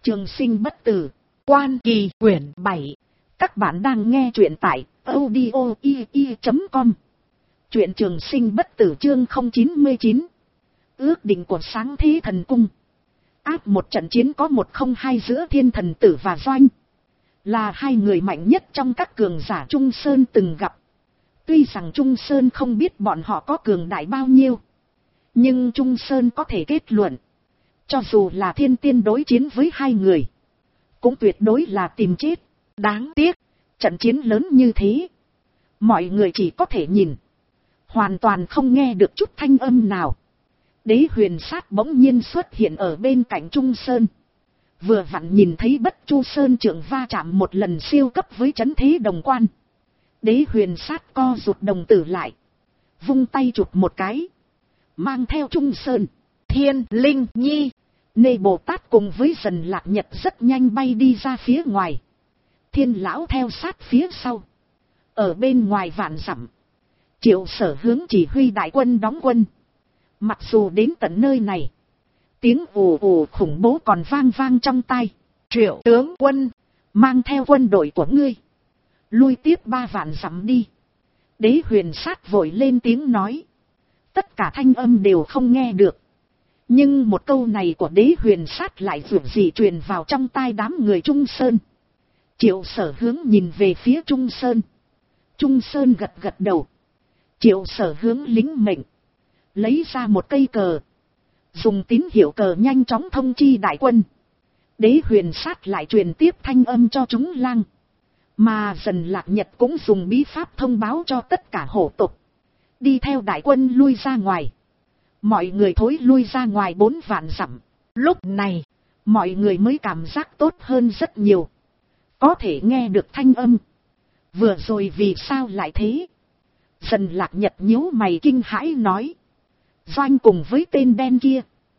Trường sinh bất tử, Quan Kỳ quyển 7. Các bạn đang nghe truyện tại audio.com. Truyện Trường sinh bất tử chương 099. Ước định của Sáng Thế Thần Cung. Áp một trận chiến có 102 giữa Thiên Thần Tử và Doanh. Là hai người mạnh nhất trong các cường giả Trung Sơn từng gặp. Tuy rằng Trung Sơn không biết bọn họ có cường đại bao nhiêu, nhưng Trung Sơn có thể kết luận, cho dù là thiên tiên đối chiến với hai người, cũng tuyệt đối là tìm chết. Đáng tiếc, trận chiến lớn như thế, mọi người chỉ có thể nhìn, hoàn toàn không nghe được chút thanh âm nào. Đế Huyền Sát bỗng nhiên xuất hiện ở bên cạnh Trung Sơn. Vừa vặn nhìn thấy Bất Chu Sơn trưởng va chạm một lần siêu cấp với Chấn Thế Đồng Quan. Đế Huyền Sát co rụt đồng tử lại, vung tay chụp một cái, mang theo Trung Sơn, Thiên Linh Nhi, Nê Bồ Tát cùng với Dần Lạc Nhật rất nhanh bay đi ra phía ngoài. Thiên Lão theo sát phía sau. Ở bên ngoài vạn dặm, Triệu Sở hướng chỉ huy đại quân đóng quân. Mặc dù đến tận nơi này, tiếng ù ù khủng bố còn vang vang trong tai. Triệu tướng quân, mang theo quân đội của ngươi, lui tiếp 3 vạn dặm đi. Đế Huyền Sát vội lên tiếng nói. Tất cả thanh âm đều không nghe được, nhưng một câu này của Đế Huyền Sát lại dường gì truyền vào trong tai đám người Trung Sơn. Triệu Sở hướng nhìn về phía Trung Sơn. Trung Sơn gật gật đầu. Triệu Sở hướng lính mệnh, lấy ra một cây cờ, dùng tín hiệu cờ nhanh chóng thông chi đại quân. Đế Huyền Sát lại truyền tiếp thanh âm cho chúng lang, mà Dần Lạc Nhật cũng dùng bí pháp thông báo cho tất cả hổ tộc, đi theo đại quân lui ra ngoài. Mọi người thối lui ra ngoài 4 vạn dặm. Lúc này, mọi người mới cảm giác tốt hơn rất nhiều, có thể nghe được thanh âm. Vừa rồi vì sao lại thế? Dần Lạc Nhật nhíu mày kinh hãi nói. Doanh cùng với tên đen kia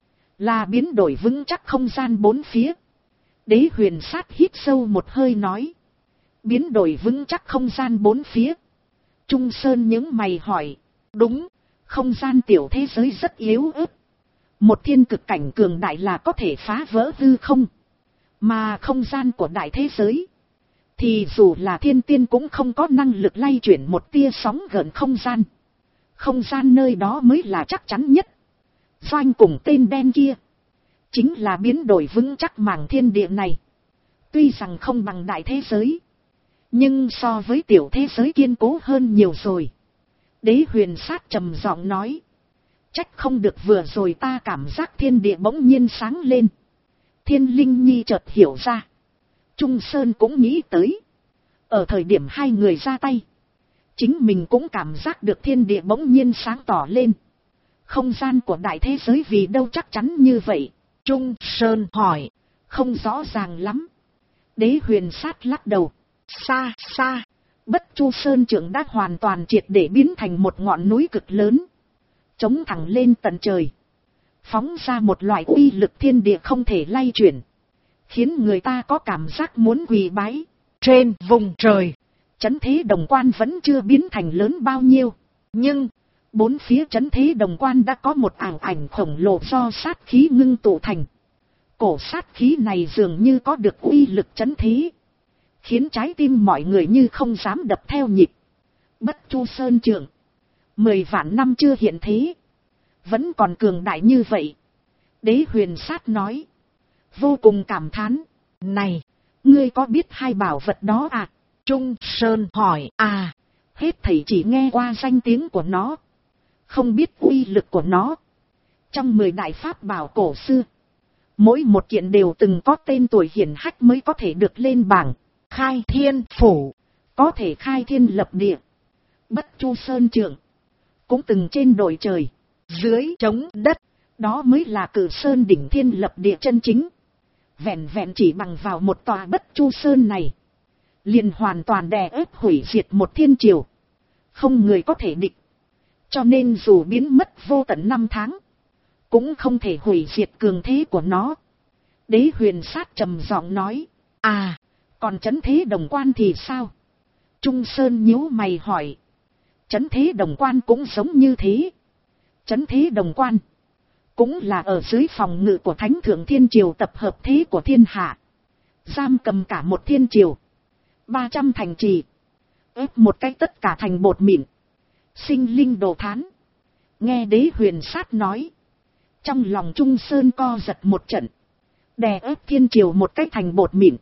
là biến đổi vững chắc không gian 4 phía. Đế Huyền Sát hít sâu một hơi nói. Biến đổi vững chắc không gian 4 phía. Trung Sơn nhướng mày hỏi. Đúng, không gian tiểu thế giới rất yếu ớt. Một thiên cực cảnh cường đại là có thể phá vỡ hư không. Mà không gian của đại thế giới, thì dù là thiên tiên cũng không có năng lực lay chuyển một tia sóng gợn không gian. Không gian nơi đó mới là chắc chắn nhất. Doanh cùng tên đen kia chính là biến đổi vững chắc mảng thiên địa này. Tuy rằng không bằng đại thế giới, nhưng so với tiểu thế giới kiên cố hơn nhiều rồi. Đế Huyền Sát trầm giọng nói. Trách không được vừa rồi ta cảm giác thiên địa bỗng nhiên sáng lên. Thiên Linh Nhi chợt hiểu ra. Trung Sơn cũng nghĩ tới. Ở thời điểm hai người ra tay, chính mình cũng cảm giác được thiên địa bỗng nhiên sáng tỏ lên. Không gian của đại thế giới vì đâu chắc chắn như vậy? Trung Sơn hỏi. Không rõ ràng lắm. Đế Huyền Sát lắc đầu. Xa xa, Bất Chu Sơn trưởng đã hoàn toàn triệt để biến thành một ngọn núi cực lớn, chống thẳng lên tận trời, phóng ra một loại uy lực thiên địa không thể lay chuyển, khiến người ta có cảm giác muốn quỳ bái. Trên vùng trời, Chấn Thế Đồng Quan vẫn chưa biến thành lớn bao nhiêu, nhưng bốn phía Chấn Thế Đồng Quan đã có một ảo ảnh khổng lồ do sát khí ngưng tụ thành. Cổ sát khí này dường như có được uy lực chấn thế, khiến trái tim mọi người như không dám đập theo nhịp. Bất Chu Sơn trưởng 10 vạn năm chưa hiện thế, vẫn còn cường đại như vậy. Đế Huyền Sát nói. Vô cùng cảm thán. Này, ngươi có biết hai bảo vật đó à? Trung Sơn hỏi. À, hết thảy chỉ nghe qua danh tiếng của nó, không biết uy lực của nó. Trong 10 đại pháp bảo cổ xưa, mỗi một kiện đều từng có tên tuổi hiển hách mới có thể được lên bảng. Khai thiên phủ, có thể khai thiên lập địa. Bất Chu Sơn trưởng cũng từng trên đồi trời, dưới trống đất, đó mới là cử sơn đỉnh thiên lập địa chân chính. Vẹn vẹn chỉ bằng vào một tòa Bất Chu Sơn này, liền hoàn toàn đè ép hủy diệt một thiên triều, không người có thể địch. Cho nên dù biến mất vô tận 5 tháng, cũng không thể hủy diệt cường thế của nó. Đế Huyền Sát trầm giọng nói. À, còn Chấn Thế Đồng Quan thì sao? Trung Sơn nhíu mày hỏi. Chấn Thế Đồng Quan cũng giống như thế. Chấn Thế Đồng Quan cũng là ở dưới phòng ngự của Thánh Thượng Thiên Triều tập hợp thế của thiên hạ. Giam cầm cả một thiên triều. 300 thành trì. Ép một cái tất cả thành bột mịn. Sinh linh đồ thán. Nghe Đế Huyền Sát nói. Trong lòng Trung Sơn co giật một trận. Đè ép thiên triều một cái thành bột mịn.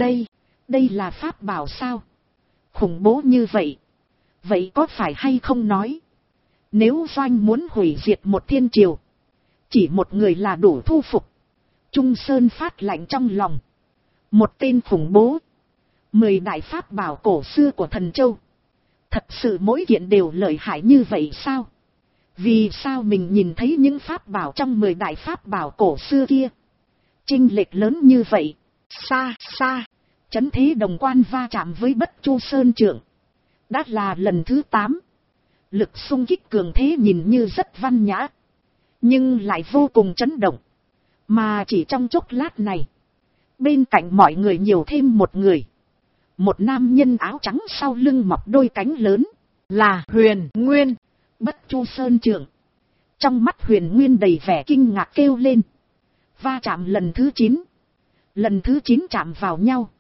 Đây là pháp bảo sao? Khủng bố như vậy. Vậy có phải hay không nói? Nếu Doanh muốn hủy diệt một thiên triều. Chỉ một người là đủ thu phục. Trung Sơn phát lạnh trong lòng. Một tên khủng bố. 10 đại pháp bảo cổ xưa của Thần Châu. Thật sự mỗi kiện đều lợi hại như vậy sao? Vì sao mình nhìn thấy những pháp bảo trong 10 đại pháp bảo cổ xưa kia? Chênh lệch lớn như vậy. Xa. Chấn thế đồng quan va chạm với Bất Chu Sơn Trượng. Đã là lần thứ 8. Lực xung kích cường thế nhìn như rất văn nhã. Nhưng lại vô cùng chấn động. Mà chỉ trong chốc lát này. Bên cạnh mọi người nhiều thêm một người. Một nam nhân áo trắng sau lưng mọc đôi cánh lớn. Là Huyền Nguyên. Bất Chu Sơn Trượng. Trong mắt Huyền Nguyên đầy vẻ kinh ngạc kêu lên. Va chạm lần thứ 9. Lần thứ 9 chạm vào nhau.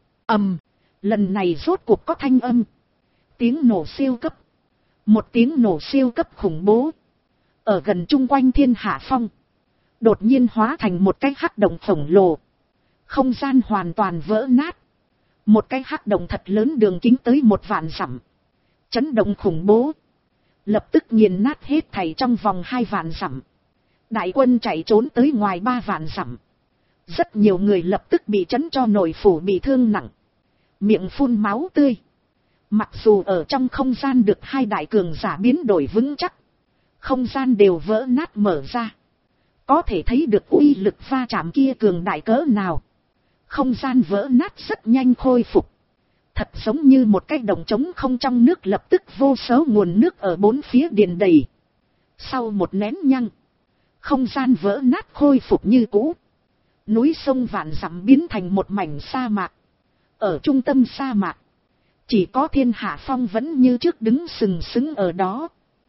Lần này rốt cuộc có thanh âm. Tiếng nổ siêu cấp. Một tiếng nổ siêu cấp khủng bố. Ở gần chung quanh Thiên Hạ Phong. Đột nhiên hóa thành một cái hắc động khổng lồ. Không gian hoàn toàn vỡ nát. Một cái hắc động thật lớn đường kính tới 1 vạn dặm. Chấn động khủng bố. Lập tức nghiền nát hết thảy trong vòng 2 vạn dặm. Đại quân chạy trốn tới ngoài 3 vạn dặm. Rất nhiều người lập tức bị chấn cho nội phủ bị thương nặng. Miệng phun máu tươi. Mặc dù ở trong không gian được 2 đại cường giả biến đổi vững chắc. Không gian đều vỡ nát mở ra. Có thể thấy được uy lực va chạm kia cường đại cỡ nào. Không gian vỡ nát rất nhanh khôi phục. Thật giống như một cái đồng trống không trong nước lập tức vô số nguồn nước ở 4 phía điền đầy. Sau một nén nhăng. Không gian vỡ nát khôi phục như cũ. Núi sông vạn dặm biến thành một mảnh sa mạc. Ở trung tâm sa mạc. Chỉ có Thiên Hạ Phong vẫn như trước đứng sừng sững ở đó.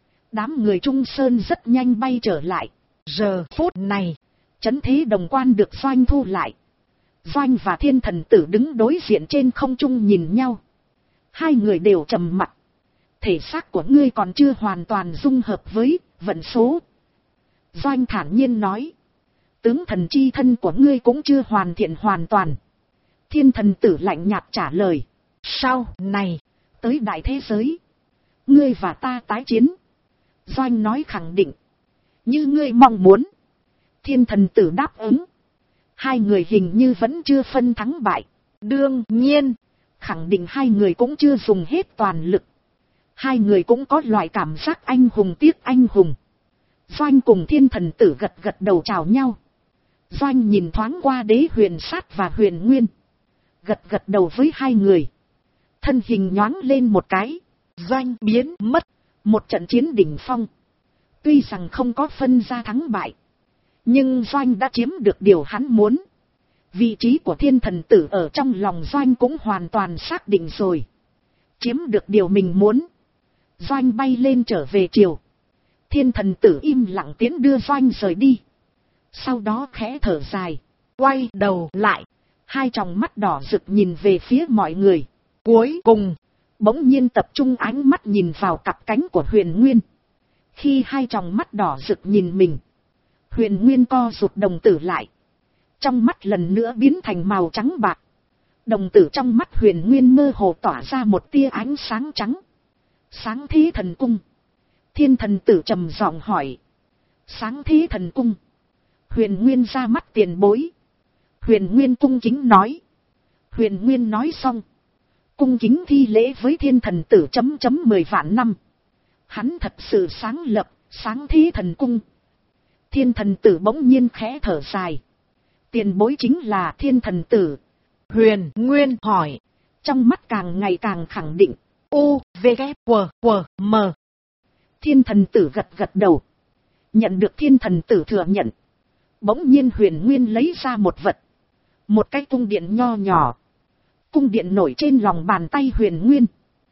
Đám người Trung Sơn rất nhanh bay trở lại. Giờ phút này. Chấn thế đồng quan được Doanh thu lại. Doanh và Thiên Thần Tử đứng đối diện trên không trung nhìn nhau. Hai người đều trầm mặc. Thể xác của ngươi còn chưa hoàn toàn dung hợp với vận số. Doanh thản nhiên nói. Tướng thần chi thân của ngươi cũng chưa hoàn thiện hoàn toàn. Thiên Thần Tử lạnh nhạt trả lời. Sau này, tới đại thế giới. Ngươi và ta tái chiến. Doanh nói khẳng định. Như ngươi mong muốn. Thiên Thần Tử đáp ứng. Hai người hình như vẫn chưa phân thắng bại. Đương nhiên, khẳng định hai người cũng chưa dùng hết toàn lực. Hai người cũng có loại cảm giác anh hùng tiếc anh hùng. Doanh cùng Thiên Thần Tử gật gật đầu chào nhau. Doanh nhìn thoáng qua Đế Huyền Sát và Huyền Nguyên. Gật gật đầu với hai người. Thân hình nhoáng lên một cái. Doanh biến mất. Một trận chiến đỉnh phong. Tuy rằng không có phân ra thắng bại. Nhưng Doanh đã chiếm được điều hắn muốn. Vị trí của Thiên Thần Tử ở trong lòng Doanh cũng hoàn toàn xác định rồi. Chiếm được điều mình muốn. Doanh bay lên trở về triều. Thiên Thần Tử im lặng tiến đưa Doanh rời đi. Sau đó khẽ thở dài. Quay đầu lại. Hai tròng mắt đỏ rực nhìn về phía mọi người. Cuối cùng. Bỗng nhiên tập trung ánh mắt nhìn vào cặp cánh của Huyền Nguyên. Khi hai tròng mắt đỏ rực nhìn mình. Huyền Nguyên co rụt đồng tử lại. Trong mắt lần nữa biến thành màu trắng bạc. Đồng tử trong mắt Huyền Nguyên mơ hồ tỏa ra một tia ánh sáng trắng. Sáng thế thần cung. Thiên Thần Tử trầm giọng hỏi. Sáng thế thần cung. Huyền Nguyên ra mắt tiền bối. Huyền Nguyên cung kính nói. Huyền Nguyên nói xong. Cung kính thi lễ với Thiên Thần Tử 10 vạn năm. Hắn thật sự sáng lập, sáng thế thần cung. Thiên Thần Tử bỗng nhiên khẽ thở dài. Tiền bối chính là Thiên Thần Tử. Huyền Nguyên hỏi. Trong mắt càng ngày càng khẳng định. U, V, K, W, W, M. Thiên Thần Tử gật gật đầu. Nhận được Thiên Thần Tử thừa nhận. Bỗng nhiên Huyền Nguyên lấy ra một vật. Một cái cung điện nho nhỏ. Cung điện nổi trên lòng bàn tay Huyền Nguyên.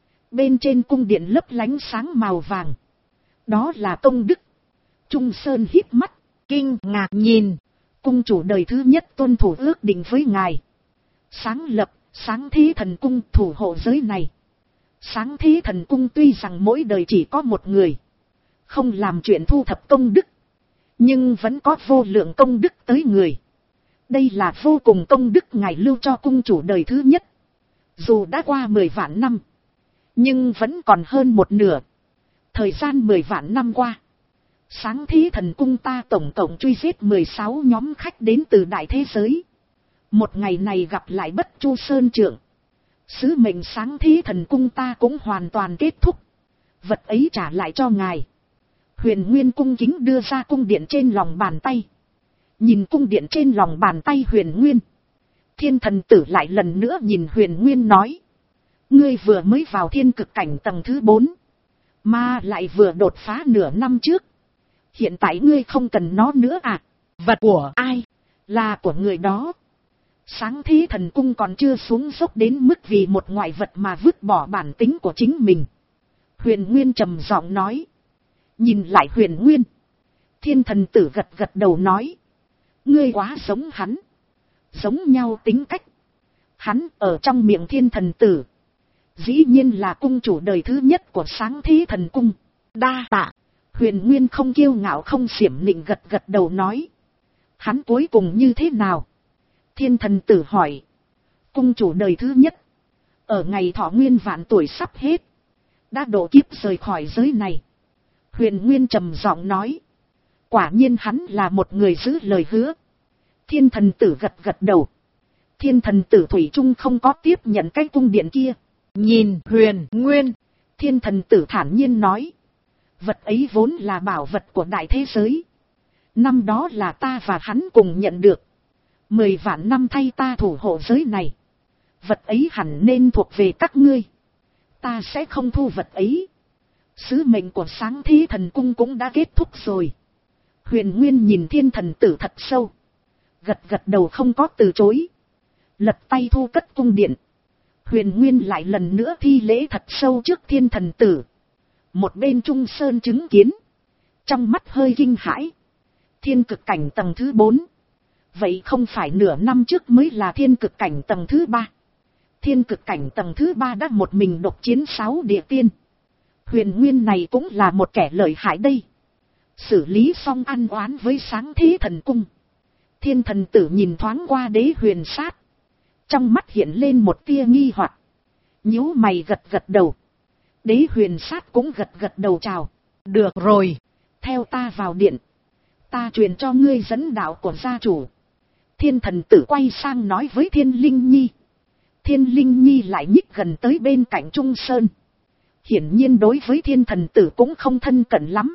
Bên trên cung điện lấp lánh sáng màu vàng. Đó là công đức. Trung Sơn híp mắt. kinh ngạc nhìn. Cung chủ đời thứ nhất tuân thủ ước định với ngài. Sáng lập, Sáng Thế Thần Cung thủ hộ giới này. Sáng Thế Thần Cung tuy rằng mỗi đời chỉ có một người. Không làm chuyện thu thập công đức. Nhưng vẫn có vô lượng công đức tới người. Đây là vô cùng công đức ngài lưu cho cung chủ đời thứ nhất. Dù đã qua 10 vạn năm. Nhưng vẫn còn hơn một nửa. Thời gian 10 vạn năm qua. Sáng Thế Thần Cung ta tổng cộng truy giết 16 nhóm khách đến từ đại thế giới. Một ngày này gặp lại Bất Chu Sơn Trưởng. Sứ mệnh Sáng Thế Thần Cung ta cũng hoàn toàn kết thúc. Vật ấy trả lại cho ngài. Huyền Nguyên cung kính đưa ra cung điện trên lòng bàn tay. Nhìn cung điện trên lòng bàn tay Huyền Nguyên. Thiên Thần Tử lại lần nữa nhìn Huyền Nguyên nói. Ngươi vừa mới vào thiên cực cảnh tầng thứ 4. Mà lại vừa đột phá nửa năm trước. Hiện tại ngươi không cần nó nữa à? Vật của ai? Là của người đó. Sáng Thế Thần Cung còn chưa xuống dốc đến mức vì một ngoại vật mà vứt bỏ bản tính của chính mình. Huyền Nguyên trầm giọng nói. Nhìn lại Huyền Nguyên. Thiên Thần Tử gật gật đầu nói. Ngươi quá giống hắn. Giống nhau tính cách. Hắn ở trong miệng Thiên Thần Tử. Dĩ nhiên là cung chủ đời thứ nhất của Sáng Thế Thần Cung. Đa tạ. Huyền Nguyên không kiêu ngạo không xiểm nịnh gật gật đầu nói. Hắn cuối cùng như thế nào? Thiên Thần Tử hỏi. Cung chủ đời thứ nhất. Ở ngày thọ nguyên vạn tuổi sắp hết. Đã độ kiếp rời khỏi giới này. Huyền Nguyên trầm giọng nói. Quả nhiên hắn là một người giữ lời hứa. Thiên Thần Tử gật gật đầu. Thiên Thần Tử thủy chung không có tiếp nhận cái cung điện kia. Nhìn Huyền Nguyên. Thiên Thần Tử thản nhiên nói. Vật ấy vốn là bảo vật của đại thế giới. Năm đó là ta và hắn cùng nhận được. 10 vạn năm thay ta thủ hộ giới này. Vật ấy hẳn nên thuộc về các ngươi. Ta sẽ không thu vật ấy. Sứ mệnh của Sáng Thế Thần Cung cũng đã kết thúc rồi. Huyền Nguyên nhìn Thiên Thần Tử thật sâu. Gật gật đầu không có từ chối. Lật tay thu cất cung điện. Huyền Nguyên lại lần nữa thi lễ thật sâu trước Thiên Thần Tử. Một bên Trung Sơn chứng kiến. Trong mắt hơi kinh hãi. Thiên cực cảnh tầng thứ 4. Vậy không phải nửa năm trước mới là thiên cực cảnh tầng thứ 3. Thiên cực cảnh tầng thứ 3 đã một mình độc chiến 6 địa tiên. Huyền Nguyên này cũng là một kẻ lợi hại đây. Xử lý xong ăn oán với Sáng Thế Thần Cung. Thiên Thần Tử nhìn thoáng qua Đế Huyền Sát. Trong mắt hiện lên một tia nghi hoặc. Nhíu mày gật gật đầu. Đế Huyền Sát cũng gật gật đầu chào. Được rồi. Theo ta vào điện. Ta truyền cho ngươi dẫn đạo của gia chủ. Thiên Thần Tử quay sang nói với Thiên Linh Nhi. Thiên Linh Nhi lại nhích gần tới bên cạnh Trung Sơn. Hiển nhiên đối với Thiên Thần Tử cũng không thân cận lắm.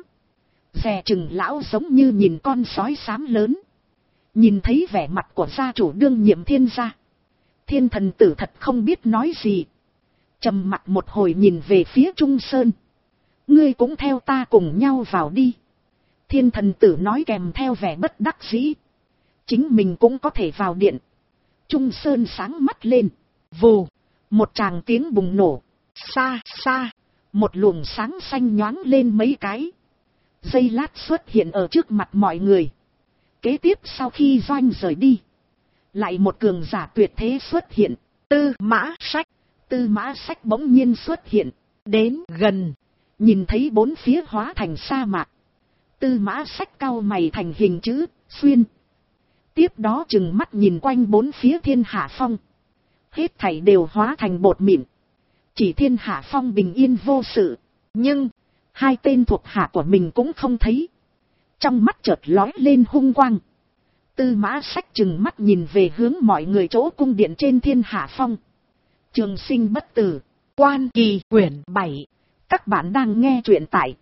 Dè chừng lão giống như nhìn con sói xám lớn. Nhìn thấy vẻ mặt của gia chủ đương nhiệm Thiên gia. Thiên Thần Tử thật không biết nói gì. Trầm mặt một hồi nhìn về phía Trung Sơn. Ngươi cũng theo ta cùng nhau vào đi. Thiên Thần Tử nói kèm theo vẻ bất đắc dĩ. Chính mình cũng có thể vào điện. Trung Sơn sáng mắt lên. Vù. Một tràng tiếng bùng nổ. Xa xa. Một luồng sáng xanh nhoáng lên mấy cái. Giây lát xuất hiện ở trước mặt mọi người. Kế tiếp sau khi Doanh rời đi. Lại một cường giả tuyệt thế xuất hiện. Tư Mã Sách. Tư Mã Sách bỗng nhiên xuất hiện. Đến gần. Nhìn thấy bốn phía hóa thành sa mạc. Tư Mã Sách cau mày thành hình chữ xuyên. Tiếp đó chừng mắt nhìn quanh bốn phía Thiên Hạ Phong. Hết thảy đều hóa thành bột mịn. Chỉ Thiên Hạ Phong bình yên vô sự. Nhưng hai tên thuộc hạ của mình cũng không thấy. Trong mắt chợt lóe lên hung quang. Tư Mã Sách chừng mắt nhìn về hướng mọi người chỗ cung điện trên Thiên Hạ Phong. Trường sinh bất tử. Quan Kỳ quyển 7. Các bạn đang nghe truyện tại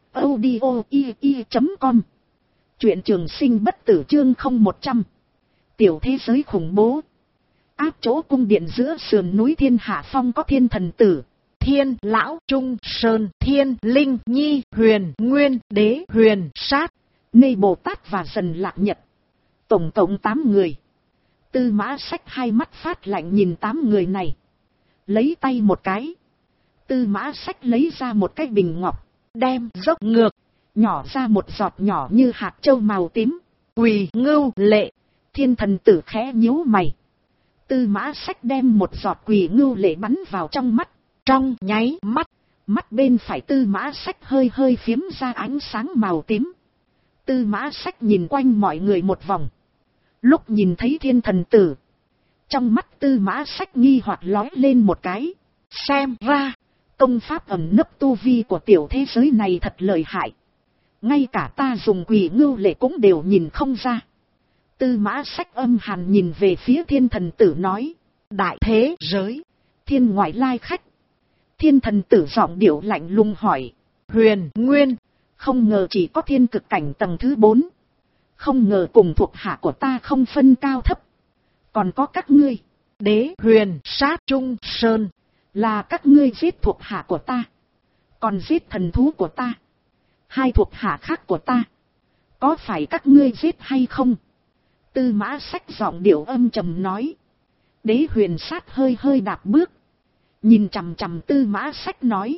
audio.com. Truyện Trường sinh bất tử chương 0100. Tiểu thế giới khủng bố. Áp chỗ cung điện giữa sườn núi Thiên Hạ Phong có Thiên Thần Tử, Thiên Lão, Trung Sơn, Thiên Linh Nhi, Huyền Nguyên, Đế Huyền Sát, Nê Bồ Tát và Dần Lạc Nhật. Tổng cộng 8 người. Tư Mã Sách hai mắt phát lạnh nhìn 8 người này. Lấy tay một cái. Tư Mã Sách lấy ra một cái bình ngọc. Đem dốc ngược. Nhỏ ra một giọt nhỏ như hạt châu màu tím. Quỳ ngưu lệ. Thiên thần tử khẽ nhíu mày. Tư Mã Sách đem một giọt quỳ ngưu lệ bắn vào trong mắt. Trong nháy mắt, mắt bên phải Tư Mã Sách hơi hơi phiếm ra ánh sáng màu tím. Tư Mã Sách nhìn quanh mọi người một vòng. Lúc nhìn thấy thiên thần tử, trong mắt Tư Mã Sách nghi hoặc lóe lên một cái. Xem ra, công pháp ẩn nấp tu vi của tiểu thế giới này thật lợi hại. Ngay cả ta dùng quỷ ngưu lệ cũng đều nhìn không ra. Tư Mã Sách âm hàn nhìn về phía thiên thần tử nói. đại thế giới, thiên ngoại lai khách. Thiên thần tử giọng điệu lạnh lùng hỏi. Huyền Nguyên, không ngờ chỉ có thiên cực cảnh tầng thứ 4. Không ngờ cùng thuộc hạ của ta không phân cao thấp. Còn có các ngươi, Đế Huyền Sát Trung Sơn, là các ngươi giết thuộc hạ của ta. Còn giết thần thú của ta, 2 thuộc hạ khác của ta, có phải các ngươi giết hay không? Tư Mã Sách giọng điệu âm trầm nói. Đế Huyền Sát hơi hơi đạp bước, nhìn chằm chằm Tư Mã Sách nói.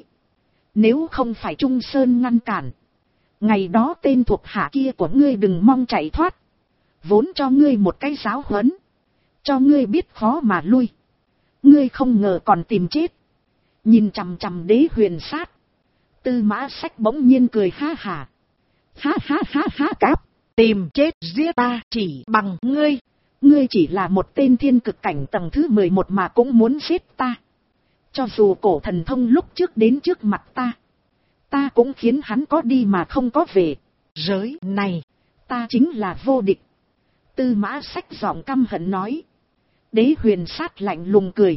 Nếu không phải Trung Sơn ngăn cản, ngày đó tên thuộc hạ kia của ngươi đừng mong chạy thoát. Vốn cho ngươi một cái giáo huấn, cho ngươi biết khó mà lui. Ngươi không ngờ còn tìm chết. Nhìn chằm chằm Đế Huyền Sát, Tư Mã Sách bỗng nhiên cười ha hả. Ha ha ha ha cáp. Tìm chết giết ta chỉ bằng ngươi. Ngươi chỉ là một tên thiên cực cảnh tầng thứ 11 mà cũng muốn giết ta. Cho dù cổ thần thông lúc trước đến trước mặt ta, ta cũng khiến hắn có đi mà không có về. Giới này, ta chính là vô địch. Tư Mã Sách giọng căm hận nói. Đế Huyền Sát lạnh lùng cười.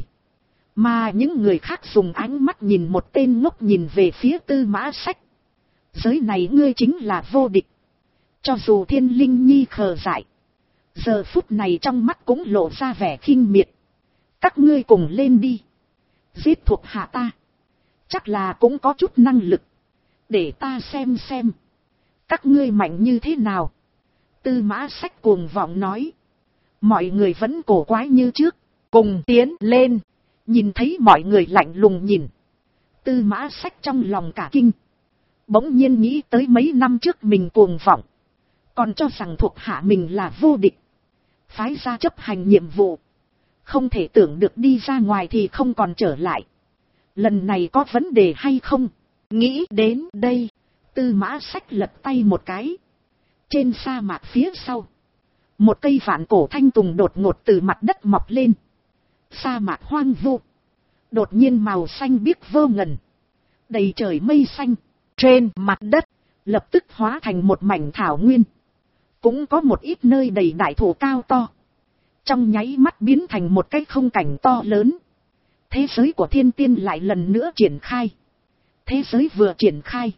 Mà những người khác dùng ánh mắt nhìn một tên ngốc nhìn về phía Tư Mã Sách. Giới này ngươi chính là vô địch. Cho dù Thiên Linh Nhi khờ dại, giờ phút này trong mắt cũng lộ ra vẻ khinh miệt. Các ngươi cùng lên đi. Giết thuộc hạ ta, chắc là cũng có chút năng lực. Để ta xem. Các ngươi mạnh như thế nào? Tư Mã Sách cuồng vọng nói. Mọi người vẫn cổ quái như trước, cùng tiến lên. Nhìn thấy mọi người lạnh lùng nhìn, Tư Mã Sách trong lòng cả kinh. Bỗng nhiên nghĩ tới mấy năm trước mình cuồng vọng, còn cho rằng thuộc hạ mình là vô địch, phái ra chấp hành nhiệm vụ. Không thể tưởng được đi ra ngoài thì không còn trở lại. Lần này có vấn đề hay không? Nghĩ đến đây, Tư Mã Sách lật tay một cái. Trên sa mạc phía sau, một cây vạn cổ thanh tùng đột ngột từ mặt đất mọc lên. Sa mạc hoang vu, đột nhiên màu xanh biếc vô ngần, đầy trời mây xanh. Trên mặt đất lập tức hóa thành một mảnh thảo nguyên. Cũng có một ít nơi đầy đại thụ cao to, trong nháy mắt biến thành một cái không cảnh to lớn. Thế giới của thiên tiên lại lần nữa triển khai. Thế giới vừa triển khai,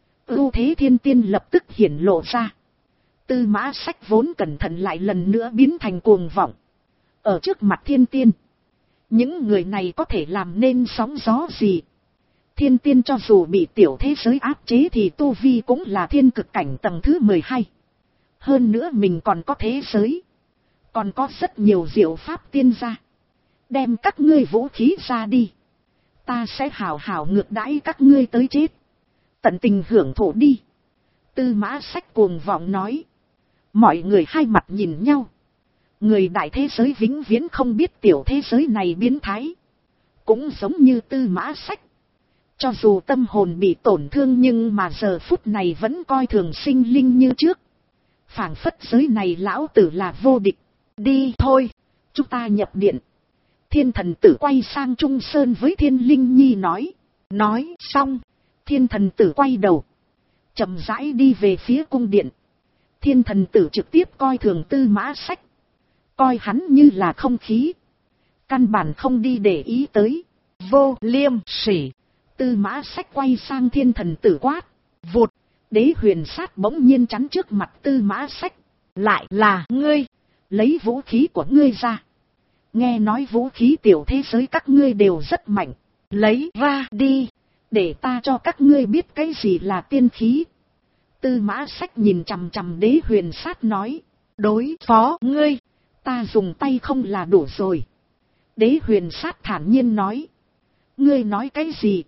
ưu thế thiên tiên lập tức hiển lộ ra. Tư Mã Sách vốn cẩn thận lại lần nữa biến thành cuồng vọng. Ở trước mặt thiên tiên, những người này có thể làm nên sóng gió gì? Thiên tiên cho dù bị tiểu thế giới áp chế thì tu vi cũng là thiên cực cảnh tầng thứ 12. Hơn nữa mình còn có thế giới, còn có rất nhiều diệu pháp tiên gia. Đem các ngươi vũ khí ra đi, ta sẽ hào hào ngược đãi các ngươi tới chết. Tận tình hưởng thụ đi. Tư Mã Sách cuồng vọng nói. Mọi người hai mặt nhìn nhau. Người đại thế giới vĩnh viễn không biết tiểu thế giới này biến thái. Cũng giống như Tư Mã Sách, cho dù tâm hồn bị tổn thương nhưng mà giờ phút này vẫn coi thường sinh linh như trước. Phảng phất giới này lão tử là vô địch. Đi thôi, chúng ta nhập điện. Thiên thần tử quay sang Trung Sơn với Thiên Linh Nhi nói. Nói xong, thiên thần tử quay đầu, chậm rãi đi về phía cung điện. Thiên thần tử trực tiếp coi thường Tư Mã Sách, coi hắn như là không khí, căn bản không đi để ý tới. Vô liêm sỉ. Tư Mã Sách quay sang thiên thần tử quát. Vụt. Đế Huyền Sát bỗng nhiên chắn trước mặt Tư Mã Sách. Lại là ngươi, lấy vũ khí của ngươi ra. Nghe nói vũ khí tiểu thế giới các ngươi đều rất mạnh, lấy ra đi, để ta cho các ngươi biết cái gì là tiên khí. Tư Mã Sách nhìn chằm chằm Đế Huyền Sát nói. Đối phó ngươi, ta dùng tay không là đủ rồi. Đế Huyền Sát thản nhiên nói. Ngươi nói cái gì?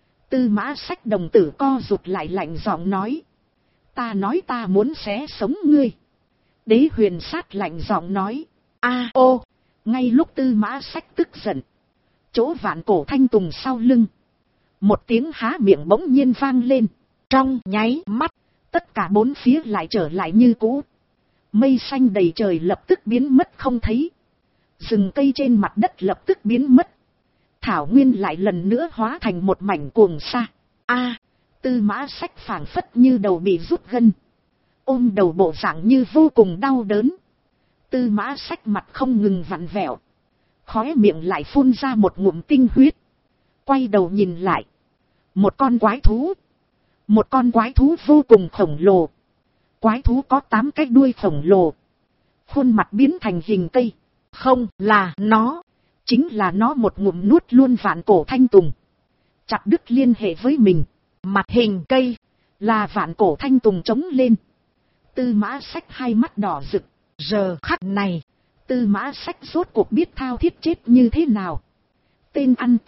Tư Mã Sách đồng tử co rụt lại lạnh giọng nói. Ta nói ta muốn xé sống ngươi, Đế Huyền Sát lạnh giọng nói. A ô. Ngay lúc Tư Mã Sách tức giận, chỗ Vạn Cổ Thanh Tùng sau lưng, một tiếng há miệng bỗng nhiên vang lên. Trong nháy mắt, tất cả bốn phía lại trở lại như cũ. Mây xanh đầy trời lập tức biến mất không thấy. Rừng cây trên mặt đất lập tức biến mất. Thảo nguyên lại lần nữa hóa thành một mảnh cuồng sa. Tư Mã Sách phảng phất như đầu bị rút gân, ôm đầu bộ dạng như vô cùng đau đớn. Tư Mã Sách mặt không ngừng vặn vẹo, khóe miệng lại phun ra một ngụm tinh huyết. Quay đầu nhìn lại, một con quái thú vô cùng khổng lồ. Quái thú có 8 cái đuôi khổng lồ, khuôn mặt biến thành hình cây. Không là nó, chính là nó một ngụm nuốt luôn Vạn Cổ Thanh Tùng, chặt đứt liên hệ với mình. Mặt hình cây là Vạn Cổ Thanh Tùng trống lên. Tư Mã Sách hai mắt đỏ rực. Giờ khắc này, Tư Mã Sách rốt cuộc biết thao thiết chết như thế nào. Tên ăn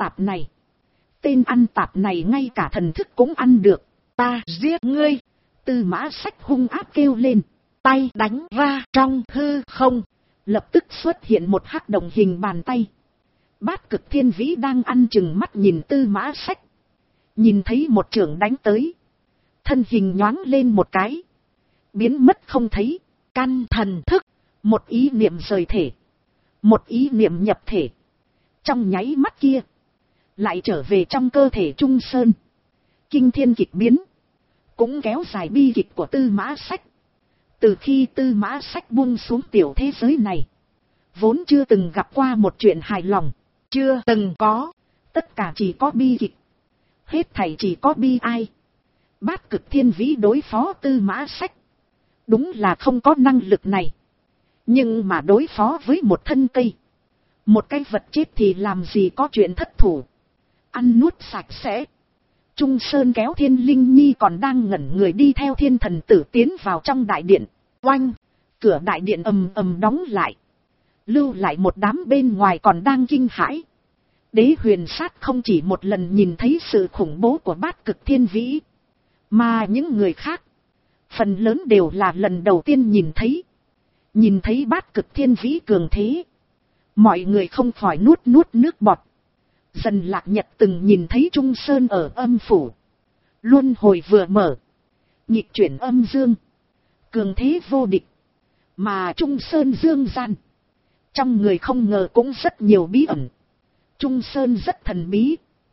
tạp này ngay cả thần thức cũng ăn được. Ta giết ngươi. Tư Mã Sách hung ác kêu lên, tay đánh ra trong hư không. Lập tức xuất hiện một hắc động hình bàn tay. Bát Cực Thiên Vĩ đang ăn chừng mắt nhìn Tư Mã Sách, nhìn thấy một chưởng đánh tới, thân hình nhoáng lên một cái, biến mất không thấy. Căn thần thức, một ý niệm rời thể, một ý niệm nhập thể, trong nháy mắt kia lại trở về trong cơ thể Trung Sơn. Kinh thiên kịch biến, cũng kéo dài bi kịch của Tư Mã Sách. Từ khi Tư Mã Sách buông xuống tiểu thế giới này, vốn chưa từng gặp qua một chuyện hài lòng, chưa từng có, tất cả chỉ có bi kịch, hết thảy chỉ có bi ai. Bát Cực Thiên Vĩ đối phó Tư Mã Sách, đúng là không có năng lực này, nhưng mà đối phó với một thân cây, một cái vật chết thì làm gì có chuyện thất thủ, ăn nuốt sạch sẽ. Trung Sơn kéo Thiên Linh Nhi còn đang ngẩn người đi theo Thiên Thần Tử tiến vào trong đại điện. Oanh, cửa đại điện ầm ầm đóng lại, lưu lại một đám bên ngoài còn đang kinh hãi. Đế Huyền Sát không chỉ một lần nhìn thấy sự khủng bố của Bát Cực Thiên Vĩ, mà những người khác phần lớn đều là lần đầu tiên nhìn thấy. Nhìn thấy Bát Cực Thiên Vĩ cường thế, mọi người không khỏi nuốt nước bọt. Dần Lạc Nhật từng nhìn thấy Trung Sơn ở âm phủ, luân hồi vừa mở, nhịp chuyển âm dương, cường thế vô địch. Mà Trung Sơn dương gian, trong người không ngờ cũng rất nhiều bí ẩn. Trung Sơn rất thần bí,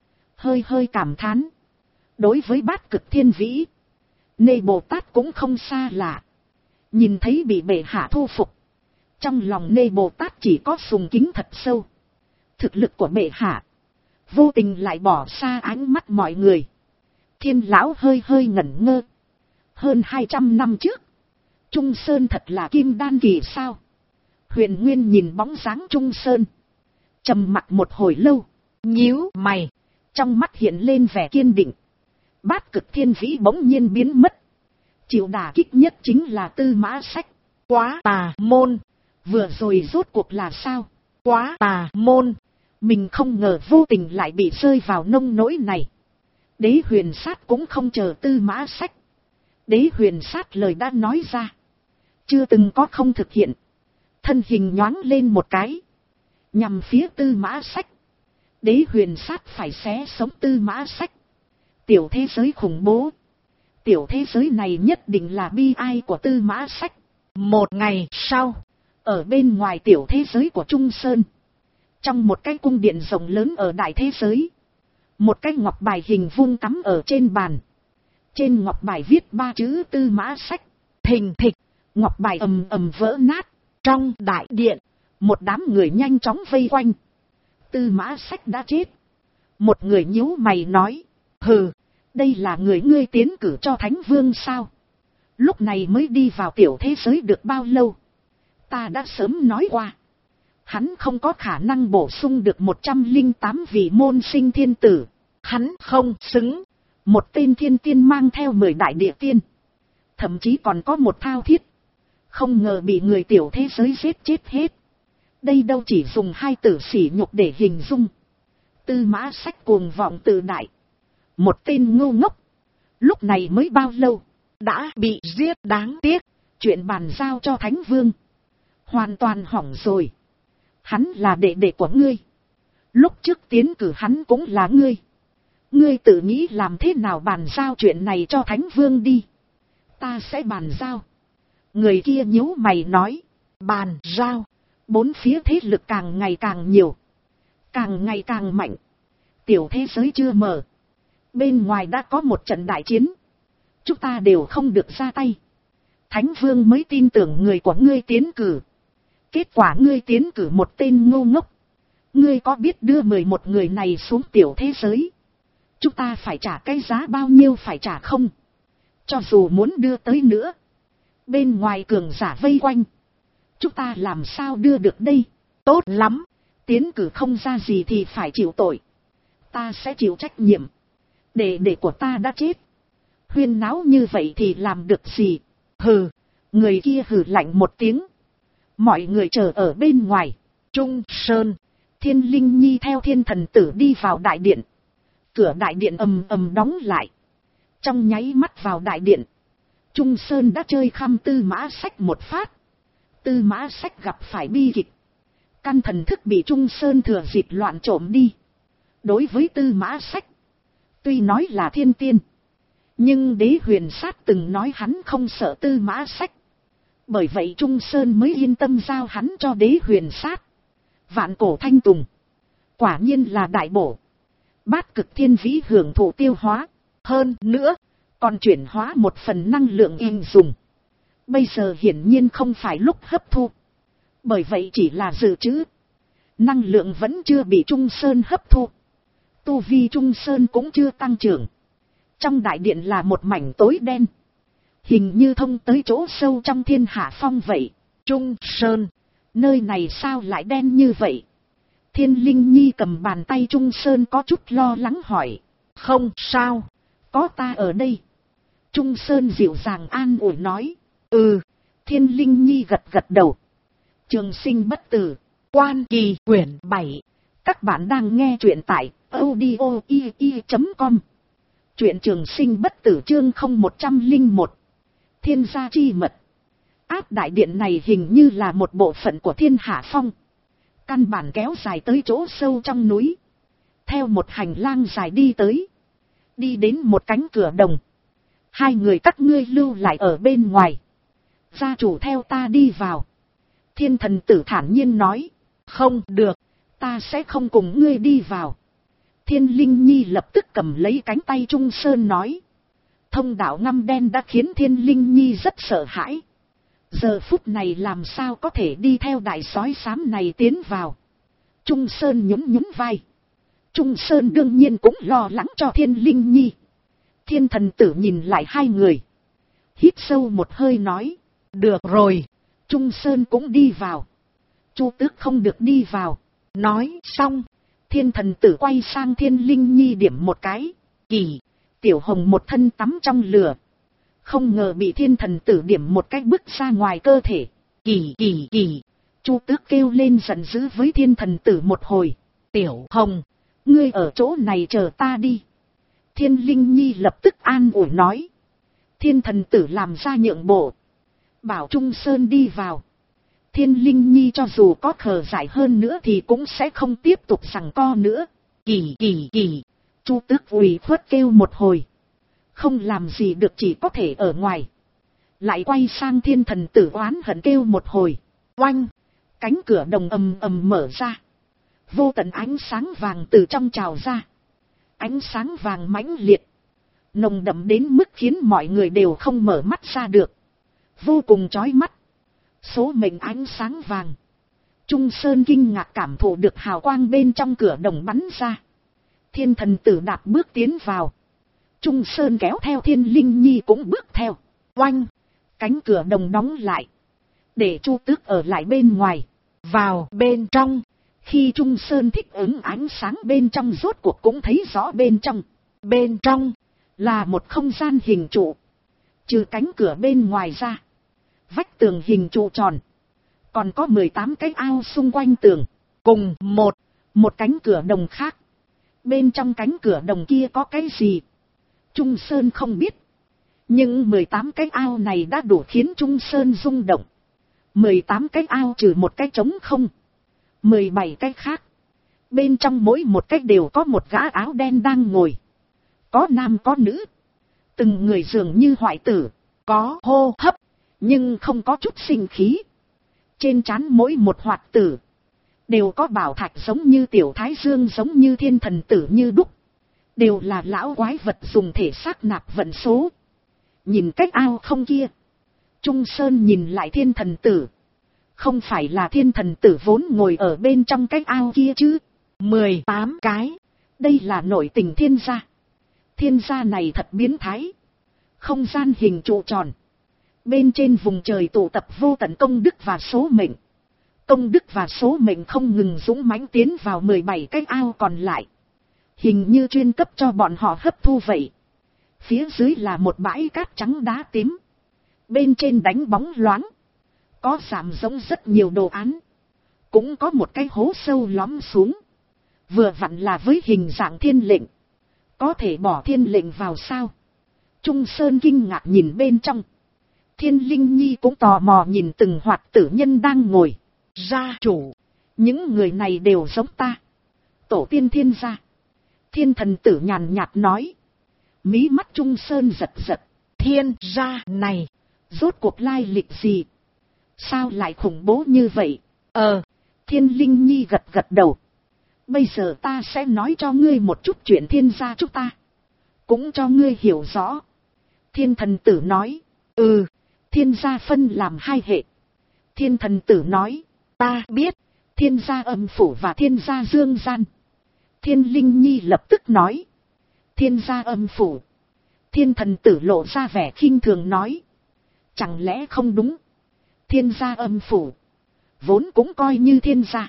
hơi cảm thán. Đối với Bát Cực Thiên Vĩ, Nê Bồ Tát cũng không xa lạ. Nhìn thấy bị bệ hạ thu phục, trong lòng Nê Bồ Tát chỉ có sùng kính thật sâu. Thực lực của bệ hạ vô tình lại bỏ xa ánh mắt mọi người. Thiên lão hơi ngẩn ngơ. Hơn 200 năm trước, Trung Sơn thật là kim đan kỳ sao? Huyền Nguyên nhìn bóng dáng Trung Sơn, trầm mặc một hồi lâu, nhíu mày, trong mắt hiện lên vẻ kiên định. Bát Cực Thiên Vĩ bỗng nhiên biến mất. Chịu đả kích nhất chính là Tư Mã Sách. Quá tà môn, vừa rồi rốt cuộc là sao? Quá tà môn, mình không ngờ vô tình lại bị rơi vào nông nỗi này. Đế Huyền Sát cũng không chờ Tư Mã Sách. Đế Huyền Sát lời đã nói ra, chưa từng có không thực hiện. Thân hình nhoáng lên một cái, nhằm phía Tư Mã Sách. Đế Huyền Sát phải xé sống Tư Mã Sách. Tiểu thế giới khủng bố, tiểu thế giới này nhất định là bi ai của Tư Mã Sách. Một ngày sau, ở bên ngoài tiểu thế giới của Trung Sơn, trong một cái cung điện rộng lớn ở đại thế giới, một cái ngọc bài hình vuông cắm ở trên bàn. Trên ngọc bài viết 3 chữ Tư Mã Sách. thình thịch, ngọc bài ầm ầm vỡ nát. Trong đại điện, một đám người nhanh chóng vây quanh. Tư Mã Sách đã chết. Một người nhíu mày nói, hừ, đây là người ngươi tiến cử cho Thánh Vương sao? Lúc này mới đi vào tiểu thế giới được bao lâu? Ta đã sớm nói qua, hắn không có khả năng bổ sung được 108 vị môn sinh thiên tử. Hắn không xứng. Một tên thiên tiên mang theo 10 đại địa tiên, thậm chí còn có một thao thiết, không ngờ bị người tiểu thế giới giết chết hết. Đây đâu chỉ dùng 2 từ sỉ nhục để hình dung. Tư Mã Sách cuồng vọng tự đại, một tên ngu ngốc. Lúc này mới bao lâu, đã bị giết, đáng tiếc. Chuyện bàn giao cho Thánh Vương. Hoàn toàn hỏng rồi. Hắn là đệ đệ của ngươi. Lúc trước tiến cử hắn cũng là ngươi. Ngươi tự nghĩ làm thế nào bàn giao chuyện này cho Thánh Vương đi. Ta sẽ bàn giao. Người kia nhíu mày nói. Bàn giao. Bốn phía thế lực càng ngày càng nhiều. Càng ngày càng mạnh. Tiểu thế giới chưa mở. Bên ngoài đã có một trận đại chiến. Chúng ta đều không được ra tay. Thánh Vương mới tin tưởng người của ngươi tiến cử. Kết quả ngươi tiến cử một tên ngu ngốc. Ngươi có biết đưa 11 người này xuống tiểu thế giới? Chúng ta phải trả cái giá bao nhiêu phải trả không? Cho dù muốn đưa tới nữa. Bên ngoài cường giả vây quanh. Chúng ta làm sao đưa được đây? Tốt lắm. Tiến cử không ra gì thì phải chịu tội. Ta sẽ chịu trách nhiệm. Đệ của ta đã chết. Huyên náo như vậy thì làm được gì? Hừ. Người kia hừ lạnh một tiếng. Mọi người chờ ở bên ngoài. Trung Sơn. Thiên Linh Nhi theo Thiên Thần Tử đi vào đại điện. Cửa đại điện ầm ầm đóng lại. Trong nháy mắt vào đại điện. Trung Sơn đã chơi khăm Tư Mã Sách một phát. Tư Mã Sách gặp phải bi kịch. Căn thần thức bị Trung Sơn thừa dịp loạn trộm đi. Đối với Tư Mã Sách. Tuy nói là thiên tiên. Nhưng Đế Huyền Sát từng nói hắn không sợ Tư Mã Sách. Bởi vậy Trung Sơn mới yên tâm giao hắn cho Đế Huyền Sát. Vạn cổ thanh tùng. Quả nhiên là đại bổ. Bát cực thiên vĩ hưởng thụ tiêu hóa. Hơn nữa, còn chuyển hóa một phần năng lượng应dùng. Bây giờ hiển nhiên không phải lúc hấp thu. Bởi vậy chỉ là dự trữ. Năng lượng vẫn chưa bị Trung Sơn hấp thu. Tu vi Trung Sơn cũng chưa tăng trưởng. Trong đại điện là một mảnh tối đen. Hình như thông tới chỗ sâu trong Thiên Hạ Phong vậy. Trung Sơn. Nơi này sao lại đen như vậy? Thiên Linh Nhi cầm bàn tay Trung Sơn có chút lo lắng hỏi. Không sao. Có ta ở đây. Trung Sơn dịu dàng an ủi nói. Ừ. Thiên Linh Nhi gật gật đầu. Trường sinh bất tử. Quan Kỳ quyển 7. Các bạn đang nghe truyện tại audio.com. Truyện trường sinh bất tử chương 0101. Thiên gia chi mật. Áp đại điện này hình như là một bộ phận của Thiên Hạ Phong. Căn bản kéo dài tới chỗ sâu trong núi. Theo một hành lang dài đi tới. Đi đến một cánh cửa đồng. Hai người các ngươi lưu lại ở bên ngoài. Gia chủ theo ta đi vào. Thiên Thần Tử thản nhiên nói. Không được. Ta sẽ không cùng ngươi đi vào. Thiên Linh Nhi lập tức cầm lấy cánh tay Trung Sơn nói. Thông đạo ngăm đen đã khiến Thiên Linh Nhi rất sợ hãi. Giờ phút này làm sao có thể đi theo đại sói xám này tiến vào. Trung Sơn nhún nhún vai. Trung Sơn đương nhiên cũng lo lắng cho Thiên Linh Nhi. Thiên Thần Tử nhìn lại hai người. Hít sâu một hơi nói. Được rồi. Trung Sơn cũng đi vào. Chu Tước không được đi vào. Nói xong. Thiên Thần Tử quay sang Thiên Linh Nhi điểm một cái. Kỳ. Tiểu Hồng một thân tắm trong lửa. Không ngờ bị Thiên Thần Tử điểm một cái bước ra ngoài cơ thể. Kỳ. Chu Tước kêu lên giận dữ với Thiên Thần Tử một hồi. Tiểu Hồng. Ngươi ở chỗ này chờ ta đi. Thiên Linh Nhi lập tức an ủi nói. Thiên Thần Tử làm ra nhượng bộ. Bảo Trung Sơn đi vào. Thiên Linh Nhi cho dù có khờ dại hơn nữa thì cũng sẽ không tiếp tục giằng co nữa. Kỳ. Chu Tước ủy khuất kêu một hồi. Không làm gì được, chỉ có thể ở ngoài. Lại quay sang Thiên Thần Tử oán hận kêu một hồi. Oanh. Cánh cửa đồng ầm ầm mở ra. Vô tận ánh sáng vàng từ trong trào ra. Ánh sáng vàng mãnh liệt. Nồng đậm đến mức khiến mọi người đều không mở mắt ra được. Vô cùng chói mắt. Số mệnh ánh sáng vàng. Trung Sơn kinh ngạc cảm thụ được hào quang bên trong cửa đồng bắn ra. Thiên Thần Tử đạp bước tiến vào. Trung Sơn kéo theo Thiên Linh Nhi cũng bước theo. Oanh. Cánh cửa đồng đóng lại. Để Chu Tước ở lại bên ngoài. Vào bên trong. Khi Trung Sơn thích ứng ánh sáng bên trong rốt cuộc cũng thấy rõ bên trong. Bên trong. Là một không gian hình trụ. Trừ cánh cửa bên ngoài ra. Vách tường hình trụ tròn. Còn có 18 cái ao xung quanh tường. Cùng một cánh cửa đồng khác. Bên trong cánh cửa đồng kia có cái gì? Trung Sơn không biết. Nhưng 18 cái ao này đã đủ khiến Trung Sơn rung động. 18 cái ao trừ một cái trống không. 17 cái khác. Bên trong mỗi một cái đều có một gã áo đen đang ngồi. Có nam có nữ. Từng người dường như hoại tử. Có hô hấp. Nhưng không có chút sinh khí. Trên trán mỗi một hoạt tử. Đều có bảo thạch giống như tiểu thái dương, giống như thiên thần tử như đúc. Đều là lão quái vật dùng thể xác nạp vận số. Nhìn cách ao không kia. Trung Sơn nhìn lại thiên thần tử. Không phải là thiên thần tử vốn ngồi ở bên trong cái ao kia chứ. 18 cái. Đây là nội tình thiên gia. Thiên gia này thật biến thái. Không gian hình trụ tròn. Bên trên vùng trời tụ tập vô tận công đức và số mệnh. Công đức và số mệnh không ngừng dũng mãnh tiến vào 17 cái ao còn lại. Hình như chuyên cấp cho bọn họ hấp thu vậy. Phía dưới là một bãi cát trắng đá tím. Bên trên đánh bóng loáng. Có giảm giống rất nhiều đồ án. Cũng có một cái hố sâu lõm xuống. Vừa vặn là với hình dạng thiên lệnh. Có thể bỏ thiên lệnh vào sao? Trung Sơn kinh ngạc nhìn bên trong. Thiên Linh Nhi cũng tò mò nhìn từng hoạt tử nhân đang ngồi. Gia chủ. Những người này đều giống ta. Tổ tiên thiên gia. Thiên thần tử nhàn nhạt nói. Mí mắt Trung Sơn giật giật. Thiên gia này. Rốt cuộc lai lịch gì? Sao lại khủng bố như vậy? Thiên Linh Nhi gật gật đầu. Bây giờ ta sẽ nói cho ngươi một chút chuyện thiên gia chúng ta. Cũng cho ngươi hiểu rõ. Thiên thần tử nói. Thiên gia phân làm 2 hệ. Thiên thần tử nói. Ta biết. Thiên gia âm phủ và thiên gia dương gian. Thiên Linh Nhi lập tức nói. Thiên gia âm phủ. Thiên thần tử lộ ra vẻ khinh thường nói. Chẳng lẽ không đúng? Thiên gia âm phủ. Vốn cũng coi như thiên gia.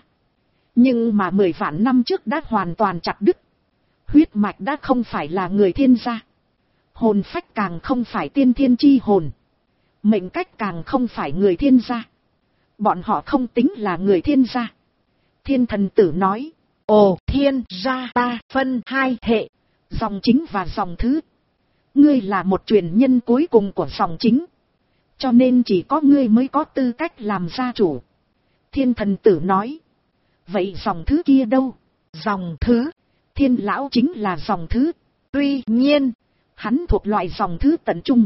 Nhưng mà 10 vạn năm trước đã hoàn toàn chặt đứt. Huyết mạch đã không phải là người thiên gia. Hồn phách càng không phải tiên thiên chi hồn. Mệnh cách càng không phải người thiên gia. Bọn họ không tính là người thiên gia. Thiên thần tử nói. Thiên gia ta phân 2 hệ. Dòng chính và dòng thứ. Ngươi là một truyền nhân cuối cùng của dòng chính. Cho nên chỉ có ngươi mới có tư cách làm gia chủ. Thiên thần tử nói. Vậy dòng thứ kia đâu? Dòng thứ. Thiên lão chính là dòng thứ. Tuy nhiên, hắn thuộc loại dòng thứ tận trung.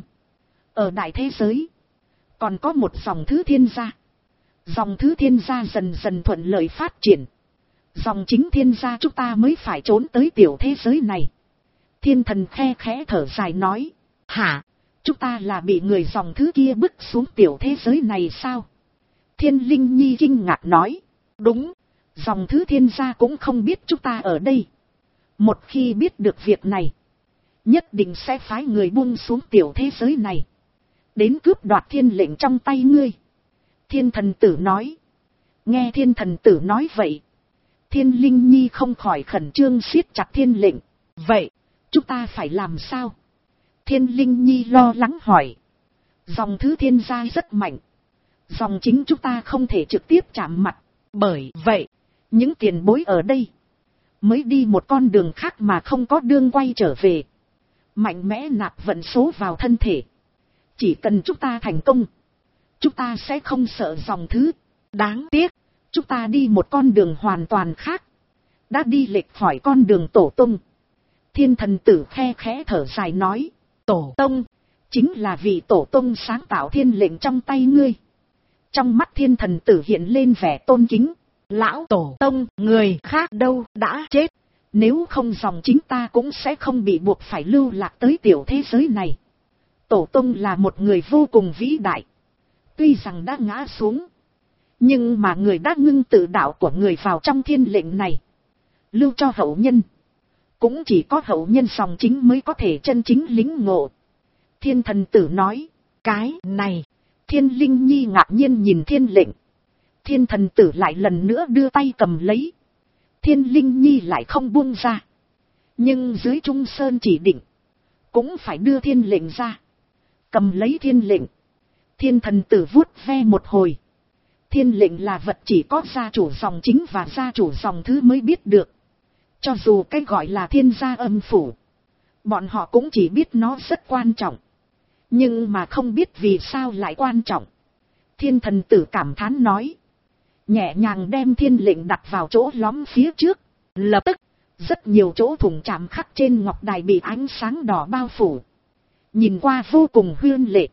Ở đại thế giới, còn có một dòng thứ thiên gia. Dòng thứ thiên gia dần dần thuận lợi phát triển. Dòng chính thiên gia chúng ta mới phải trốn tới tiểu thế giới này. Thiên thần khe khẽ thở dài nói. Hả? Chúng ta là bị người dòng thứ kia bức xuống tiểu thế giới này sao? Thiên Linh Nhi kinh ngạc nói. Đúng. Dòng thứ thiên gia cũng không biết chúng ta ở đây. Một khi biết được việc này, nhất định sẽ phái người buông xuống tiểu thế giới này. Đến cướp đoạt thiên lệnh trong tay ngươi. Thiên thần tử nói. Nghe thiên thần tử nói vậy, Thiên Linh Nhi không khỏi khẩn trương siết chặt thiên lệnh. Vậy, chúng ta phải làm sao? Thiên Linh Nhi lo lắng hỏi. Dòng thứ thiên gia rất mạnh. Dòng chính chúng ta không thể trực tiếp chạm mặt. Bởi vậy, những tiền bối ở đây mới đi một con đường khác mà không có đường quay trở về. Mạnh mẽ nạp vận số vào thân thể. Chỉ cần chúng ta thành công, chúng ta sẽ không sợ dòng thứ. Đáng tiếc, chúng ta đi một con đường hoàn toàn khác. Đã đi lệch khỏi con đường tổ tông. Thiên thần tử khe khẽ thở dài nói. Tổ tông, chính là vị tổ tông sáng tạo thiên lệnh trong tay ngươi. Trong mắt thiên thần tử hiện lên vẻ tôn kính. Lão tổ tông, người khác đâu đã chết. Nếu không dòng chính ta cũng sẽ không bị buộc phải lưu lạc tới tiểu thế giới này. Tổ tông là một người vô cùng vĩ đại. Tuy rằng đã ngã xuống, nhưng mà người đã ngưng tự đạo của người vào trong thiên lệnh này, lưu cho hậu nhân. Cũng chỉ có hậu nhân dòng chính mới có thể chân chính lính ngộ. Thiên thần tử nói. Cái này. Thiên Linh Nhi ngạc nhiên nhìn thiên lệnh. Thiên thần tử lại lần nữa đưa tay cầm lấy. Thiên Linh Nhi lại không buông ra. Nhưng dưới Trung Sơn chỉ định, cũng phải đưa thiên lệnh ra. Cầm lấy thiên lệnh. Thiên thần tử vuốt ve một hồi. Thiên lệnh là vật chỉ có gia chủ dòng chính và gia chủ dòng thứ mới biết được. Cho dù cái gọi là thiên gia âm phủ, bọn họ cũng chỉ biết nó rất quan trọng. Nhưng mà không biết vì sao lại quan trọng. Thiên thần tử cảm thán nói. Nhẹ nhàng đem thiên lệnh đặt vào chỗ lõm phía trước. Lập tức, rất nhiều chỗ thủng chạm khắc trên ngọc đài bị ánh sáng đỏ bao phủ. Nhìn qua vô cùng huyên lệ.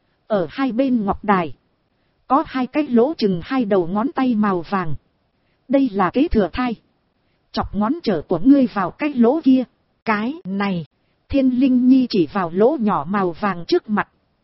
Ở hai bên ngọc đài, có hai cái lỗ chừng hai đầu ngón tay màu vàng. Đây là kế thừa thai. Chọc ngón trở của ngươi vào cái lỗ kia. Cái này. Thiên Linh Nhi chỉ vào lỗ nhỏ màu vàng trước mặt.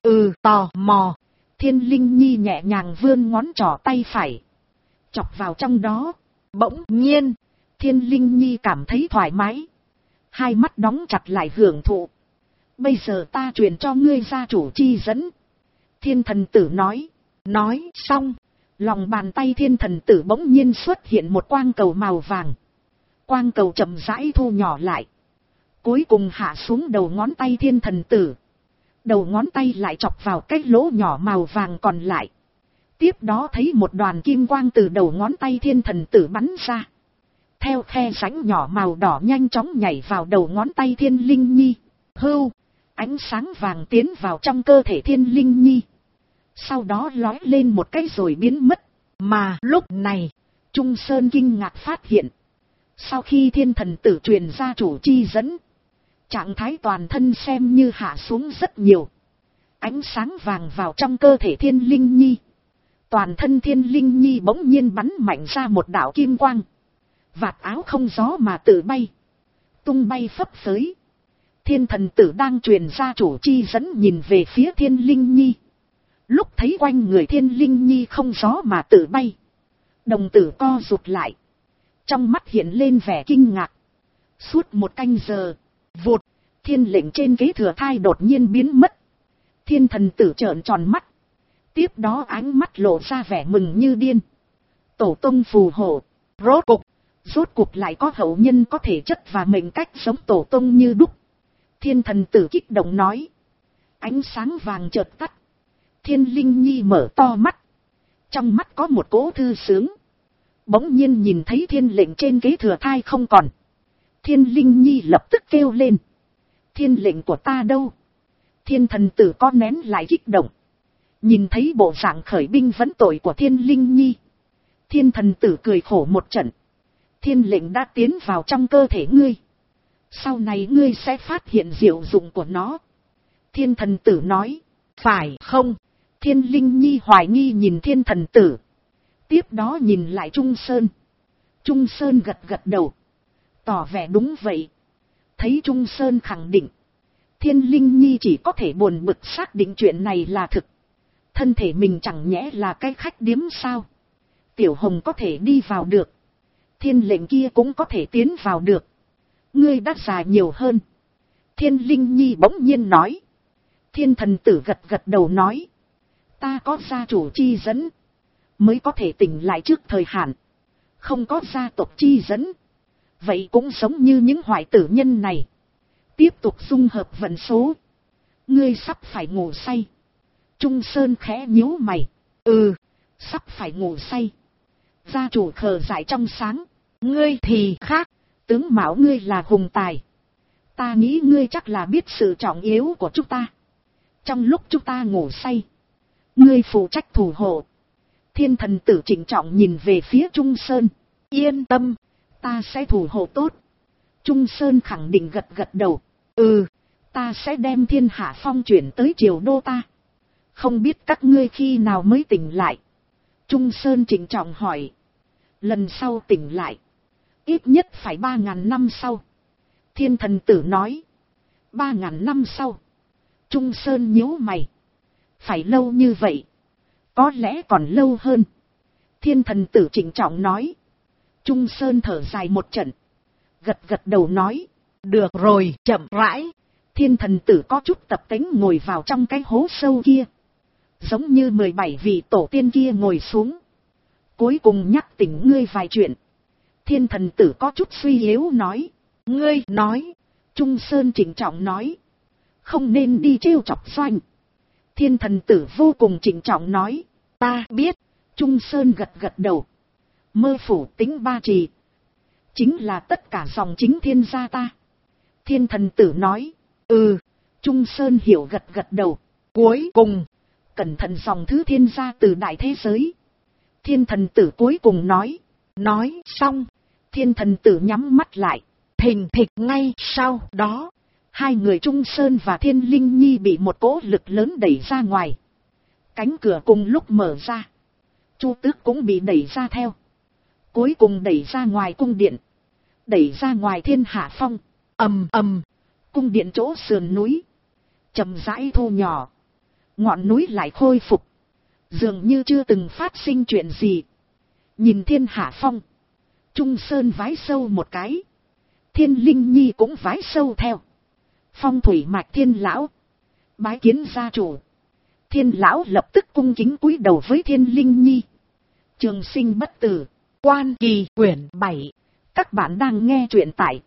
Tò mò. Thiên Linh Nhi nhẹ nhàng vươn ngón trỏ tay phải. Chọc vào trong đó. Bỗng nhiên, Thiên Linh Nhi cảm thấy thoải mái. Hai mắt đóng chặt lại hưởng thụ. Bây giờ ta truyền cho ngươi gia chủ chi dẫn. Thiên thần tử nói. Nói xong, lòng bàn tay thiên thần tử bỗng nhiên xuất hiện một quang cầu màu vàng. Quang cầu chậm rãi thu nhỏ lại. Cuối cùng hạ xuống đầu ngón tay thiên thần tử. Đầu ngón tay lại chọc vào cái lỗ nhỏ màu vàng còn lại. Tiếp đó thấy một đoàn kim quang từ đầu ngón tay thiên thần tử bắn ra. Theo khe rãnh nhỏ màu đỏ nhanh chóng nhảy vào đầu ngón tay thiên linh nhi. Hưu, ánh sáng vàng tiến vào trong cơ thể thiên linh nhi. Sau đó lói lên một cái rồi biến mất. Mà lúc này, Trung Sơn kinh ngạc phát hiện. Sau khi thiên thần tử truyền gia chủ chi dẫn, trạng thái toàn thân xem như hạ xuống rất nhiều. Ánh sáng vàng vào trong cơ thể thiên linh nhi. Toàn thân thiên linh nhi bỗng nhiên bắn mạnh ra một đạo kim quang. Vạt áo không gió mà tự bay. Tung bay phấp phới. Thiên thần tử đang truyền gia chủ chi dẫn nhìn về phía thiên linh nhi. Lúc thấy quanh người thiên linh nhi không gió mà tự bay. Đồng tử co rụt lại. Trong mắt hiện lên vẻ kinh ngạc. Suốt một canh giờ. Vụt. Thiên lệnh trên kế thừa thai đột nhiên biến mất. Thiên thần tử trợn tròn mắt. Tiếp đó ánh mắt lộ ra vẻ mừng như điên. Tổ tông phù hộ. Rốt cục lại có hậu nhân có thể chất và mệnh cách giống tổ tông như đúc. Thiên thần tử kích động nói. Ánh sáng vàng chợt tắt. Thiên linh nhi mở to mắt. Trong mắt có một cỗ thư sướng. Bỗng nhiên nhìn thấy thiên lệnh trên kế thừa thai không còn. Thiên linh nhi lập tức kêu lên. Thiên lệnh của ta đâu? Thiên thần tử có nén lại kích động. Nhìn thấy bộ dạng khởi binh vấn tội của thiên linh nhi. Thiên thần tử cười khổ một trận. Thiên lệnh đã tiến vào trong cơ thể ngươi. Sau này ngươi sẽ phát hiện diệu dụng của nó. Thiên thần tử nói. Phải không? Thiên linh nhi hoài nghi nhìn thiên thần tử. Tiếp đó nhìn lại Trung Sơn. Trung Sơn gật gật đầu. Tỏ vẻ đúng vậy. Thấy Trung Sơn khẳng định. Thiên linh nhi chỉ có thể buồn bực xác định chuyện này là thực. Thân thể mình chẳng nhẽ là cái khách điếm sao? Tiểu Hồng có thể đi vào được. Thiên lệnh kia cũng có thể tiến vào được. Ngươi đã già nhiều hơn. Thiên linh nhi bỗng nhiên nói. Thiên thần tử gật gật đầu nói. Ta có gia chủ chi dẫn. Mới có thể tỉnh lại trước thời hạn. Không có gia tộc chi dẫn. Vậy cũng giống như những hoại tử nhân này. Tiếp tục dung hợp vận số. Ngươi sắp phải ngủ say. Trung Sơn khẽ nhíu mày. Sắp phải ngủ say. Gia chủ khờ dại trong sáng. Ngươi thì khác. Tướng mạo ngươi là hùng tài. Ta nghĩ ngươi chắc là biết sự trọng yếu của chúng ta. Trong lúc chúng ta ngủ say. Ngươi phụ trách thủ hộ. Thiên thần tử trịnh trọng nhìn về phía Trung Sơn. Yên tâm. Ta sẽ thủ hộ tốt. Trung Sơn khẳng định gật gật đầu. Ta sẽ đem thiên hạ phong chuyển tới triều đô ta. Không biết các ngươi khi nào mới tỉnh lại. Trung Sơn trịnh trọng hỏi. Lần sau tỉnh lại. Ít nhất phải 3.000 năm sau. Thiên thần tử nói. 3.000 năm sau. Trung Sơn nhíu mày. Phải lâu như vậy. Có lẽ còn lâu hơn. Thiên thần tử trịnh trọng nói. Trung Sơn thở dài một trận. Gật gật đầu nói. Được rồi, chậm rãi. Thiên thần tử có chút tập tễnh ngồi vào trong cái hố sâu kia. Giống như 17 vị tổ tiên kia ngồi xuống. Cuối cùng nhắc tỉnh ngươi vài chuyện. Thiên thần tử có chút suy yếu nói. Ngươi nói. Trung Sơn trịnh trọng nói. Không nên đi trêu chọc Doanh. Thiên thần tử vô cùng trịnh trọng nói. Ta biết. Trung Sơn gật gật đầu. Mơ phủ tính ba trì. Chính là tất cả dòng chính thiên gia ta. Thiên thần tử nói. Trung Sơn hiểu gật gật đầu. cuối cùng. Cẩn thận dòng thứ thiên gia từ đại thế giới. Thiên thần tử cuối cùng nói. Nói xong, thiên thần tử nhắm mắt lại. thình thịch ngay sau đó. Hai người Trung Sơn và Thiên Linh Nhi bị một cỗ lực lớn đẩy ra ngoài. Cánh cửa cùng lúc mở ra. Chu Tước cũng bị đẩy ra theo. Cuối cùng đẩy ra ngoài cung điện. Đẩy ra ngoài Thiên Hạ Phong. Ầm ầm. Cung điện chỗ sườn núi chậm rãi thu nhỏ. Ngọn núi lại khôi phục. Dường như chưa từng phát sinh chuyện gì. Nhìn Thiên Hạ Phong. Trung Sơn vái sâu một cái. Thiên Linh Nhi cũng vái sâu theo. Phong thủy mạch Thiên lão. Bái kiến gia chủ. Thiên lão lập tức cung kính cúi đầu với Thiên Linh Nhi. Trường sinh bất tử. Quan Kỳ quyển 7. Các bạn đang nghe truyện tại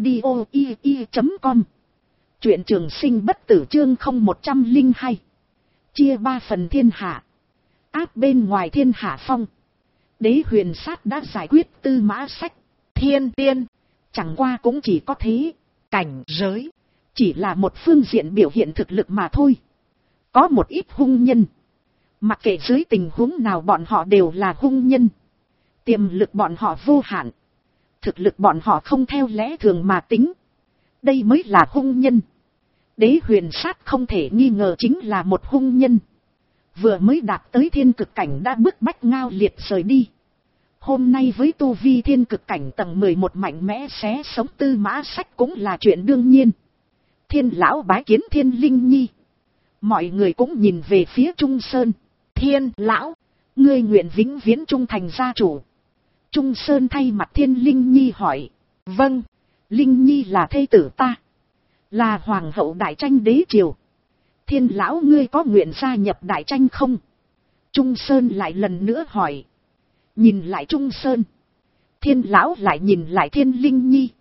audio.com. Truyện trường sinh bất tử chương 0102. Chia 3 phần thiên hạ. Áp bên ngoài Thiên Hạ Phong. Đế Huyền Sát đã giải quyết Tư Mã Sách. Thiên tiên. Chẳng qua cũng chỉ có thế. Cảnh giới. Chỉ là một phương diện biểu hiện thực lực mà thôi. Có một ít hung nhân. Mặc kệ dưới tình huống nào bọn họ đều là hung nhân. Tiềm lực bọn họ vô hạn. Thực lực bọn họ không theo lẽ thường mà tính. Đây mới là hung nhân. Đế Huyền Sát không thể nghi ngờ chính là một hung nhân. Vừa mới đạt tới thiên cực cảnh đã bức bách Ngao Liệt rời đi. Hôm nay với tu vi thiên cực cảnh tầng 11 mạnh mẽ xé sống Tư Mã Sách cũng là chuyện đương nhiên. Thiên lão bái kiến Thiên Linh Nhi. Mọi người cũng nhìn về phía Trung Sơn. Thiên lão, ngươi nguyện vĩnh viễn trung thành gia chủ. Trung Sơn thay mặt Thiên Linh Nhi hỏi. Vâng, Linh Nhi là thê tử ta. Là hoàng hậu đại tranh đế triều. Thiên lão ngươi có nguyện gia nhập đại tranh không? Trung Sơn lại lần nữa hỏi. Nhìn lại Trung Sơn. Thiên lão lại nhìn lại Thiên Linh Nhi.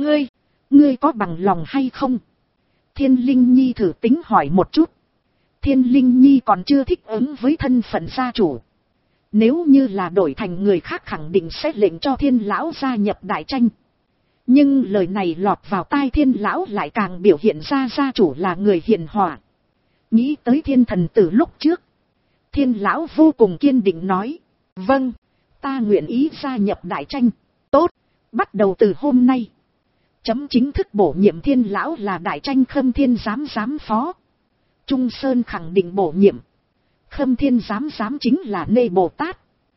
Ngươi có bằng lòng hay không? Thiên Linh Nhi thử tính hỏi một chút. Thiên Linh Nhi còn chưa thích ứng với thân phận gia chủ. Nếu như là đổi thành người khác khẳng định sẽ lệnh cho Thiên lão gia nhập đại tranh. Nhưng lời này lọt vào tai Thiên lão lại càng biểu hiện ra gia chủ là người hiền hòa. Nghĩ tới Thiên thần tử lúc trước. Thiên lão vô cùng kiên định nói. Vâng, ta nguyện ý gia nhập đại tranh. Tốt, bắt đầu từ hôm nay. Chấm chính thức bổ nhiệm Thiên lão là đại tranh Khâm Thiên giám phó. Trung Sơn khẳng định bổ nhiệm. Khâm Thiên giám chính là Nê Bồ Tát.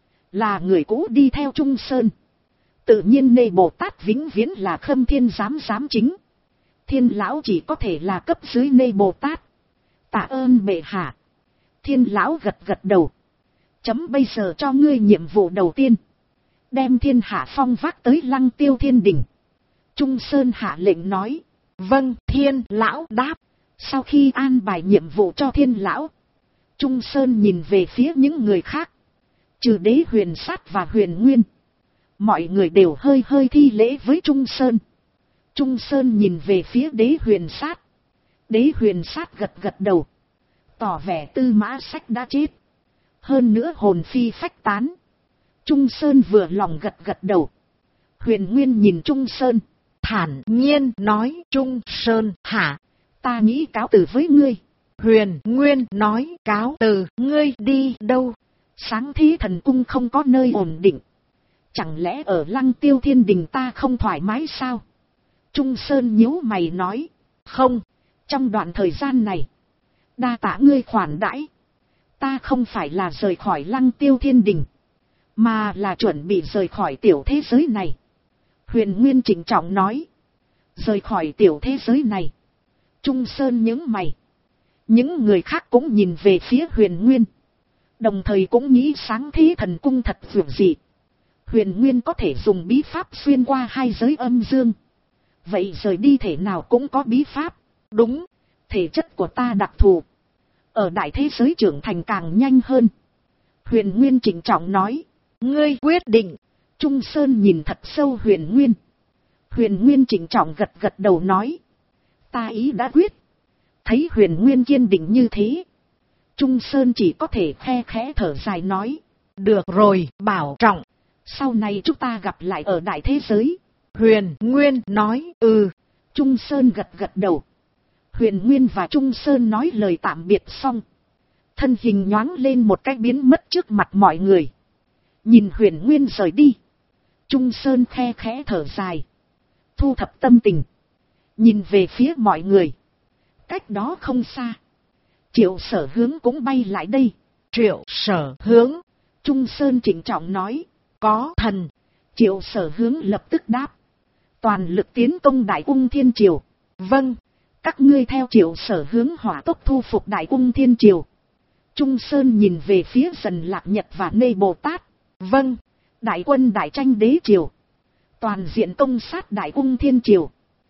Là người cũ đi theo Trung Sơn. Tự nhiên Nê Bồ Tát vĩnh viễn là Khâm Thiên giám chính. Thiên lão chỉ có thể là cấp dưới Nê Bồ Tát. Tạ ơn bệ hạ. Thiên lão gật đầu. Chấm bây giờ cho ngươi nhiệm vụ đầu tiên. Đem Thiên Hạ Phong vác tới Lăng Tiêu Thiên Đình. Trung Sơn hạ lệnh nói. Vâng, Thiên lão đáp. Sau khi an bài nhiệm vụ cho Thiên lão, Trung Sơn nhìn về phía những người khác. Trừ Đế Huyền Sát và Huyền Nguyên, mọi người đều hơi thi lễ với Trung Sơn. Trung Sơn nhìn về phía Đế Huyền Sát. Đế Huyền Sát gật đầu. Tỏ vẻ Tư Mã Sách đã chết. Hơn nữa hồn phi phách tán. Trung Sơn vừa lòng gật đầu. Huyền Nguyên nhìn Trung Sơn. Thản nhiên nói. Trung Sơn hả? Ta nghĩ cáo từ với ngươi. Huyền Nguyên nói. Cáo từ, ngươi đi đâu? Sáng thế thần cung không có nơi ổn định. Chẳng lẽ ở Lăng Tiêu Thiên Đình ta không thoải mái sao? Trung Sơn nhíu mày nói. Không, trong đoạn thời gian này, đa tạ ngươi khoản đãi. Ta không phải là rời khỏi Lăng Tiêu Thiên Đình, mà là chuẩn bị rời khỏi tiểu thế giới này. Huyền Nguyên trịnh trọng nói. Rời khỏi tiểu thế giới này. Trung Sơn nhướng mày. Những người khác cũng nhìn về phía Huyền Nguyên. Đồng thời cũng nghĩ sáng thế thần cung thật vượt dị. Huyền Nguyên có thể dùng bí pháp xuyên qua hai giới âm dương. Vậy rời đi thể nào cũng có bí pháp. Đúng, thể chất của ta đặc thù. Ở đại thế giới trưởng thành càng nhanh hơn. Huyền Nguyên trịnh trọng nói. Ngươi quyết định. Trung Sơn nhìn thật sâu Huyền Nguyên. Huyền Nguyên trịnh trọng gật đầu nói. Ta ý đã quyết. Thấy Huyền Nguyên kiên định như thế, Trung Sơn chỉ có thể khe khẽ thở dài nói. Được rồi, bảo trọng. Sau này chúng ta gặp lại ở đại thế giới. Huyền Nguyên nói. Trung Sơn gật đầu. Huyền Nguyên và Trung Sơn nói lời tạm biệt xong, thân hình nhoáng lên một cái biến mất trước mặt mọi người. Nhìn Huyền Nguyên rời đi, Trung Sơn khe khẽ thở dài, thu thập tâm tình, nhìn về phía mọi người. Cách đó không xa, Triệu Sở Hướng cũng bay lại đây. Triệu Sở Hướng. Trung Sơn trịnh trọng nói. Có thần. Triệu Sở Hướng lập tức đáp. Toàn lực tiến công Đại Ung Thiên Triều. Vâng. Các ngươi theo Triệu Sở Hướng hỏa tốc thu phục Đại Ung Thiên Triều. Trung Sơn nhìn về phía Dần Lạc Nhật và Nê Bồ Tát. Vâng. Đại quân đại tranh đế triều, toàn diện công sát Đại Ung Thiên Triều.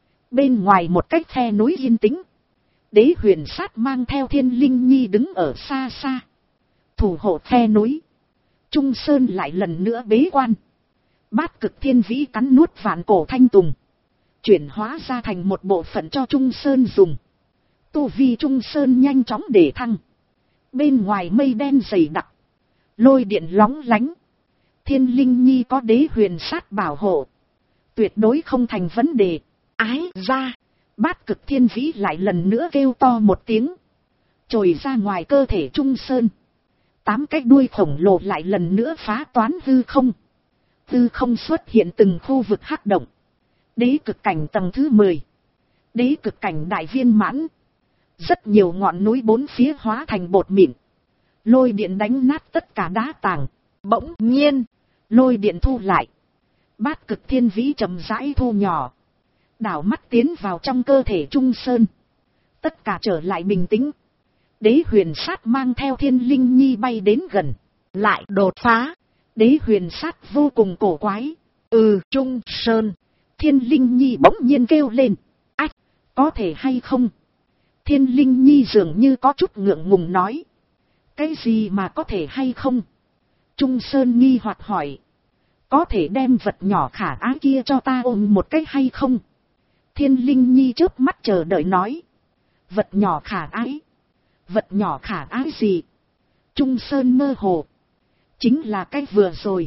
Bên ngoài một cách khe núi yên tĩnh, Đế Huyền Sát mang theo Thiên Linh Nhi đứng ở xa xa, thủ hộ khe núi. Trung Sơn lại lần nữa bế quan. Bát Cực Thiên Vĩ cắn nuốt vạn cổ thanh tùng, chuyển hóa ra thành một bộ phận cho Trung Sơn dùng. Tu vi Trung Sơn nhanh chóng để thăng. Bên ngoài mây đen dày đặc, lôi điện lóng lánh. Thiên Linh Nhi có Đế Huyền Sát bảo hộ, tuyệt đối không thành vấn đề. Ái ra. Bát Cực Thiên Vĩ lại lần nữa kêu to một tiếng, trồi ra ngoài cơ thể Trung Sơn. 8 cái đuôi khổng lồ lại lần nữa phá toán hư không. Hư không xuất hiện từng khu vực hắc động. Đế cực cảnh tầng thứ 10, đế cực cảnh đại viên mãn. Rất nhiều ngọn núi bốn phía hóa thành bột mịn. Lôi điện đánh nát tất cả đá tảng. Bỗng nhiên, lôi điện thu lại. Bát Cực Thiên Vĩ chậm rãi thu nhỏ, đảo mắt tiến vào trong cơ thể Trung Sơn. Tất cả trở lại bình tĩnh. Đế Huyền Sát mang theo Thiên Linh Nhi bay đến gần, lại đột phá. Đế Huyền Sát vô cùng cổ quái. Trung Sơn. Thiên Linh Nhi bỗng nhiên kêu lên. Ách, có thể hay không? Thiên Linh Nhi dường như có chút ngượng ngùng nói. Cái gì mà có thể hay không? Trung Sơn nghi hoặc hỏi. Có thể đem vật nhỏ khả ái kia cho ta ôm một cái hay không? Thiên Linh Nhi chớp mắt chờ đợi nói. Vật nhỏ khả ái? Vật nhỏ khả ái gì? Trung Sơn mơ hồ. Chính là cái vừa rồi.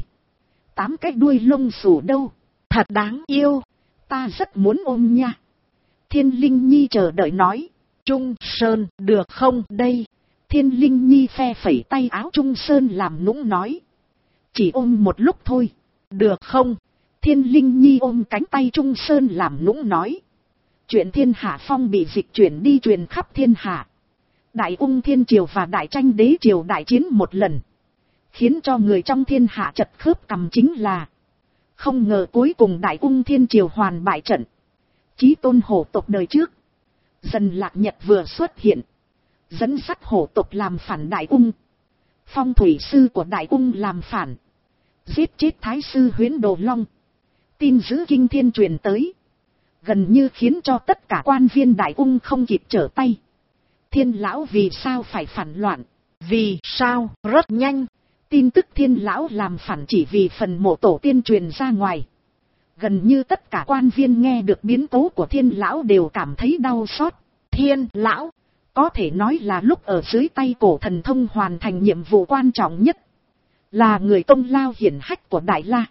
8 cái đuôi lông xù đâu. Thật đáng yêu. Ta rất muốn ôm nha. Thiên Linh Nhi chờ đợi nói. Trung Sơn, được không đây? Thiên Linh Nhi phe phẩy tay áo Trung Sơn làm nũng nói. Chỉ ôm một lúc thôi. Được không? Thiên Linh Nhi ôm cánh tay Trung Sơn làm nũng nói. Chuyện Thiên Hạ Phong bị dịch chuyển đi truyền khắp thiên hạ. Đại Ung Thiên Triều và Đại Tranh Đế Triều đại chiến một lần, khiến cho người trong thiên hạ chật khớp cằm chính là. Không ngờ cuối cùng Đại Ung Thiên Triều hoàn bại trận. Chí tôn hổ tộc đời trước, Dần Lạc Nhật vừa xuất hiện, dẫn dắt hổ tộc làm phản Đại Ung. Phong thủy sư của Đại Ung làm phản, giết chết Thái sư Huyễn Đồ Long. Tin dữ kinh thiên truyền tới, gần như khiến cho tất cả quan viên Đại Ung không kịp trở tay. Thiên lão vì sao phải phản loạn? Vì sao? Rất nhanh. Tin tức Thiên lão làm phản chỉ vì phần mộ tổ tiên truyền ra ngoài. Gần như tất cả quan viên nghe được biến cố của Thiên lão đều cảm thấy đau xót. Thiên lão có thể nói là lúc ở dưới tay Cổ Thần Thông hoàn thành nhiệm vụ quan trọng nhất. Là người công lao hiển hách của Đại La,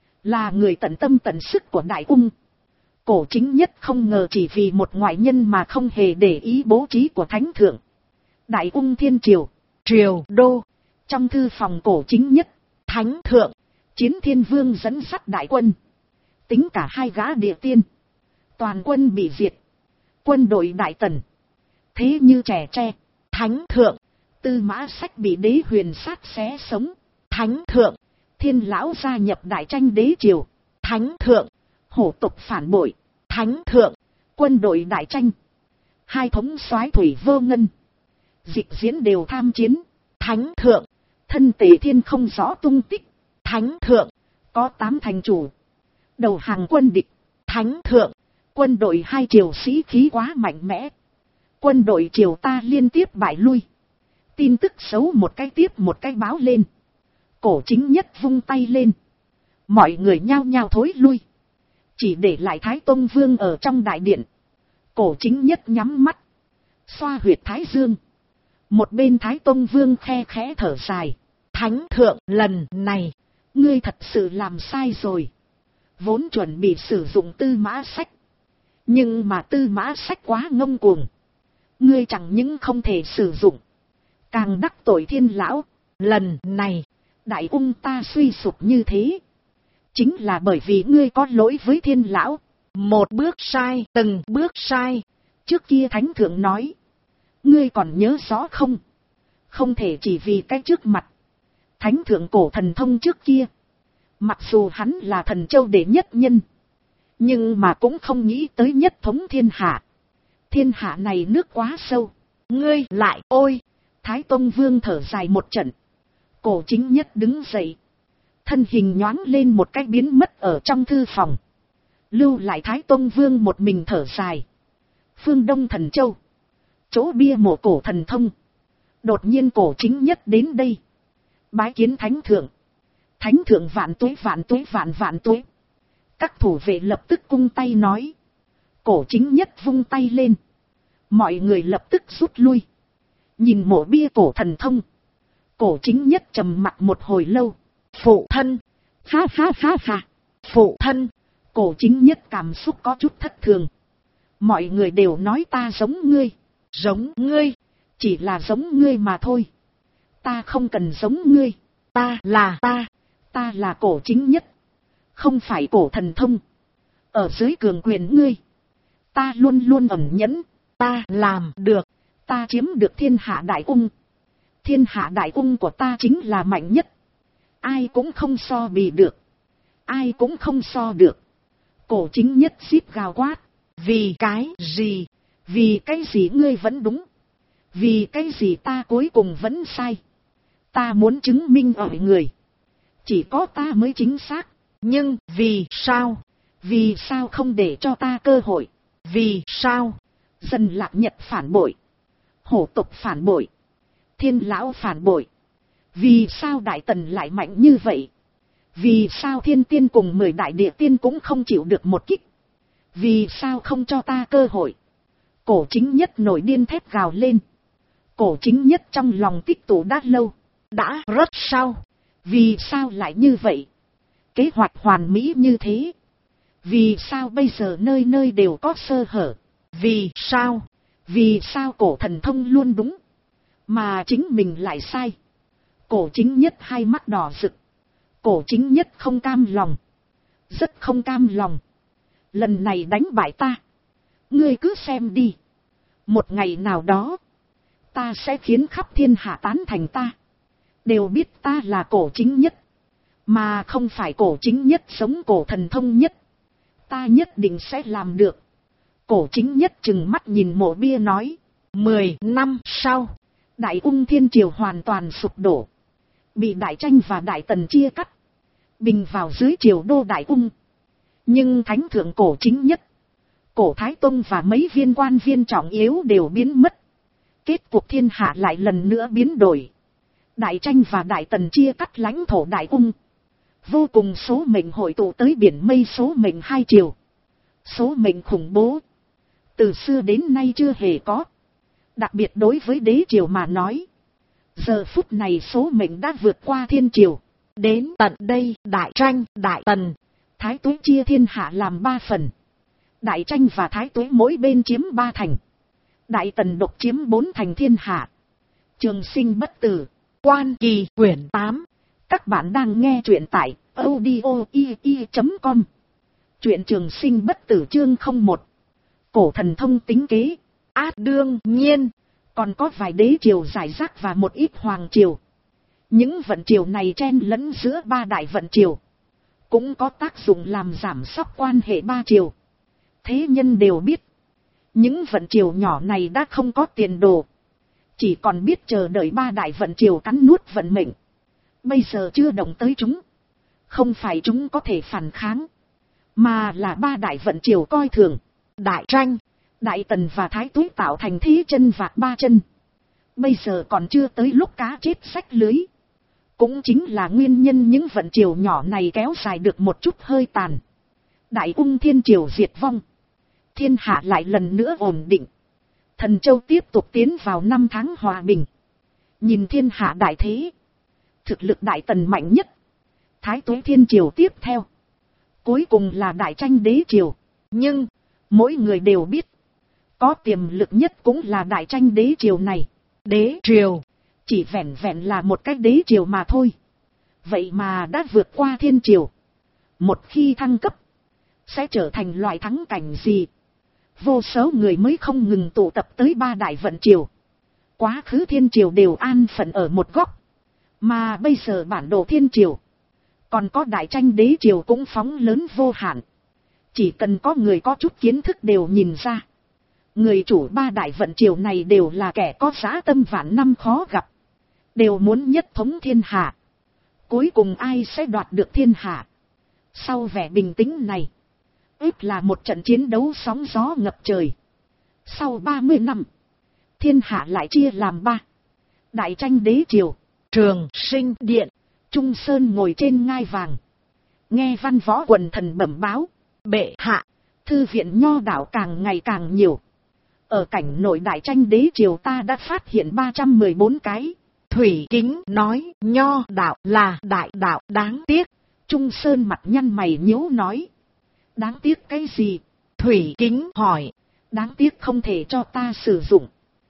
là người tận tâm tận sức của Đại Ung. Cổ Chính Nhất không ngờ chỉ vì một ngoại nhân mà không hề để ý bố trí của Thánh Thượng. Đại Ung Thiên Triều, Triều Đô. Trong thư phòng Cổ Chính Nhất, Thánh Thượng, Chiến Thiên Vương dẫn dắt đại quân, tính cả 2 gã địa tiên, toàn quân bị diệt. Quân đội Đại Tần thế như trẻ tre. Thánh Thượng, Tư Mã Sách bị Đế Huyền Sát xé sống. Thánh Thượng, Thiên lão gia nhập Đại Tranh Đế Triều. Thánh Thượng, hổ tộc phản bội. Thánh Thượng, quân đội Đại Tranh, 2 thống soái Thủy Vô Ngân, Dịch Diễn đều tham chiến. Thánh Thượng, thân Tề Thiên không rõ tung tích. Thánh Thượng, có 8 thành chủ đầu hàng quân địch. Thánh Thượng, quân đội 2 triều sĩ khí quá mạnh mẽ. Quân đội triều ta liên tiếp bại lui. Tin tức xấu một cái tiếp một cái báo lên. Cổ Chính Nhất vung tay lên, mọi người nhao nhao thối lui, chỉ để lại Thái Tông Vương ở trong đại điện. Cổ Chính Nhất nhắm mắt, xoa huyệt thái dương. Một bên Thái Tông Vương khe khẽ thở dài. Thánh Thượng, lần này ngươi thật sự làm sai rồi. Vốn chuẩn bị sử dụng Tư Mã Sách, nhưng mà Tư Mã Sách quá ngông cuồng, Ngươi chẳng những không thể sử dụng, càng đắc tội thiên lão. Lần này, Đại ung ta suy sụp như thế, chính là bởi vì ngươi có lỗi với thiên lão. một bước sai, từng bước sai. Trước kia thánh thượng nói, ngươi còn nhớ rõ không? Không thể chỉ vì cái trước mặt. Thánh thượng cổ thần thông trước kia, mặc dù hắn là thần châu đệ nhất nhân, nhưng mà cũng không nghĩ tới nhất thống thiên hạ. Thiên hạ này nước quá sâu. Ngươi lại, ôi! Thái Tông Vương thở dài một trận. Cổ Chính Nhất đứng dậy, thân hình nhoáng lên một cái biến mất ở trong thư phòng. Lưu lại Thái Tông Vương một mình thở dài. Phương Đông Thần Châu, chỗ bia mộ cổ thần thông. Đột nhiên Cổ Chính Nhất đến đây, bái kiến Thánh Thượng. Thánh Thượng vạn tuế vạn tuế vạn vạn tuế. Các thủ vệ lập tức cung tay nói. Cổ Chính Nhất vung tay lên, mọi người lập tức rút lui. Nhìn mộ bia cổ thần thông, Cổ Chính Nhất trầm mặc một hồi lâu. Phụ thân! Ha ha ha ha! Phụ thân! Cổ Chính Nhất cảm xúc có chút thất thường. Mọi người đều nói ta giống ngươi. Giống ngươi! Chỉ là giống ngươi mà thôi. Ta không cần giống ngươi. Ta là ta. Ta là Cổ Chính Nhất, không phải cổ thần thông. Ở dưới cường quyền ngươi, ta luôn luôn ẩn nhẫn. Ta làm được. Ta chiếm được thiên hạ đại ung. Thiên hạ đại ung của ta chính là mạnh nhất. Ai cũng không so bì được. Ai cũng không so được. Cổ Chính Nhất xít gào quát. Vì cái gì? Vì cái gì ngươi vẫn đúng? Vì cái gì ta cuối cùng vẫn sai? Ta muốn chứng minh ở người, chỉ có ta mới chính xác. Nhưng vì sao? Vì sao không để cho ta cơ hội? Vì sao? Dân Lạc Nhật phản bội, hổ tộc phản bội, thiên lão phản bội. Vì sao Đại Tần lại mạnh như vậy? Vì sao Thiên Tiên cùng 10 đại địa tiên cũng không chịu được một kích? Vì sao không cho ta cơ hội? Cổ Chính Nhất nổi điên thét gào lên. Cổ Chính Nhất trong lòng tích tụ đã lâu. Đã rất sao? Vì sao lại như vậy? Kế hoạch hoàn mỹ như thế, vì sao bây giờ nơi nơi đều có sơ hở? Vì sao? Vì sao cổ thần thông luôn đúng, mà chính mình lại sai? Cổ Chính Nhất hai mắt đỏ rực. Cổ Chính Nhất không cam lòng, rất không cam lòng. Lần này đánh bại ta, ngươi cứ xem đi. Một ngày nào đó, ta sẽ khiến khắp thiên hạ tán thành ta, đều biết ta là Cổ Chính Nhất, mà không phải Cổ Chính Nhất sống cổ thần thông nhất. Ta nhất định sẽ làm được. Cổ Chính Nhất trừng mắt nhìn mộ bia nói. 10 năm sau, Đại Ung Thiên Triều hoàn toàn sụp đổ, bị Đại Tranh và Đại Tần chia cắt, bình vào dưới triều đô Đại Ung. Nhưng Thánh Thượng Cổ Chính Nhất, Cổ Thái Tông và mấy viên quan viên trọng yếu đều biến mất. Kết cục thiên hạ lại lần nữa biến đổi. Đại Tranh và Đại Tần chia cắt lãnh thổ Đại Ung. Vô cùng số mệnh hội tụ tới biển mây số mệnh hai triều. Số mệnh khủng bố, từ xưa đến nay chưa hề có. Đặc biệt đối với đế triều mà nói, giờ phút này số mệnh đã vượt qua thiên triều. Đến tận đây, Đại Tranh, Đại Tần, Thái Tuế chia thiên hạ làm 3 phần. Đại Tranh và Thái Tuế mỗi bên chiếm 3 thành. Đại Tần độc chiếm 4 thành thiên hạ. Trường Sinh bất tử. Quan Kỳ quyển 8. Các bạn đang nghe truyện tại audio.com. Truyện Trường Sinh bất tử chương 01. Cổ thần thông tính kế. Đương nhiên, còn có vài đế triều giải rác và một ít hoàng triều. Những vận triều này chen lẫn giữa 3 đại vận triều, cũng có tác dụng làm giảm sóc quan hệ 3 triều. Thế nhân đều biết, những vận triều nhỏ này đã không có tiền đồ, chỉ còn biết chờ đợi 3 đại vận triều cắn nuốt vận mệnh. Bây giờ chưa động tới chúng, không phải chúng có thể phản kháng, mà là 3 đại vận triều coi thường. Đại Tranh, Đại Tần và Thái Tuế tạo thành thế chân vạc 3 chân. Bây giờ còn chưa tới lúc cá chết xách lưới. Cũng chính là nguyên nhân những vận triều nhỏ này kéo dài được một chút hơi tàn. Đại Ung Thiên Triều diệt vong, thiên hạ lại lần nữa ổn định. Thần Châu tiếp tục tiến vào 5 tháng hòa bình. Nhìn thiên hạ đại thế, thực lực Đại Tần mạnh nhất, Thái Tuế Thiên Triều tiếp theo, cuối cùng là Đại Tranh đế triều. Nhưng mỗi người đều biết, Có tiềm lực nhất cũng là đại tranh đế triều này. Đế triều, chỉ vẹn vẹn là một cái đế triều mà thôi. Vậy mà đã vượt qua thiên triều. Một khi thăng cấp, sẽ trở thành loại thắng cảnh gì? Vô số người mới không ngừng tụ tập tới ba đại vận triều. Quá khứ thiên triều đều an phận ở một góc. Mà bây giờ bản đồ thiên triều, còn có đại tranh đế triều cũng phóng lớn vô hạn. Chỉ cần có người có chút kiến thức đều nhìn ra. Người chủ ba đại vận triều này đều là kẻ có dã tâm vạn năm khó gặp. Đều muốn nhất thống thiên hạ. Cuối cùng ai sẽ đoạt được thiên hạ? Sau vẻ bình tĩnh này, ếp là một trận chiến đấu sóng gió ngập trời. Sau 30 năm, thiên hạ lại chia làm ba. Đại tranh đế triều, Trường Sinh Điện. Trung Sơn ngồi trên ngai vàng, nghe văn võ quần thần bẩm báo. Bệ hạ, thư viện nho đạo càng ngày càng nhiều. Ở cảnh nội đại tranh đế triều ta đã phát hiện 314 cái. Thủy Kính nói nho đạo là đại đạo, đáng tiếc. Trung Sơn mặt nhăn mày nhíu nói. Đáng tiếc cái gì? Thủy Kính hỏi. Đáng tiếc không thể cho ta sử dụng.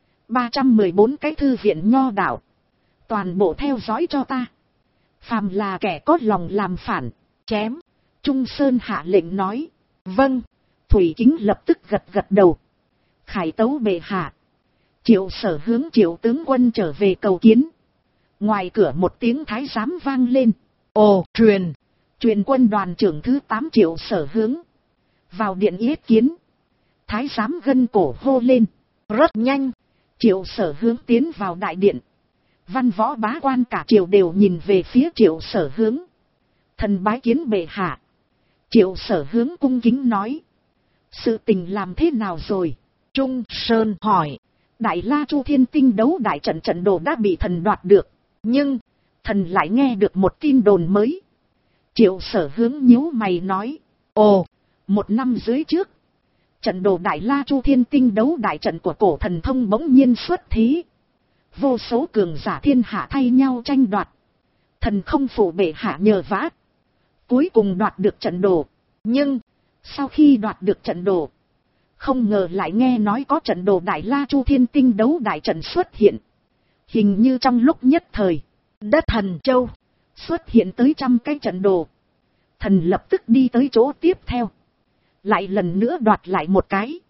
314 cái thư viện nho đạo, toàn bộ theo dõi cho ta. Phàm là kẻ có lòng làm phản, chém. Trung Sơn hạ lệnh nói. Vâng. Thủy Kính lập tức gật gật đầu. Khải tấu bệ hạ. Triệu Sở hướng Triệu tướng quân trở về cầu kiến. Ngoài cửa một tiếng thái giám vang lên. Ồ, truyền quân đoàn trưởng thứ 8 Triệu Sở hướng vào điện yết kiến. Thái giám gân cổ hô lên. Rất nhanh. Triệu Sở hướng tiến vào đại điện. Văn võ bá quan cả triều đều nhìn về phía Triệu Sở hướng. Thần bái kiến bệ hạ. Triệu Sở hướng cung kính nói. Sự tình làm thế nào rồi? Trung Sơn hỏi. Đại La Chu Thiên Tinh đấu đại trận trận đồ đã bị thần đoạt được. Nhưng, thần lại nghe được một tin đồn mới. Triệu Sở hướng nhíu mày nói. Ồ, 1 năm dưới trước, trận đồ Đại La Chu Thiên Tinh đấu đại trận của cổ thần thông bỗng nhiên xuất thí. Vô số cường giả thiên hạ thay nhau tranh đoạt. Thần không phụ bệ hạ nhờ vả. Cuối cùng đoạt được trận đồ. Nhưng, sau khi đoạt được trận đồ, không ngờ lại nghe nói có trận đồ Đại La Chu Thiên Tinh đấu đại trận xuất hiện. Hình như trong lúc nhất thời, đất Thần Châu xuất hiện tới 100 cái trận đồ. Thần lập tức đi tới chỗ tiếp theo. Lại lần nữa đoạt lại một cái.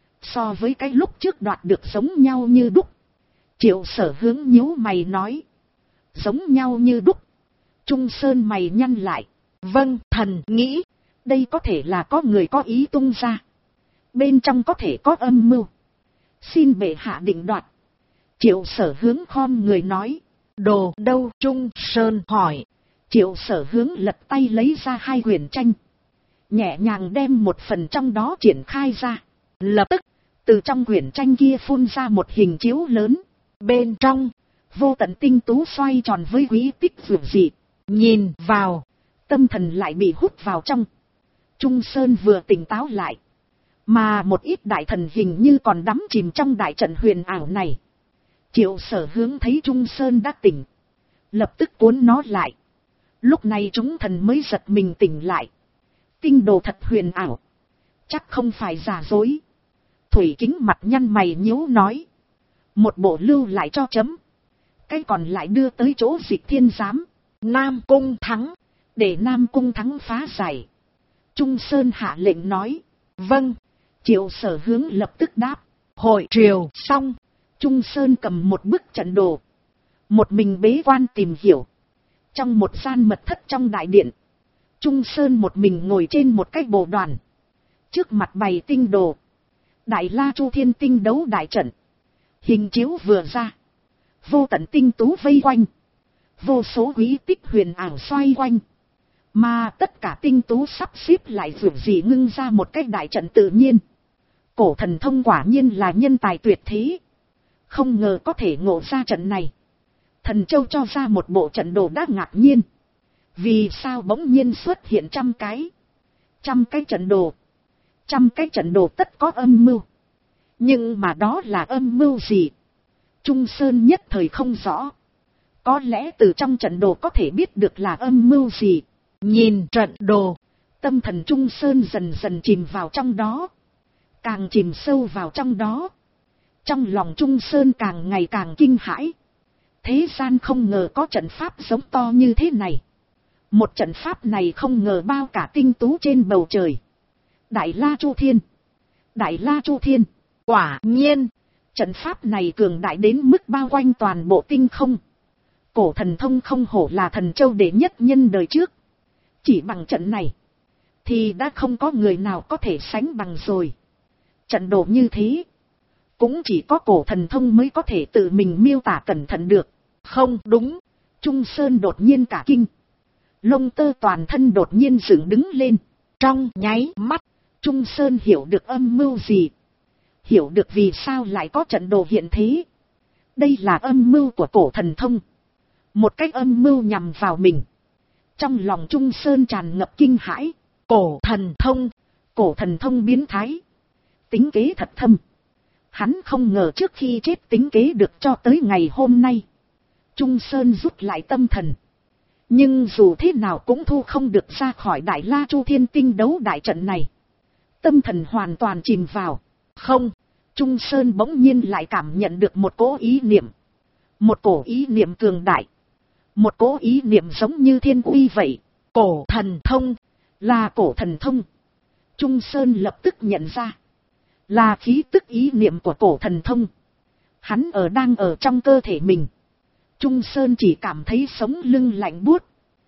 So với cái lúc trước đoạt được giống nhau như đúc. Triệu Sở hướng nhíu mày nói. Giống nhau như đúc. Trung Sơn mày nhăn lại. Vâng, thần nghĩ. Đây có thể là có người có ý tung ra. Bên trong có thể có âm mưu. Xin bệ hạ định đoạt. Triệu Sở hướng khom người nói. Đồ đâu? Trung Sơn hỏi. Triệu Sở hướng lật tay lấy ra 2 quyển tranh. Nhẹ nhàng đem một phần trong đó triển khai ra. Lập tức, từ trong quyển tranh kia phun ra một hình chiếu lớn. Bên trong, vô tận tinh tú xoay tròn với quý tích dường dị. Nhìn vào, tâm thần lại bị hút vào trong. Trung Sơn vừa tỉnh táo lại. Mà một ít đại thần hình như còn đắm chìm trong đại trận huyền ảo này. Triệu Sở hướng thấy Trung Sơn đã tỉnh, lập tức cuốn nó lại. Lúc này chúng thần mới giật mình tỉnh lại. Tinh đồ thật huyền ảo, chắc không phải giả dối. Thủy Kính mặt nhăn mày nhíu nói. Một bộ lưu lại cho chấm. Cái còn lại đưa tới chỗ Dịch Thiên giám. Nam Cung Thắng. Để Nam Cung Thắng phá giải. Trung Sơn hạ lệnh nói. Vâng. Triệu Sở hướng lập tức đáp. Hội triều xong. Trung Sơn cầm một bức trận đồ. Một mình bế quan tìm hiểu. Trong một gian mật thất trong đại điện, Trung Sơn một mình ngồi trên một cái bồ đoàn. Trước mặt bày tinh đồ. Đại La Chu Thiên Tinh đấu đại trận. Hình chiếu vừa ra. Vô tận tinh tú vây quanh. Vô số quý tích huyền ảo xoay quanh. Mà tất cả tinh tú sắp xếp lại dường dị ngưng ra một cái đại trận tự nhiên. Cổ thần thông quả nhiên là nhân tài tuyệt thế. Không ngờ có thể ngộ ra trận này. Thần Châu cho ra một bộ trận đồ đã ngạc nhiên. Vì sao bỗng nhiên xuất hiện 100 cái? 100 cái trận đồ. 100 cái trận đồ tất có âm mưu. Nhưng mà đó là âm mưu gì? Trung Sơn nhất thời không rõ. Có lẽ từ trong trận đồ có thể biết được là âm mưu gì. Nhìn trận đồ, tâm thần Trung Sơn dần dần chìm vào trong đó. càng chìm sâu vào trong đó. Trong lòng Trung Sơn càng ngày càng kinh hãi. Thế gian không ngờ có trận pháp giống to như thế này. Một trận pháp này không ngờ bao cả tinh tú trên bầu trời. Đại La Chu Thiên. Đại La Chu Thiên. Quả nhiên, trận pháp này cường đại đến mức bao quanh toàn bộ tinh không. Cổ thần thông không hổ là thần châu đệ nhất nhân đời trước. Chỉ bằng trận này, thì đã không có người nào có thể sánh bằng rồi. Trận đồ như thế, cũng chỉ có cổ thần thông mới có thể tự mình miêu tả cẩn thận được. không đúng. Trung Sơn đột nhiên cả kinh. Lông tơ toàn thân đột nhiên dựng đứng lên. Trong nháy mắt, Trung Sơn hiểu được âm mưu gì. Hiểu được vì sao lại có trận đồ hiện thế. Đây là âm mưu của cổ thần thông. Một cách âm mưu nhằm vào mình. Trong lòng Trung Sơn tràn ngập kinh hãi. cổ thần thông, Cổ thần thông biến thái. Tính kế thật thâm. Hắn không ngờ trước khi chết tính kế được cho tới ngày hôm nay. Trung Sơn rút lại tâm thần. Nhưng dù thế nào cũng thu không được ra khỏi Đại La Chu Thiên tinh đấu đại trận này. Tâm thần hoàn toàn chìm vào. không, Trung Sơn bỗng nhiên lại cảm nhận được một cỗ ý niệm. Một cổ ý niệm cường đại. Một cỗ ý niệm giống như thiên uy vậy. cổ thần thông, Là cổ thần thông. Trung Sơn lập tức nhận ra. Là khí tức ý niệm của cổ thần thông. Hắn đang ở trong cơ thể mình. Trung Sơn chỉ cảm thấy sống lưng lạnh buốt.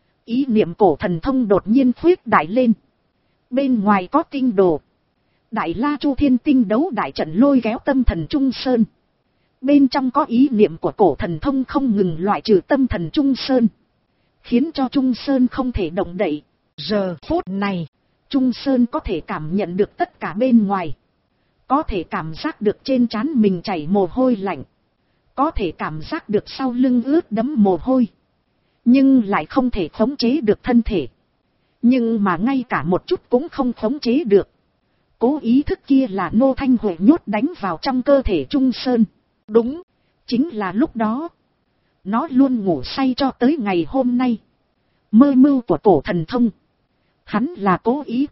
Ý niệm cổ thần thông đột nhiên khuếch đại lên. Bên ngoài có tinh đồ. Đại La Chu Thiên tinh đấu đại trận lôi kéo tâm thần Trung Sơn. Bên trong có ý niệm của cổ thần thông không ngừng loại trừ tâm thần Trung Sơn. Khiến cho Trung Sơn không thể động đậy. giờ phút này, Trung Sơn có thể cảm nhận được tất cả bên ngoài. Có thể cảm giác được trên trán mình chảy mồ hôi lạnh. Có thể cảm giác được sau lưng ướt đẫm mồ hôi. Nhưng lại không thể khống chế được thân thể. Nhưng mà ngay cả một chút cũng không khống chế được. Cố ý thức kia là Nô Thanh Huệ nhốt đánh vào trong cơ thể Trung Sơn. đúng, Chính là lúc đó. Nó luôn ngủ say cho tới ngày hôm nay. Mơ mưu của cổ thần thông. Hắn là cố ý.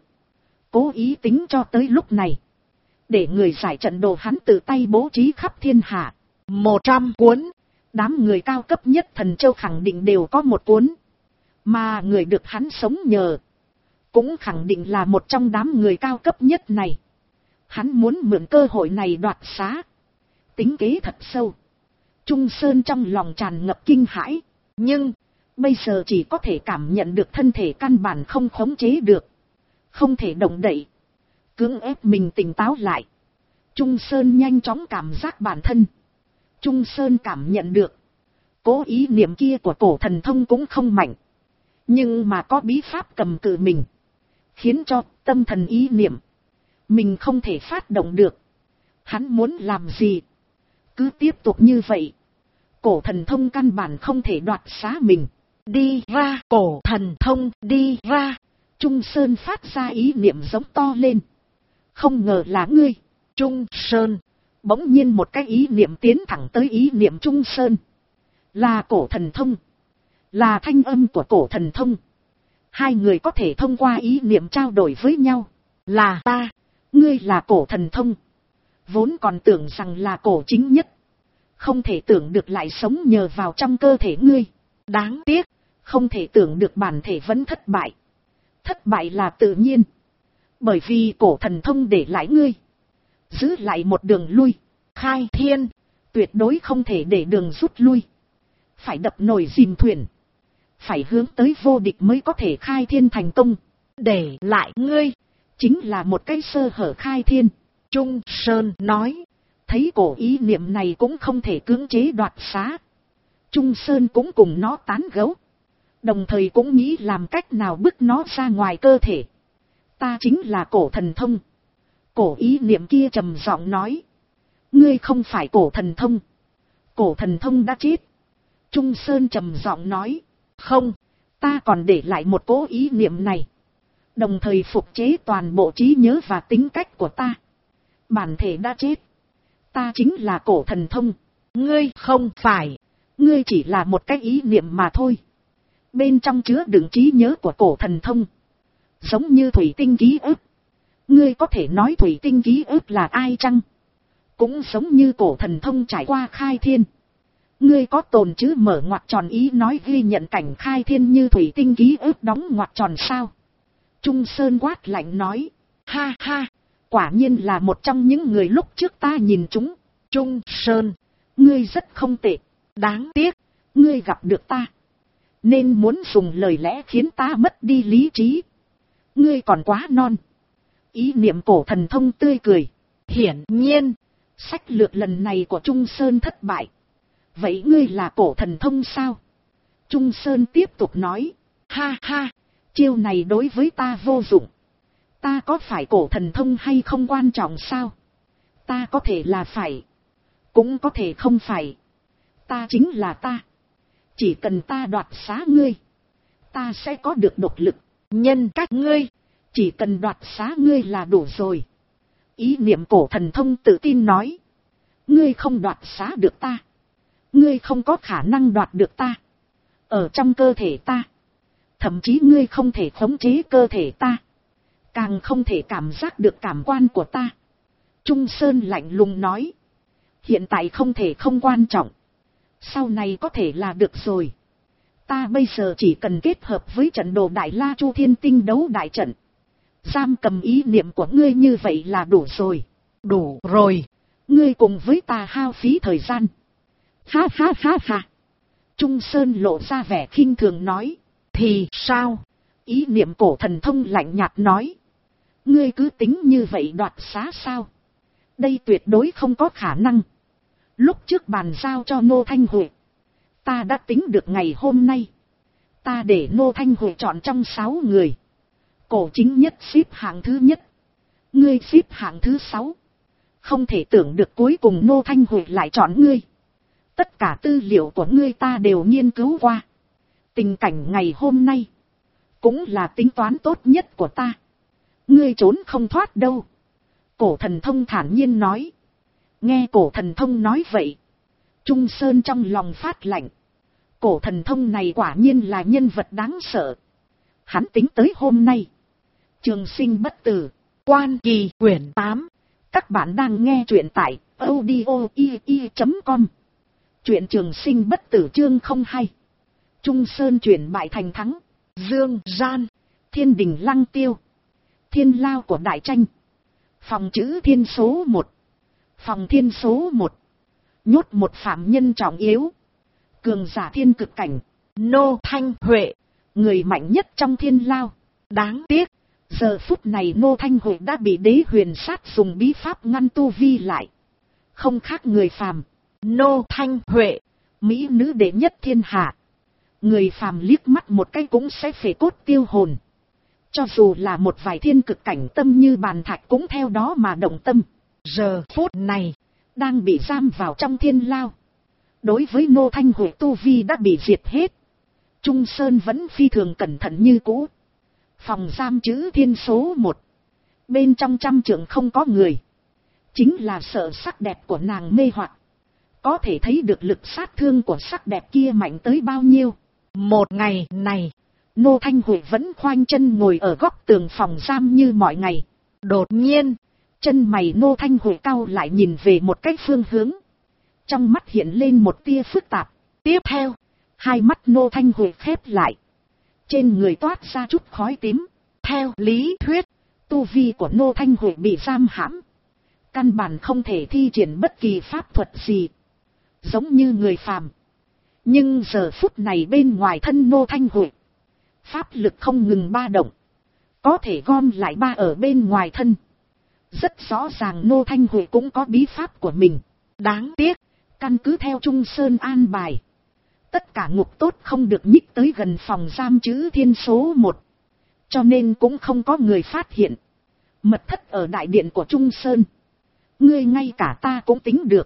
Cố ý tính cho tới lúc này. Để người giải trận đồ hắn tự tay bố trí khắp thiên hạ. 100 cuốn, Đám người cao cấp nhất thần châu khẳng định đều có một cuốn. Mà người được hắn sống nhờ. Cũng khẳng định là một trong đám người cao cấp nhất này. Hắn muốn mượn cơ hội này đoạt xá. Tính kế thật sâu. Trung Sơn trong lòng tràn ngập kinh hãi. nhưng, Bây giờ chỉ có thể cảm nhận được thân thể căn bản không khống chế được. Không thể động đậy. Cưỡng ép mình tỉnh táo lại. Trung Sơn nhanh chóng cảm giác bản thân. Trung Sơn cảm nhận được. Cố ý niệm kia của cổ thần thông cũng không mạnh. Nhưng mà có bí pháp cầm cự mình. Khiến cho tâm thần ý niệm. Mình không thể phát động được. Hắn muốn làm gì? Cứ tiếp tục như vậy. Cổ thần thông căn bản không thể đoạt xá mình. đi ra, cổ thần thông, đi ra. Trung Sơn phát ra ý niệm giống to lên. Không ngờ là ngươi. Trung Sơn, Bỗng nhiên một cái ý niệm tiến thẳng tới ý niệm Trung Sơn. Là cổ thần thông. Là thanh âm của cổ thần thông. Hai người có thể thông qua ý niệm trao đổi với nhau. là ta, Ngươi là cổ thần thông. Vốn còn tưởng rằng là cổ chính nhất. Không thể tưởng được lại sống nhờ vào trong cơ thể ngươi. đáng tiếc, Không thể tưởng được bản thể vẫn thất bại. Thất bại là tự nhiên. Bởi vì cổ thần thông để lại ngươi. Giữ lại một đường lui. khai thiên, Tuyệt đối không thể để đường rút lui. Phải đập nồi dìm thuyền. Phải hướng tới vô địch mới có thể khai thiên thành công. để lại ngươi. Chính là một cái sơ hở khai thiên. Trung Sơn nói, Thấy cổ ý niệm này cũng không thể cưỡng chế đoạt xá. Trung Sơn cũng cùng nó tán gẫu. Đồng thời cũng nghĩ làm cách nào bức nó ra ngoài cơ thể. Ta chính là cổ thần thông. Cổ ý niệm kia trầm giọng nói. Ngươi không phải cổ thần thông. Cổ thần thông đã chết. Trung Sơn trầm giọng nói. Không, ta còn để lại một cố ý niệm này. Đồng thời phục chế toàn bộ trí nhớ và tính cách của ta. Bản thể đã chết. Ta chính là cổ thần thông. ngươi không phải, Ngươi chỉ là một cái ý niệm mà thôi. Bên trong chứa đựng trí nhớ của cổ thần thông. Giống như thủy tinh ký ức. Ngươi có thể nói thủy tinh ký ức là ai chăng? Cũng giống như cổ thần thông trải qua khai thiên. Ngươi có tồn chữ mở ngoặc tròn ý nói ghi nhận cảnh khai thiên như thủy tinh ký ức đóng ngoặc tròn sao? Trung Sơn quát lạnh nói. Ha ha, quả nhiên là một trong những người lúc trước ta nhìn chúng. Trung Sơn, ngươi rất không tệ. Đáng tiếc, ngươi gặp được ta, nên muốn dùng lời lẽ khiến ta mất đi lý trí. Ngươi còn quá non. Ý niệm cổ thần thông tươi cười. Hiển nhiên, sách lược lần này của Trung Sơn thất bại. Vậy ngươi là cổ thần thông sao? Trung Sơn tiếp tục nói. Ha ha, chiêu này đối với ta vô dụng. Ta có phải cổ thần thông hay không quan trọng sao? Ta có thể là phải, cũng có thể không phải. Ta chính là ta. Chỉ cần ta đoạt xá ngươi, ta sẽ có được độc lực. Nhân cách ngươi, chỉ cần đoạt xá ngươi là đủ rồi. Ý niệm cổ thần thông tự tin nói. Ngươi không đoạt xá được ta. Ngươi không có khả năng đoạt được ta. Ở trong cơ thể ta, thậm chí ngươi không thể khống chế cơ thể ta, càng không thể cảm giác được cảm quan của ta. Trung Sơn lạnh lùng nói. Hiện tại không thể không quan trọng, sau này có thể là được rồi. Ta bây giờ chỉ cần kết hợp với trận đồ Đại La Chu Thiên Tinh đấu đại trận, giam cầm ý niệm của ngươi như vậy là đủ rồi. Đủ rồi. Ngươi cùng với ta hao phí thời gian. Ha ha ha ha. Trung Sơn lộ ra vẻ khinh thường nói. Thì sao? Ý niệm cổ thần thông lạnh nhạt nói. Ngươi cứ tính như vậy đoạt xá sao? Đây tuyệt đối không có khả năng. Lúc trước bàn giao cho Ngô Thanh Huệ, ta đã tính được ngày hôm nay. Ta để Ngô Thanh Huệ chọn trong 6 người. Cổ chính nhất xếp hạng thứ nhất, ngươi xếp hạng thứ 6. Không thể tưởng được cuối cùng Ngô Thanh Huệ lại chọn ngươi. Tất cả tư liệu của ngươi ta đều nghiên cứu qua. Tình cảnh ngày hôm nay cũng là tính toán tốt nhất của ta. Ngươi trốn không thoát đâu. Cổ thần thông thản nhiên nói. Nghe cổ thần thông nói vậy, Trung Sơn trong lòng phát lạnh. Cổ thần thông này quả nhiên là nhân vật đáng sợ. Hắn tính tới hôm nay, trường sinh bất tử, Quan Kỳ quyển 8. Các bạn đang nghe truyện tại audio.com. Truyện trường sinh bất tử chương 02. Trung Sơn chuyển bại thành thắng. Dương Gian, Thiên Đình Lăng Tiêu, Thiên Lao của Đại Tranh. Phòng chữ thiên số 1. Phòng thiên số 1. Nhốt một phạm nhân trọng yếu. Cường giả thiên cực cảnh. Ngô Thanh Huệ, người mạnh nhất trong Thiên Lao. Đáng tiếc, giờ phút này Ngô Thanh Huệ đã bị Đế Huyền Sát dùng bí pháp ngăn tu vi lại. Không khác người phàm. Ngô Thanh Huệ, mỹ nữ đệ nhất thiên hạ. Người phàm liếc mắt một cái cũng sẽ phệ cốt tiêu hồn. Cho dù là một vài thiên cực cảnh tâm như bàn thạch cũng theo đó mà động tâm. Giờ phút này, đang bị giam vào trong Thiên Lao. Đối với Ngô Thanh Huệ tu vi đã bị diệt hết. Trung Sơn vẫn phi thường cẩn thận như cũ. Phòng giam chữ thiên số 1. Bên trong 100 trượng không có người. Chính là sợ sắc đẹp của nàng mê hoặc. Có thể thấy được lực sát thương của sắc đẹp kia mạnh tới bao nhiêu. Một ngày này, Ngô Thanh Huệ vẫn khoanh chân ngồi ở góc tường phòng giam như mọi ngày. Đột nhiên, chân mày Ngô Thanh Huệ cau lại nhìn về một cái phương hướng. Trong mắt hiện lên một tia phức tạp. Tiếp theo, hai mắt Ngô Thanh Huệ khép lại. Trên người toát ra chút khói tím. Theo lý thuyết, tu vi của Ngô Thanh Huệ bị giam hãm. Căn bản không thể thi triển bất kỳ pháp thuật gì. Giống như người phàm. Nhưng giờ phút này bên ngoài thân Ngô Thanh Huệ, pháp lực không ngừng ba động. Có thể gom lại ba ở bên ngoài thân. Rất rõ ràng Ngô Thanh Huệ cũng có bí pháp của mình. Đáng tiếc, căn cứ theo Trung Sơn an bài, tất cả ngục tốt không được nhích tới gần phòng giam chữ thiên số 1. Cho nên cũng không có người phát hiện. Mật thất ở đại điện của Trung Sơn. Ngươi ngay cả ta cũng tính được.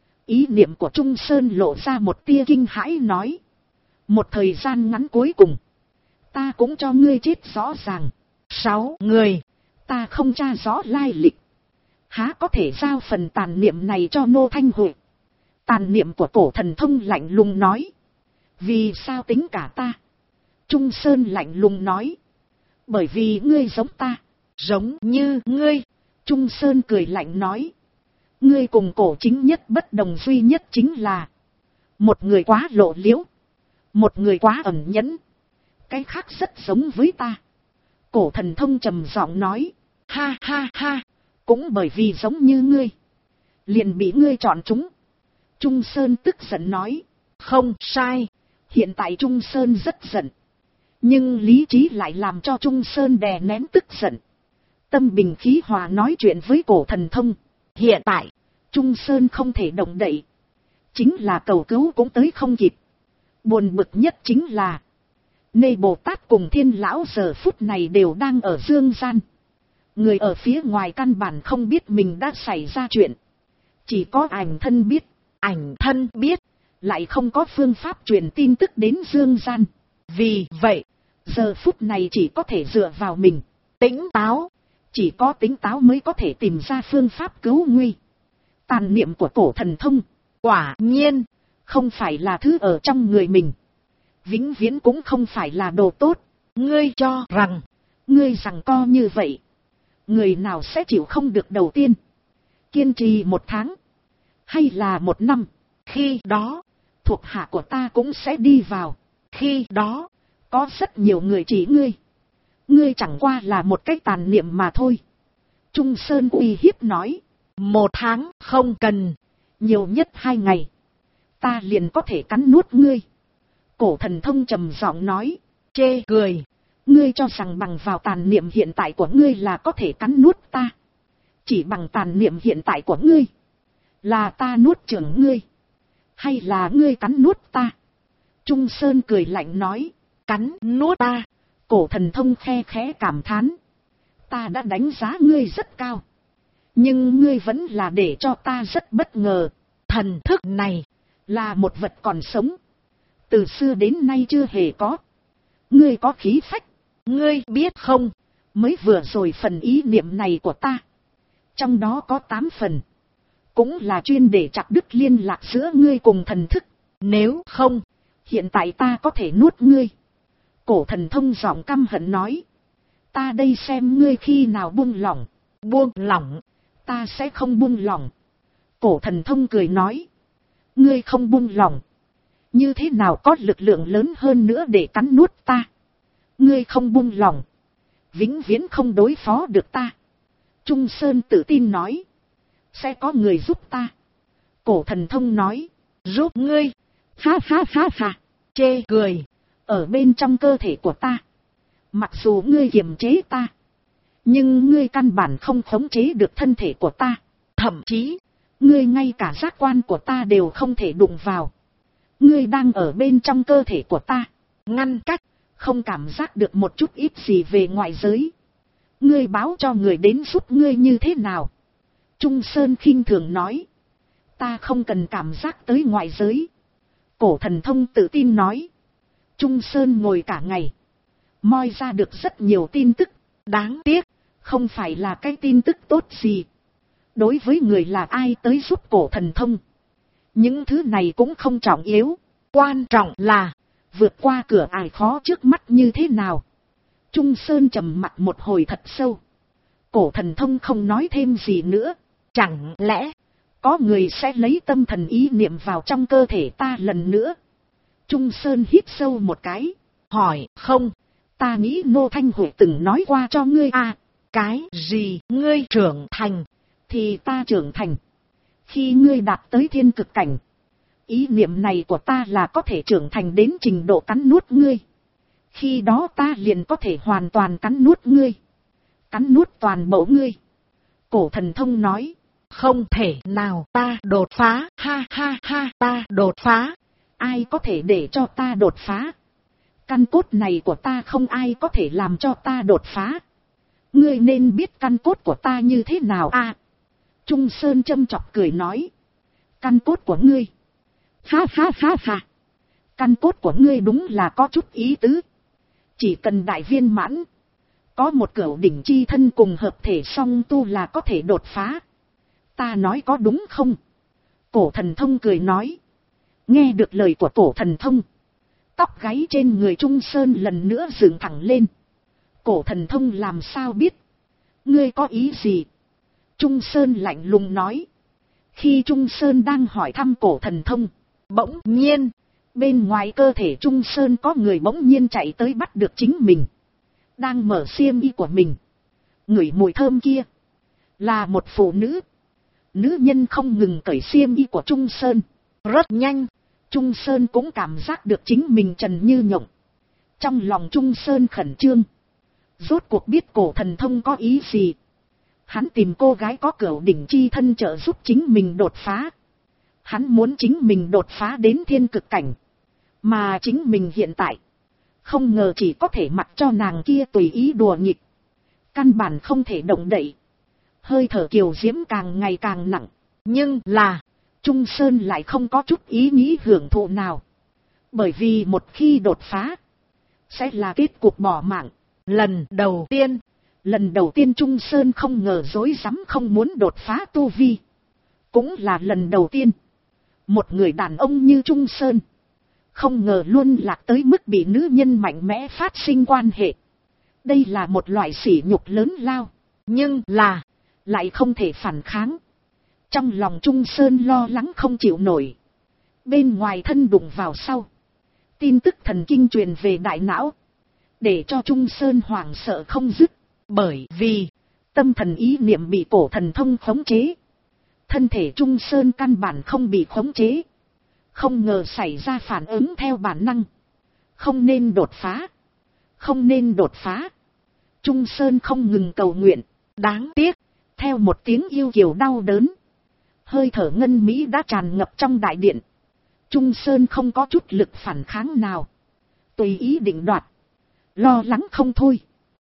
Ý niệm của Trung Sơn lộ ra một tia kinh hãi nói. Một thời gian ngắn cuối cùng, ta cũng cho ngươi chết rõ ràng. 6 người, ta không tra rõ lai lịch. Há có thể giao phần tàn niệm này cho Ngô Thanh Huệ. Tàn niệm của cổ thần thông lạnh lùng nói. Vì sao tính cả ta? Trung Sơn lạnh lùng nói. Bởi vì ngươi giống ta. giống như ngươi. Trung Sơn cười lạnh nói. Ngươi cùng Cổ Chính Nhất bất đồng duy nhất chính là một người quá lộ liễu, một người quá ẩn nhẫn. Cái khác rất giống với ta. Cổ Thần Thông trầm giọng nói. Ha ha ha, cũng bởi vì giống như ngươi, liền bị ngươi chọn chúng. Trung Sơn tức giận nói. Không sai. Hiện tại Trung Sơn rất giận, nhưng lý trí lại làm cho Trung Sơn đè nén tức giận. Tâm bình khí hòa nói chuyện với Cổ Thần Thông. Hiện tại, Trung Sơn không thể động đậy. Chính là cầu cứu cũng tới không kịp. Buồn bực nhất chính là Nê Bồ Tát cùng Thiên Lão giờ phút này đều đang ở dương gian. Người ở phía ngoài căn bản không biết mình đã xảy ra chuyện. Chỉ có ảnh thân biết. ảnh thân biết, lại không có phương pháp truyền tin tức đến dương gian. Vì vậy, giờ phút này chỉ có thể dựa vào mình. tỉnh táo. Chỉ có tỉnh táo mới có thể tìm ra phương pháp cứu nguy. Tàn niệm của Cổ Thần Thông, quả nhiên, không phải là thứ ở trong người mình. Vĩnh viễn cũng không phải là đồ tốt. Ngươi cho rằng, ngươi rằng co như vậy, người nào sẽ chịu không được đầu tiên? Kiên trì 1 tháng, hay là 1 năm? Khi đó, thuộc hạ của ta cũng sẽ đi vào. Khi đó, có rất nhiều người chỉ ngươi. Ngươi chẳng qua là một cái tàn niệm mà thôi. Trung Sơn uy hiếp nói. 1 tháng không cần. Nhiều nhất 2 ngày. Ta liền có thể cắn nuốt ngươi. Cổ Thần Thông trầm giọng nói. Chê cười. Ngươi cho rằng bằng vào tàn niệm hiện tại của ngươi là có thể cắn nuốt ta. Chỉ bằng tàn niệm hiện tại của ngươi, là ta nuốt chửng ngươi, hay là ngươi cắn nuốt ta? Trung Sơn cười lạnh nói. Cắn nuốt ta. Cổ Thần Thông khe khẽ cảm thán. Ta đã đánh giá ngươi rất cao, nhưng ngươi vẫn là để cho ta rất bất ngờ. Thần thức này là một vật còn sống, từ xưa đến nay chưa hề có. Ngươi có khí phách. Ngươi biết không, mới vừa rồi phần ý niệm này của ta, trong đó có 8 phần, cũng là chuyên để chặt đứt liên lạc giữa ngươi cùng thần thức. Nếu không, hiện tại ta có thể nuốt ngươi. Cổ Thần Thông giọng căm hận nói. Ta đây xem ngươi khi nào buông lỏng. Buông lỏng. Ta sẽ không buông lỏng. Cổ Thần Thông cười nói. Ngươi không buông lỏng, như thế nào có lực lượng lớn hơn nữa để cắn nuốt ta? Ngươi không buông lỏng, vĩnh viễn không đối phó được ta. Trung Sơn tự tin nói. Sẽ có người giúp ta. Cổ Thần Thông nói. Giúp ngươi? Ha ha ha ha. Chê cười. Ở bên trong cơ thể của ta, mặc dù ngươi kiềm chế ta, nhưng ngươi căn bản không khống chế được thân thể của ta. Thậm chí, ngươi ngay cả giác quan của ta đều không thể đụng vào. Ngươi đang ở bên trong cơ thể của ta, ngăn cách, không cảm giác được một chút ít gì về ngoại giới. Ngươi báo cho người đến giúp ngươi như thế nào? Trung Sơn khinh thường nói. Ta không cần cảm giác tới ngoại giới. Cổ Thần Thông tự tin nói. Trung Sơn ngồi cả ngày, moi ra được rất nhiều tin tức. Đáng tiếc, không phải là cái tin tức tốt gì. Đối với người là ai tới giúp Cổ Thần Thông, những thứ này cũng không trọng yếu. Quan trọng là vượt qua cửa ải khó trước mắt như thế nào. Trung Sơn trầm mặt một hồi thật sâu. Cổ Thần Thông không nói thêm gì nữa. Chẳng lẽ có người sẽ lấy tâm thần ý niệm vào trong cơ thể ta lần nữa? Trung Sơn hít sâu một cái, hỏi. Không, ta nghĩ Ngô Thanh Huệ từng nói qua cho ngươi à. Cái gì? Ngươi trưởng thành? Thì ta trưởng thành. Khi ngươi đạt tới thiên cực cảnh, ý niệm này của ta là có thể trưởng thành đến trình độ cắn nuốt ngươi. Khi đó ta liền có thể hoàn toàn cắn nuốt ngươi, cắn nuốt toàn bộ ngươi. Cổ Thần Thông nói. Không thể nào, ta đột phá. Ha ha ha, ta đột phá. Ai có thể để cho ta đột phá? Căn cốt này của ta không ai có thể làm cho ta đột phá. Ngươi nên biết căn cốt của ta như thế nào à? Trung Sơn châm chọc cười nói. Căn cốt của ngươi? Ha ha ha ha. Căn cốt của ngươi đúng là có chút ý tứ. Chỉ cần đại viên mãn, có một cửu đỉnh chi thân cùng hợp thể song tu là có thể đột phá. Ta nói có đúng không? Cổ Thần Thông cười nói. Nghe được lời của Cổ Thần Thông, tóc gáy trên người Trung Sơn lần nữa dựng thẳng lên. Cổ Thần Thông làm sao biết? Ngươi có ý gì? Trung Sơn lạnh lùng nói. Khi Trung Sơn đang hỏi thăm cổ thần thông, bỗng nhiên, bên ngoài cơ thể Trung Sơn có người bỗng nhiên chạy tới bắt được chính mình. Đang mở xiêm y của mình. Ngửi mùi thơm kia. Là một phụ nữ. Nữ nhân không ngừng cởi xiêm y của Trung Sơn. Rất nhanh, Trung Sơn cũng cảm giác được chính mình trần như nhộng. Trong lòng Trung Sơn khẩn trương. Rốt cuộc biết cổ thần thông có ý gì. Hắn tìm cô gái có cửu đỉnh chi thân trợ giúp chính mình đột phá. Hắn muốn chính mình đột phá đến thiên cực cảnh. Mà chính mình hiện tại, không ngờ chỉ có thể mặc cho nàng kia tùy ý đùa nghịch. Căn bản không thể động đậy. Hơi thở kiều diễm càng ngày càng nặng. Nhưng là, Trung Sơn lại không có chút ý nghĩ hưởng thụ nào. Bởi vì một khi đột phá, sẽ là kết cục bỏ mạng. Lần đầu tiên Trung Sơn không ngờ dối rắm không muốn đột phá tu vi. Cũng là lần đầu tiên, một người đàn ông như Trung Sơn, không ngờ luôn lạc tới mức bị nữ nhân mạnh mẽ phát sinh quan hệ. Đây là một loại sỉ nhục lớn lao, nhưng là, lại không thể phản kháng. Trong lòng Trung Sơn lo lắng không chịu nổi. Bên ngoài thân đụng vào sau, tin tức thần kinh truyền về đại não, để cho Trung Sơn hoảng sợ không dứt. Bởi vì, tâm thần ý niệm bị cổ thần thông khống chế. Thân thể Trung Sơn căn bản không bị khống chế. Không ngờ xảy ra phản ứng theo bản năng. Không nên đột phá. Không nên đột phá. Trung Sơn không ngừng cầu nguyện. Đáng tiếc, theo một tiếng yêu kiều đau đớn, hơi thở ngân mỹ đã tràn ngập trong đại điện. Trung Sơn không có chút lực phản kháng nào. Tùy ý định đoạt. Lo lắng không thôi.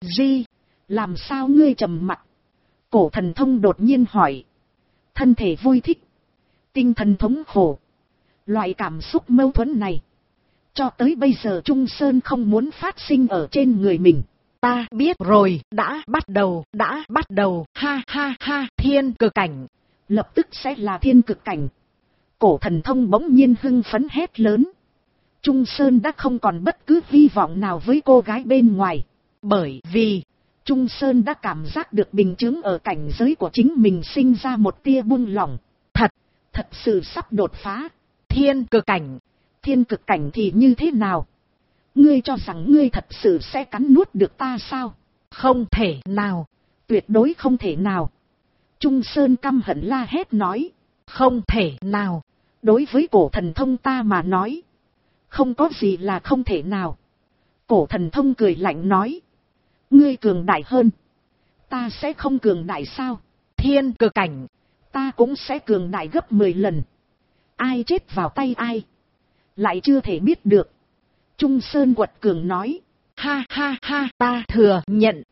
Làm sao ngươi trầm mặc? Cổ thần thông đột nhiên hỏi. Thân thể vui thích, tinh thần thống khổ. Loại cảm xúc mâu thuẫn này, cho tới bây giờ Trung Sơn không muốn phát sinh ở trên người mình. Ta biết rồi, đã bắt đầu, ha ha ha, thiên cực cảnh. Lập tức sẽ là thiên cực cảnh. Cổ thần thông bỗng nhiên hưng phấn hét lớn. Trung Sơn đã không còn bất cứ hy vọng nào với cô gái bên ngoài. Bởi vì, Trung Sơn đã cảm giác được bình chứng ở cảnh giới của chính mình sinh ra một tia buông lỏng. Thật sự sắp đột phá. Thiên cực cảnh. Thiên cực cảnh thì như thế nào? Ngươi cho rằng ngươi thật sự sẽ cắn nuốt được ta sao? Không thể nào. Tuyệt đối không thể nào. Trung Sơn căm hận la hét nói. Không thể nào. Đối với cổ thần thông ta mà nói, không có gì là không thể nào. Cổ thần thông cười lạnh nói. Ngươi cường đại hơn, ta sẽ không cường đại sao? Thiên cực cảnh, ta cũng sẽ cường đại gấp 10 lần. Ai chết vào tay ai, lại chưa thể biết được. Trung Sơn quật cường nói. Ha ha ha, ta thừa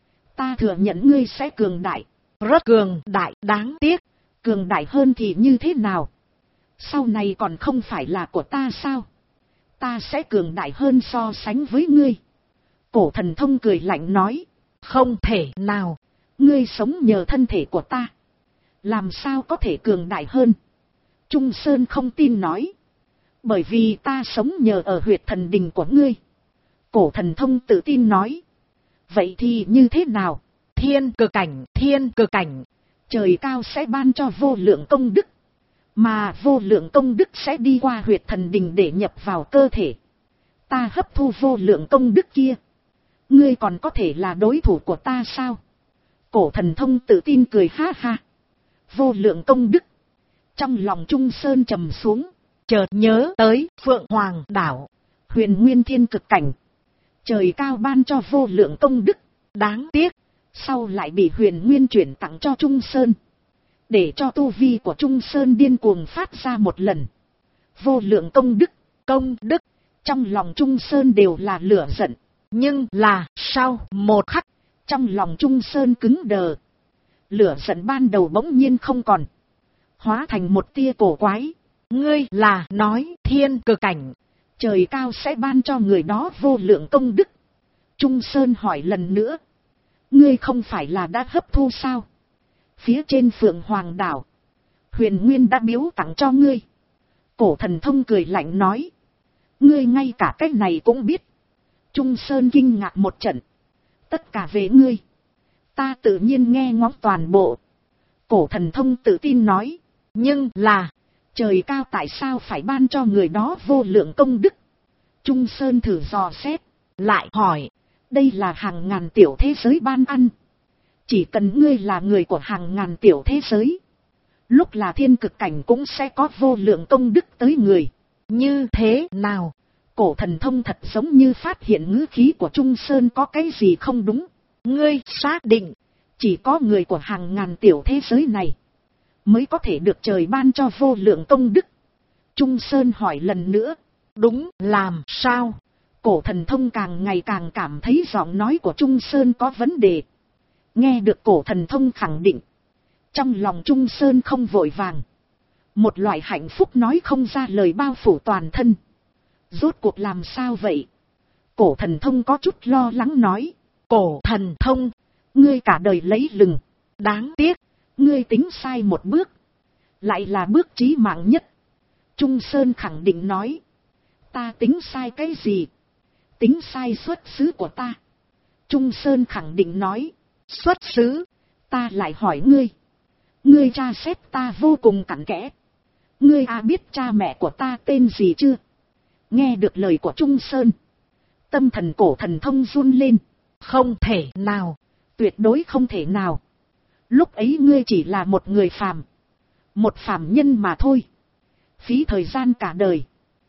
nhận ngươi sẽ cường đại. Rất cường đại, đáng tiếc. Cường đại hơn thì như thế nào? Sau này còn không phải là của ta sao? Ta sẽ cường đại hơn so sánh với ngươi. Cổ thần thông cười lạnh nói. Không thể nào. Ngươi sống nhờ thân thể của ta, làm sao có thể cường đại hơn? Trung Sơn không tin nói. Bởi vì ta sống nhờ ở huyệt thần đình của ngươi. Cổ thần thông tự tin nói. Vậy thì như thế nào? Thiên cực cảnh. Trời cao sẽ ban cho vô lượng công đức, mà vô lượng công đức sẽ đi qua huyệt thần đình để nhập vào cơ thể. Ta hấp thu vô lượng công đức kia, ngươi còn có thể là đối thủ của ta sao? Cổ thần thông tự tin cười ha ha. Vô lượng công đức. Trong lòng Trung Sơn trầm xuống, chợt nhớ tới Phượng Hoàng đảo, huyền nguyên thiên cực cảnh. Trời cao ban cho vô lượng công đức, đáng tiếc sau lại bị huyền nguyên chuyển tặng cho Trung Sơn, để cho tu vi của Trung Sơn điên cuồng phát ra một lần. Vô lượng công đức, trong lòng Trung Sơn đều là lửa giận. Nhưng là sau một khắc, trong lòng Trung Sơn cứng đờ. Lửa giận ban đầu bỗng nhiên không còn, hóa thành một tia cổ quái. Ngươi là nói thiên cực cảnh, trời cao sẽ ban cho người đó vô lượng công đức? Trung Sơn hỏi lần nữa. Ngươi không phải là đã hấp thu sao? Phía trên Phượng Hoàng đảo, huyền nguyên đã biếu tặng cho ngươi. Cổ thần thông cười lạnh nói. Ngươi ngay cả cái này cũng biết. Trung Sơn kinh ngạc một trận. Tất cả về ngươi. Ta tự nhiên nghe ngóng toàn bộ. Cổ thần thông tự tin nói. Nhưng là, trời cao tại sao phải ban cho người đó vô lượng công đức? Trung Sơn thử dò xét. lại hỏi. Đây là hàng ngàn tiểu thế giới ban ăn. Chỉ cần ngươi là người của hàng ngàn tiểu thế giới, lúc là thiên cực cảnh cũng sẽ có vô lượng công đức tới người. Như thế nào? Cổ thần thông thật giống như phát hiện ngữ khí của Trung Sơn có cái gì không đúng. Ngươi xác định, chỉ có người của hàng ngàn tiểu thế giới này mới có thể được trời ban cho vô lượng công đức. Trung Sơn hỏi lần nữa. Đúng, làm sao? Cổ thần thông càng ngày càng cảm thấy giọng nói của Trung Sơn có vấn đề. Nghe được cổ thần thông khẳng định, trong lòng Trung Sơn không vội vàng. Một loại hạnh phúc nói không ra lời bao phủ toàn thân. Rốt cuộc làm sao vậy? Cổ thần thông có chút lo lắng nói. Cổ thần thông, ngươi cả đời lấy lừng. đáng tiếc, Ngươi tính sai một bước, lại là bước chí mạng nhất. Trung Sơn khẳng định nói. Ta tính sai cái gì? Tính sai xuất xứ của ta. Trung Sơn khẳng định nói. xuất xứ, Ta lại hỏi ngươi. Ngươi tra xét ta vô cùng cặn kẽ. Ngươi biết cha mẹ của ta tên gì chưa? Nghe được lời của Trung Sơn, tâm thần cổ thần thông run lên. không thể nào, Tuyệt đối không thể nào. Lúc ấy ngươi chỉ là một người phàm, một phàm nhân mà thôi. Phí thời gian cả đời,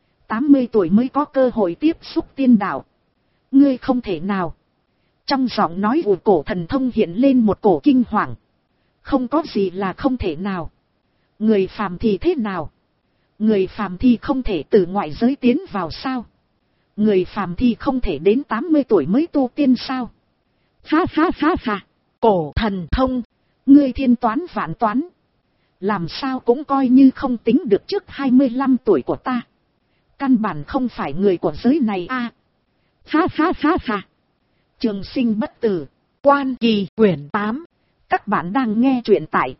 80 tuổi mới có cơ hội tiếp xúc tiên đạo. Ngươi không thể nào. Trong giọng nói của cổ thần thông hiện lên một cổ kinh hoàng. Không có gì là không thể nào. Người phàm thì thế nào? Người phàm thì không thể từ ngoại giới tiến vào sao? Người phàm thì không thể đến 80 tuổi mới tu tiên sao? Ha ha ha ha. cổ thần thông, Ngươi thiên toán vạn toán, làm sao cũng coi như không tính được trước 25 tuổi của ta. Căn bản không phải người của giới này a. Ha ha ha ha. Trường sinh bất tử. Quan Kỳ quyển 8. Các bạn đang nghe truyện tại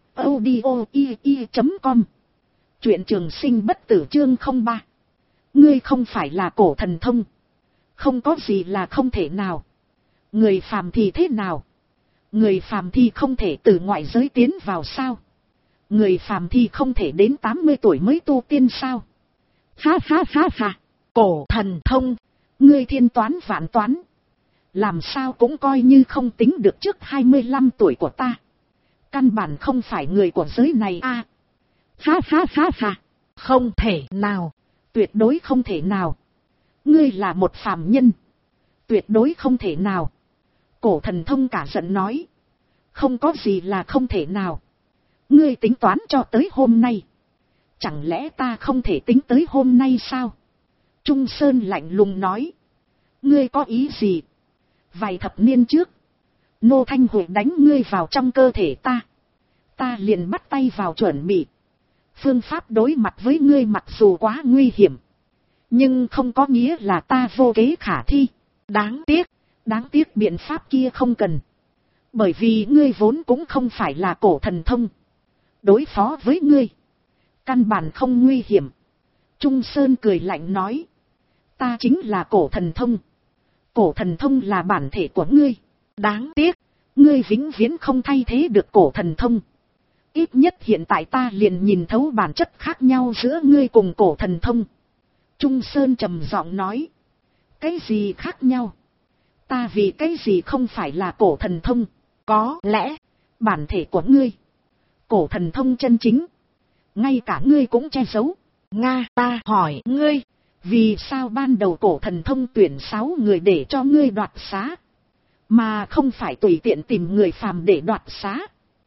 audio.com. Truyện trường sinh bất tử chương 03. Ngươi không phải là cổ thần thông. Không có gì là không thể nào. Người phàm thì thế nào? Người phàm thì không thể từ ngoại giới tiến vào sao? Người phàm thì không thể đến 80 tuổi mới tu tiên sao? Ha ha ha ha. Cổ thần thông, Ngươi thiên toán vạn toán, làm sao cũng coi như không tính được trước 25 tuổi của ta. Căn bản không phải người của giới này a. Ha ha ha ha. không thể nào, Tuyệt đối không thể nào. Ngươi là một phàm nhân. Tuyệt đối không thể nào. Cổ thần thông cả giận nói. Không có gì là không thể nào. Ngươi tính toán cho tới hôm nay, chẳng lẽ ta không thể tính tới hôm nay sao? Trung Sơn lạnh lùng nói. Ngươi có ý gì? Vài thập niên trước, Nô Thanh Huệ đánh ngươi vào trong cơ thể ta. Ta liền bắt tay vào chuẩn bị. Phương pháp đối mặt với ngươi mặc dù quá nguy hiểm, nhưng không có nghĩa là ta vô kế khả thi. đáng tiếc biện pháp kia không cần. Bởi vì ngươi vốn cũng không phải là cổ thần thông. Đối phó với ngươi, căn bản không nguy hiểm. Trung Sơn cười lạnh nói. Ta chính là cổ thần thông. Cổ thần thông là bản thể của ngươi. đáng tiếc, Ngươi vĩnh viễn không thay thế được cổ thần thông. Ít nhất hiện tại ta liền nhìn thấu bản chất khác nhau giữa ngươi cùng cổ thần thông. Trung Sơn trầm giọng nói. Cái gì khác nhau? Ta vì cái gì không phải là cổ thần thông? có lẽ, Bản thể của ngươi, cổ thần thông chân chính, ngay cả ngươi cũng che giấu. Nga, ta hỏi ngươi, Vì sao ban đầu cổ thần thông tuyển 6 người để cho ngươi đoạt xá, mà không phải tùy tiện tìm người phàm để đoạt xá?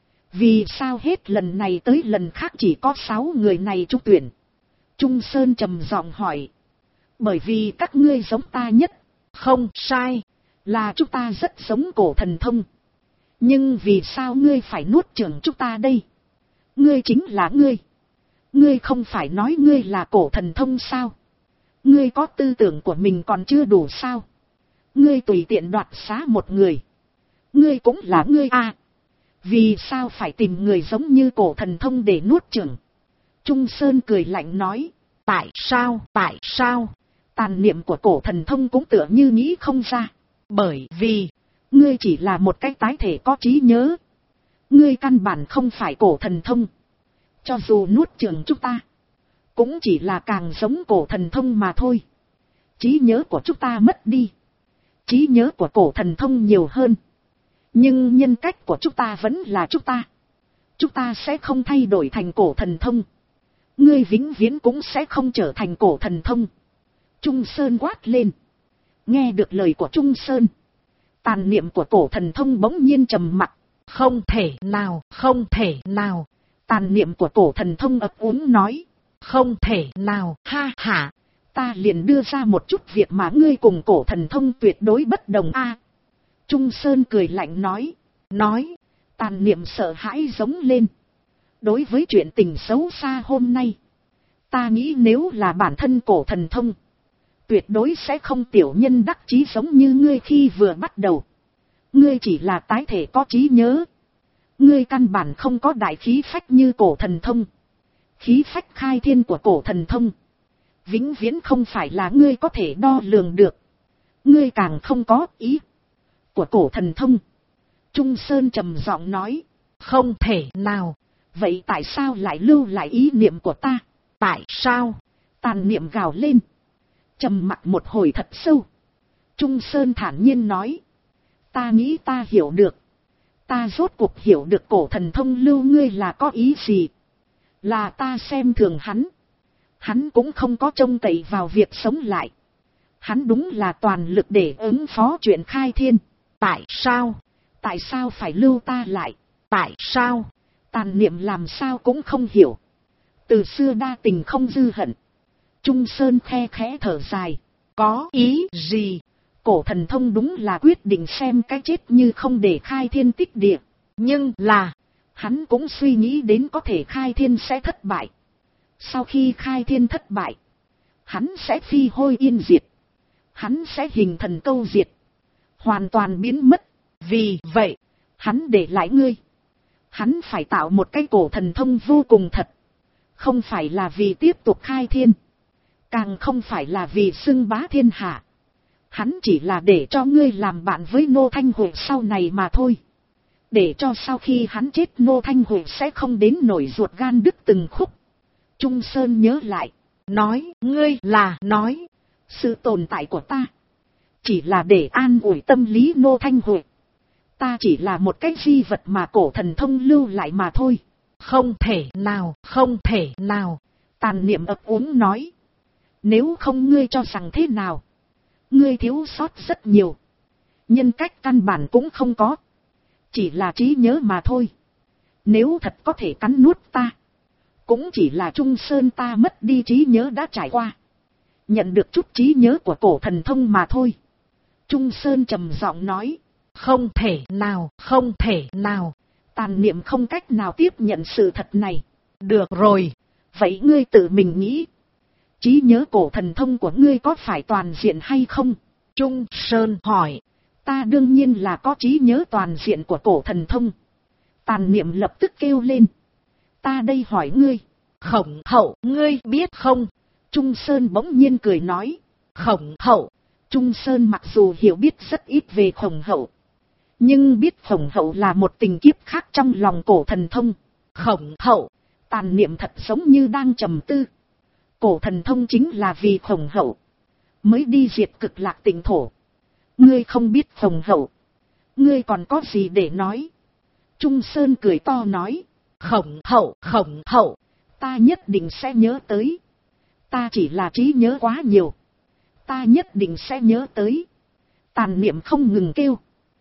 Vì sao hết lần này tới lần khác chỉ có 6 người này trúng tuyển? Trung Sơn trầm giọng hỏi. Bởi vì các ngươi giống ta nhất. không sai, Là chúng ta rất giống cổ thần thông. Nhưng vì sao ngươi phải nuốt chửng chúng ta đây? Ngươi chính là ngươi. Ngươi không phải nói ngươi là cổ thần thông sao? Ngươi có tư tưởng của mình còn chưa đủ sao? Ngươi tùy tiện đoạt xá một người. Ngươi cũng là ngươi à? Vì sao phải tìm người giống như cổ thần thông để nuốt chửng? Trung Sơn cười lạnh nói. tại sao? Tàn niệm của cổ thần thông cũng tựa như nghĩ không ra. Bởi vì, Ngươi chỉ là một cái tái thể có trí nhớ. Ngươi căn bản không phải cổ thần thông. Cho dù nuốt chửng chúng ta, cũng chỉ là càng giống cổ thần thông mà thôi. Trí nhớ của chúng ta mất đi, trí nhớ của cổ thần thông nhiều hơn. Nhưng nhân cách của chúng ta vẫn là chúng ta. Chúng ta sẽ không thay đổi thành cổ thần thông. Ngươi vĩnh viễn cũng sẽ không trở thành cổ thần thông. Trung Sơn quát lên. Nghe được lời của Trung Sơn, tàn niệm của cổ thần thông bỗng nhiên trầm mặc. Không thể nào, không thể nào. Tàn niệm của cổ thần thông ấp úng nói. Không thể nào, ha ha. Ta liền đưa ra một chút việc mà ngươi cùng cổ thần thông tuyệt đối bất đồng a. Trung Sơn cười lạnh nói. Tàn niệm sợ hãi giống lên. Đối với chuyện tình xấu xa hôm nay, ta nghĩ nếu là bản thân cổ thần thông, tuyệt đối sẽ không tiểu nhân đắc chí giống như ngươi khi vừa bắt đầu. Ngươi chỉ là tái thể có trí nhớ. Ngươi căn bản không có đại khí phách như cổ thần thông. Khí phách khai thiên của cổ thần thông vĩnh viễn không phải là ngươi có thể đo lường được. Ngươi càng không có ý của cổ thần thông. Trung Sơn trầm giọng nói. Không thể nào. Vậy tại sao lại lưu lại ý niệm của ta? Tại sao? Tàn niệm gào lên. Trầm mặc một hồi thật sâu. Trung Sơn thản nhiên nói. Ta nghĩ ta hiểu được. Ta rốt cuộc hiểu được cổ thần thông lưu ngươi là có ý gì. Là ta xem thường hắn. Hắn cũng không có trông cậy vào việc sống lại. Hắn đúng là toàn lực để ứng phó chuyện khai thiên. Tại sao? Tại sao phải lưu ta lại? Tại sao? Tàn niệm làm sao cũng không hiểu. Từ xưa đa tình không dư hận. Trung Sơn khe khẽ thở dài. Có ý gì? Cổ thần thông đúng là quyết định xem cái chết như không để khai thiên tích địa. Nhưng là, hắn cũng suy nghĩ đến có thể khai thiên sẽ thất bại. Sau khi khai thiên thất bại, hắn sẽ phi hôi yên diệt. Hắn sẽ hình thần câu diệt. Hoàn toàn biến mất. Vì vậy, hắn để lại ngươi. Hắn phải tạo một cái cổ thần thông vô cùng thật. Không phải là vì tiếp tục khai thiên. Càng không phải là vì xưng bá thiên hạ. Hắn chỉ là để cho ngươi làm bạn với Nô Thanh Huệ sau này mà thôi. Để cho sau khi hắn chết Nô Thanh Huệ sẽ không đến nổi ruột gan đứt từng khúc. Trung Sơn nhớ lại. Nói, ngươi là nói. Sự tồn tại của ta chỉ là để an ủi tâm lý Nô Thanh Huệ. Ta chỉ là một cái di vật mà cổ thần thông lưu lại mà thôi. Không thể nào, không thể nào. Tàn niệm ấp úng nói. Nếu không ngươi cho rằng thế nào? Ngươi thiếu sót rất nhiều. Nhân cách căn bản cũng không có. Chỉ là trí nhớ mà thôi. Nếu thật có thể cắn nuốt ta, cũng chỉ là Trung Sơn ta mất đi trí nhớ đã trải qua. Nhận được chút trí nhớ của cổ thần thông mà thôi. Trung Sơn trầm giọng nói. Không thể nào, không thể nào. Tàn niệm không cách nào tiếp nhận sự thật này. Được rồi. Vậy ngươi tự mình nghĩ. Trí nhớ cổ thần thông của ngươi có phải toàn diện hay không? Trung Sơn hỏi. Ta đương nhiên là có trí nhớ toàn diện của cổ thần thông. Tàn niệm lập tức kêu lên. Ta đây hỏi ngươi. Khổng Hậu, ngươi biết không? Trung Sơn bỗng nhiên cười nói. Khổng Hậu. Trung Sơn mặc dù hiểu biết rất ít về Khổng Hậu, nhưng biết Khổng Hậu là một tình kiếp khác trong lòng cổ thần thông. Khổng Hậu. Tàn niệm thật giống như đang trầm tư. Cổ thần thông chính là vì Khổng Hậu mới đi diệt Cực Lạc Tịnh thổ. Ngươi không biết Khổng Hậu, ngươi còn có gì để nói? Trung Sơn cười to nói. Khổng Hậu, Khổng Hậu. Ta nhất định sẽ nhớ tới. Ta chỉ là trí nhớ quá nhiều. Ta nhất định sẽ nhớ tới. Tàn niệm không ngừng kêu.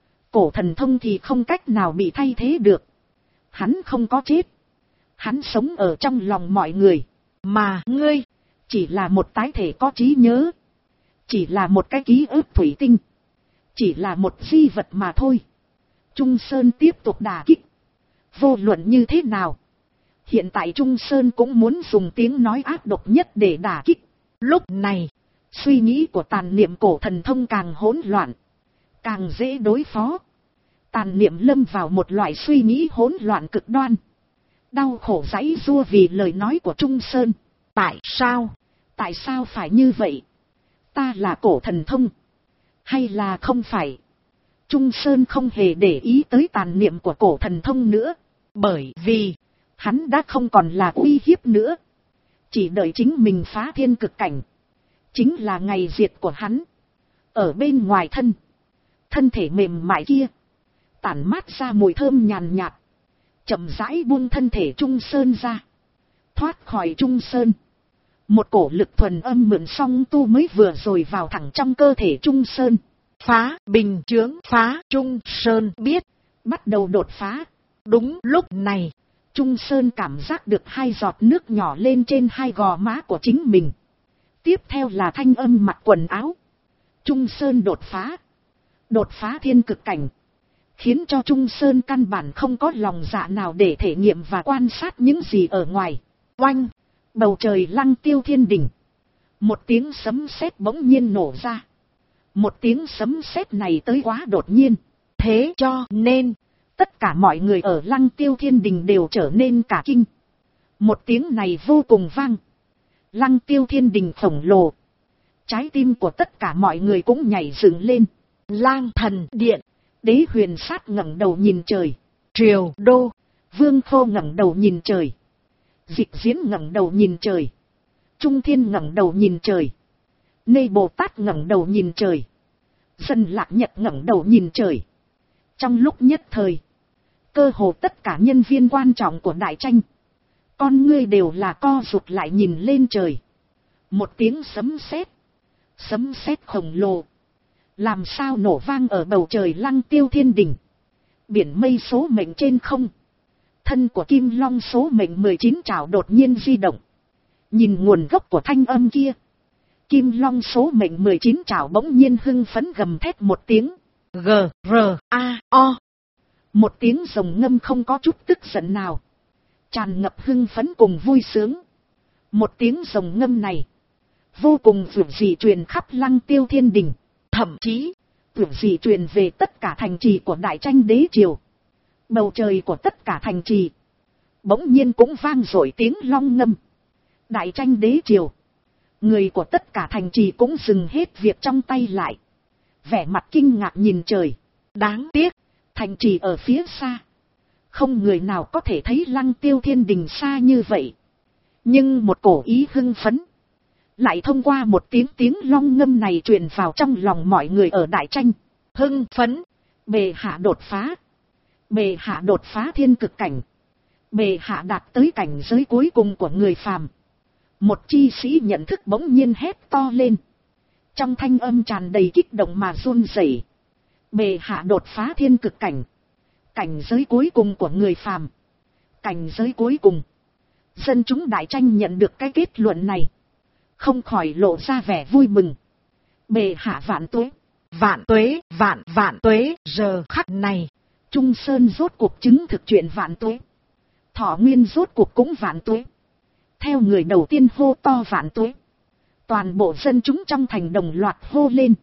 Cổ thần thông thì không cách nào bị thay thế được. Hắn không có chết. Hắn sống ở trong lòng mọi người. Mà ngươi chỉ là một tái thể có trí nhớ. Chỉ là một cái ký ức thủy tinh. Chỉ là một di vật mà thôi. Trung Sơn tiếp tục đả kích. Vô luận như thế nào, hiện tại Trung Sơn cũng muốn dùng tiếng nói ác độc nhất để đả kích. Lúc này, suy nghĩ của tàn niệm cổ thần thông càng hỗn loạn, càng dễ đối phó. Tàn niệm lâm vào một loại suy nghĩ hỗn loạn cực đoan. Đau khổ giãy giụa vì lời nói của Trung Sơn. Tại sao? Tại sao phải như vậy? Ta là cổ thần thông hay là không phải? Trung Sơn không hề để ý tới tàn niệm của cổ thần thông nữa, bởi vì hắn đã không còn là uy hiếp nữa, chỉ đợi chính mình phá thiên cực cảnh, chính là ngày diệt của hắn. Ở bên ngoài thân thể mềm mại kia, tản mát ra mùi thơm nhàn nhạt, chậm rãi buông thân thể Trung Sơn ra, thoát khỏi Trung Sơn. Một cổ lực thuần âm mượn song tu mới vừa rồi vào thẳng trong cơ thể Trung Sơn. Phá bình chướng, phá. Trung Sơn biết bắt đầu đột phá. Đúng lúc này, Trung Sơn cảm giác được 2 giọt nước nhỏ lên trên 2 gò má của chính mình. Tiếp theo là thanh âm mặc quần áo. Trung Sơn đột phá thiên cực cảnh, khiến cho Trung Sơn căn bản không có lòng dạ nào để thể nghiệm và quan sát những gì ở ngoài. Oanh, bầu trời lăng tiêu thiên đỉnh, một tiếng sấm sét bỗng nhiên nổ ra. Một tiếng sấm sét này tới quá đột nhiên, thế cho nên tất cả mọi người ở lăng tiêu thiên đình đều trở nên cả kinh. Một tiếng này vô cùng vang. Lăng tiêu thiên đình khổng lồ, trái tim của tất cả mọi người cũng nhảy dựng lên. Lang thần điện, Đế Huyền Sát ngẩng đầu nhìn trời. Triều Đô, Vương Khô ngẩng đầu nhìn trời. Dịch Diễn ngẩng đầu nhìn trời. Trung Thiên ngẩng đầu nhìn trời. Nê Bồ Tát ngẩng đầu nhìn trời. Dân Lạc Nhật ngẩng đầu nhìn trời. Trong lúc nhất thời, cơ hồ tất cả nhân viên quan trọng của đại tranh, con ngươi đều là co rụt lại nhìn lên trời. Một tiếng sấm sét khổng lồ, làm sao nổ vang ở bầu trời lăng tiêu thiên đình. Biển mây số mệnh trên không, thân của Kim Long số mệnh 19 trảo đột nhiên di động. Nhìn nguồn gốc của thanh âm kia, Kim Long số mệnh 19 trảo bỗng nhiên hưng phấn gầm thét một tiếng. G-R-A-O. Một tiếng rồng ngâm không có chút tức giận nào, tràn ngập hưng phấn cùng vui sướng. Một tiếng rồng ngâm này vô cùng vượt dị truyền khắp lăng tiêu thiên đình, thậm chí vượt dị truyền về tất cả thành trì của đại tranh đế triều. Bầu trời của tất cả thành trì bỗng nhiên cũng vang dội tiếng long ngâm. Đại tranh đế triều, người của tất cả thành trì cũng dừng hết việc trong tay lại, vẻ mặt kinh ngạc nhìn trời. Đáng tiếc, thành trì ở phía xa, không người nào có thể thấy lăng tiêu thiên đình xa như vậy. Nhưng một cổ ý hưng phấn lại thông qua một tiếng long ngâm này truyền vào trong lòng mọi người ở đại tranh. Hưng phấn, bệ hạ đột phá, bệ hạ đột phá thiên cực cảnh, bệ hạ đạt tới cảnh giới cuối cùng của người phàm. Một chi sĩ nhận thức bỗng nhiên hét to lên, trong thanh âm tràn đầy kích động mà run rẩy. Bệ hạ đột phá thiên cực cảnh, cảnh giới cuối cùng của người phàm, cảnh giới cuối cùng. Dân chúng đại tranh nhận được cái kết luận này, không khỏi lộ ra vẻ vui mừng. Bệ hạ vạn tuế, vạn tuế, vạn tuế. Giờ khắc này, Trung Sơn rốt cuộc chứng thực chuyện vạn tuế. Thọ Nguyên rốt cuộc cũng vạn tuế. Theo người đầu tiên hô to vạn tuế, toàn bộ dân chúng trong thành đồng loạt hô lên.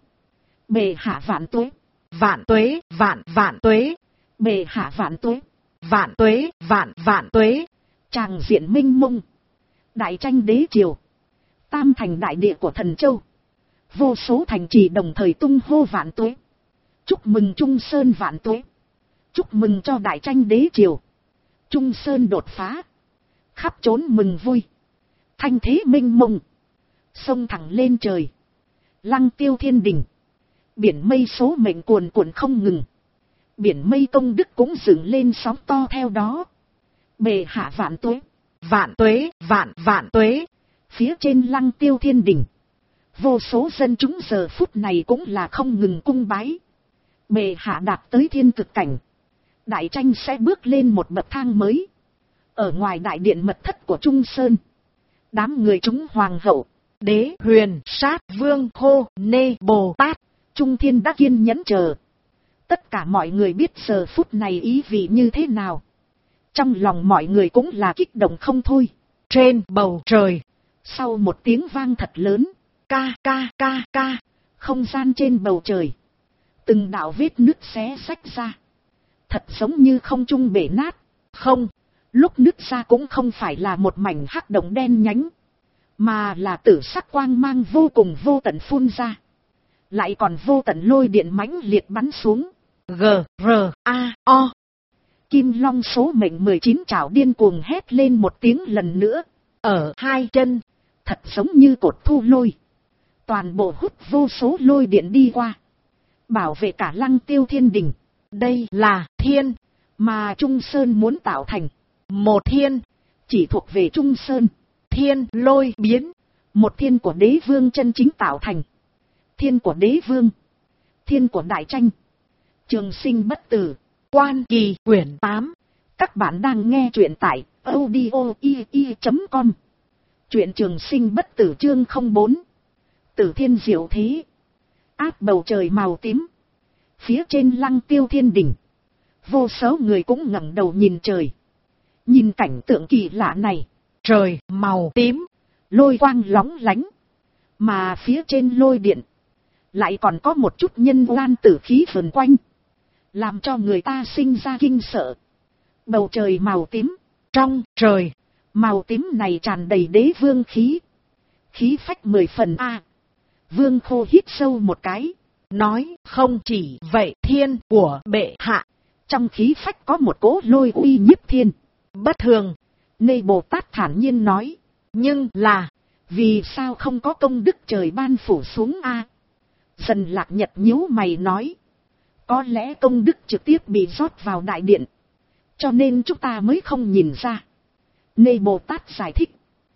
Bệ hạ vạn tuế, vạn tuế, vạn tuế. Bệ hạ vạn tuế, vạn tuế, vạn tuế. Tràng diện minh mông, đại tranh đế triều, tam thành đại địa của thần châu, vô số thành trì đồng thời tung hô vạn tuế. Chúc mừng Trung Sơn vạn tuế, chúc mừng cho đại tranh đế triều, Trung Sơn đột phá, khắp trốn mừng vui. Thanh thế minh mông, sông thẳng lên trời. Lăng tiêu thiên đình, biển mây số mệnh cuồn cuộn không ngừng. Biển mây công đức cũng dựng lên sóng to theo đó. Bệ hạ vạn tuế, vạn tuế, vạn tuế. Phía trên lăng tiêu thiên đình, vô số dân chúng giờ phút này cũng là không ngừng cung bái. Bệ hạ đạt tới thiên cực cảnh, đại tranh sẽ bước lên một bậc thang mới. Ở ngoài đại điện mật thất của Trung Sơn, đám người chúng hoàng hậu, Đế Huyền Sát, Vương Khô, Nê Bồ Tát, Trung Thiên đã kiên nhẫn chờ. Tất cả mọi người biết giờ phút này ý vị như thế nào. Trong lòng mọi người cũng là kích động không thôi. Trên bầu trời, sau một tiếng vang thật lớn, ca ca ca ca, không gian trên bầu trời, từng đạo vết nứt xé rách ra, thật giống như không trung bể nát. Không, lúc nứt ra cũng không phải là một mảnh hắc động đen nhánh, mà là tử sắc quang mang vô cùng vô tận phun ra, lại còn vô tận lôi điện mãnh liệt bắn xuống. G-R-A-O. Kim Long số mệnh 19 chảo điên cuồng hét lên một tiếng lần nữa. Ở hai chân, thật giống như cột thu lôi. Toàn bộ hút vô số lôi điện đi qua. Bảo vệ cả Lăng Tiêu Thiên Đình. Đây là thiên, mà Trung Sơn muốn tạo thành. một thiên, chỉ thuộc về Trung Sơn. thiên lôi biến. Một thiên của đế vương chân chính tạo thành. Thiên của đế vương. Thiên của đại tranh. Trường sinh bất tử. Quan Kỳ quyển 8. Các bạn đang nghe truyện tại audio.com. Truyện trường sinh bất tử chương 04. Tử thiên diệu thế. Áp bầu trời màu tím. Phía trên Lăng Tiêu Thiên Đình. Vô số người cũng ngẩng đầu nhìn trời. Nhìn cảnh tượng kỳ lạ này. Trời màu tím, lôi quang lóng lánh. Mà phía trên lôi điện. Lại còn có một chút nhân oan tử khí vần quanh. Làm cho người ta sinh ra kinh sợ. Bầu trời màu tím. trong trời màu tím này tràn đầy đế vương khí. Khí phách 10 phần a. Vương Khô hít sâu một cái. nói không chỉ vậy, thiên của bệ hạ. Trong khí phách có một cỗ lôi uy nhiếp thiên. Bất thường. Nê Bồ Tát thản nhiên nói. Nhưng là, vì sao không có công đức trời ban phủ xuống a? Dần Lạc Nhật nhíu mày nói. Có lẽ công đức trực tiếp bị rót vào đại điện. Cho nên chúng ta mới không nhìn ra. Nê Bồ Tát giải thích.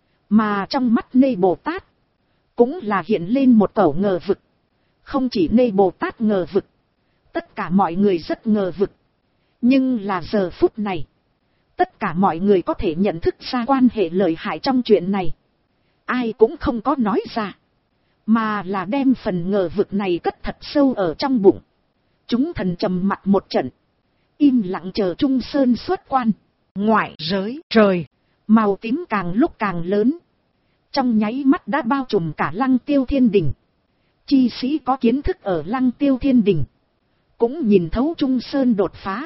Mà trong mắt Nê Bồ Tát. Cũng là hiện lên một cẩu ngờ vực. Không chỉ Nê Bồ Tát ngờ vực. Tất cả mọi người rất ngờ vực. Nhưng là giờ phút này. Tất cả mọi người có thể nhận thức ra quan hệ lợi hại trong chuyện này. Ai cũng không có nói ra. Mà là đem phần ngờ vực này cất thật sâu ở trong bụng. Chúng thần trầm mặc một trận. Im lặng chờ Trung Sơn xuất quan. ngoại giới trời Màu tím càng lúc càng lớn. Trong nháy mắt đã bao trùm cả Lăng Tiêu Thiên Đình. Chi sĩ có kiến thức ở Lăng Tiêu Thiên Đình. Cũng nhìn thấu Trung Sơn đột phá.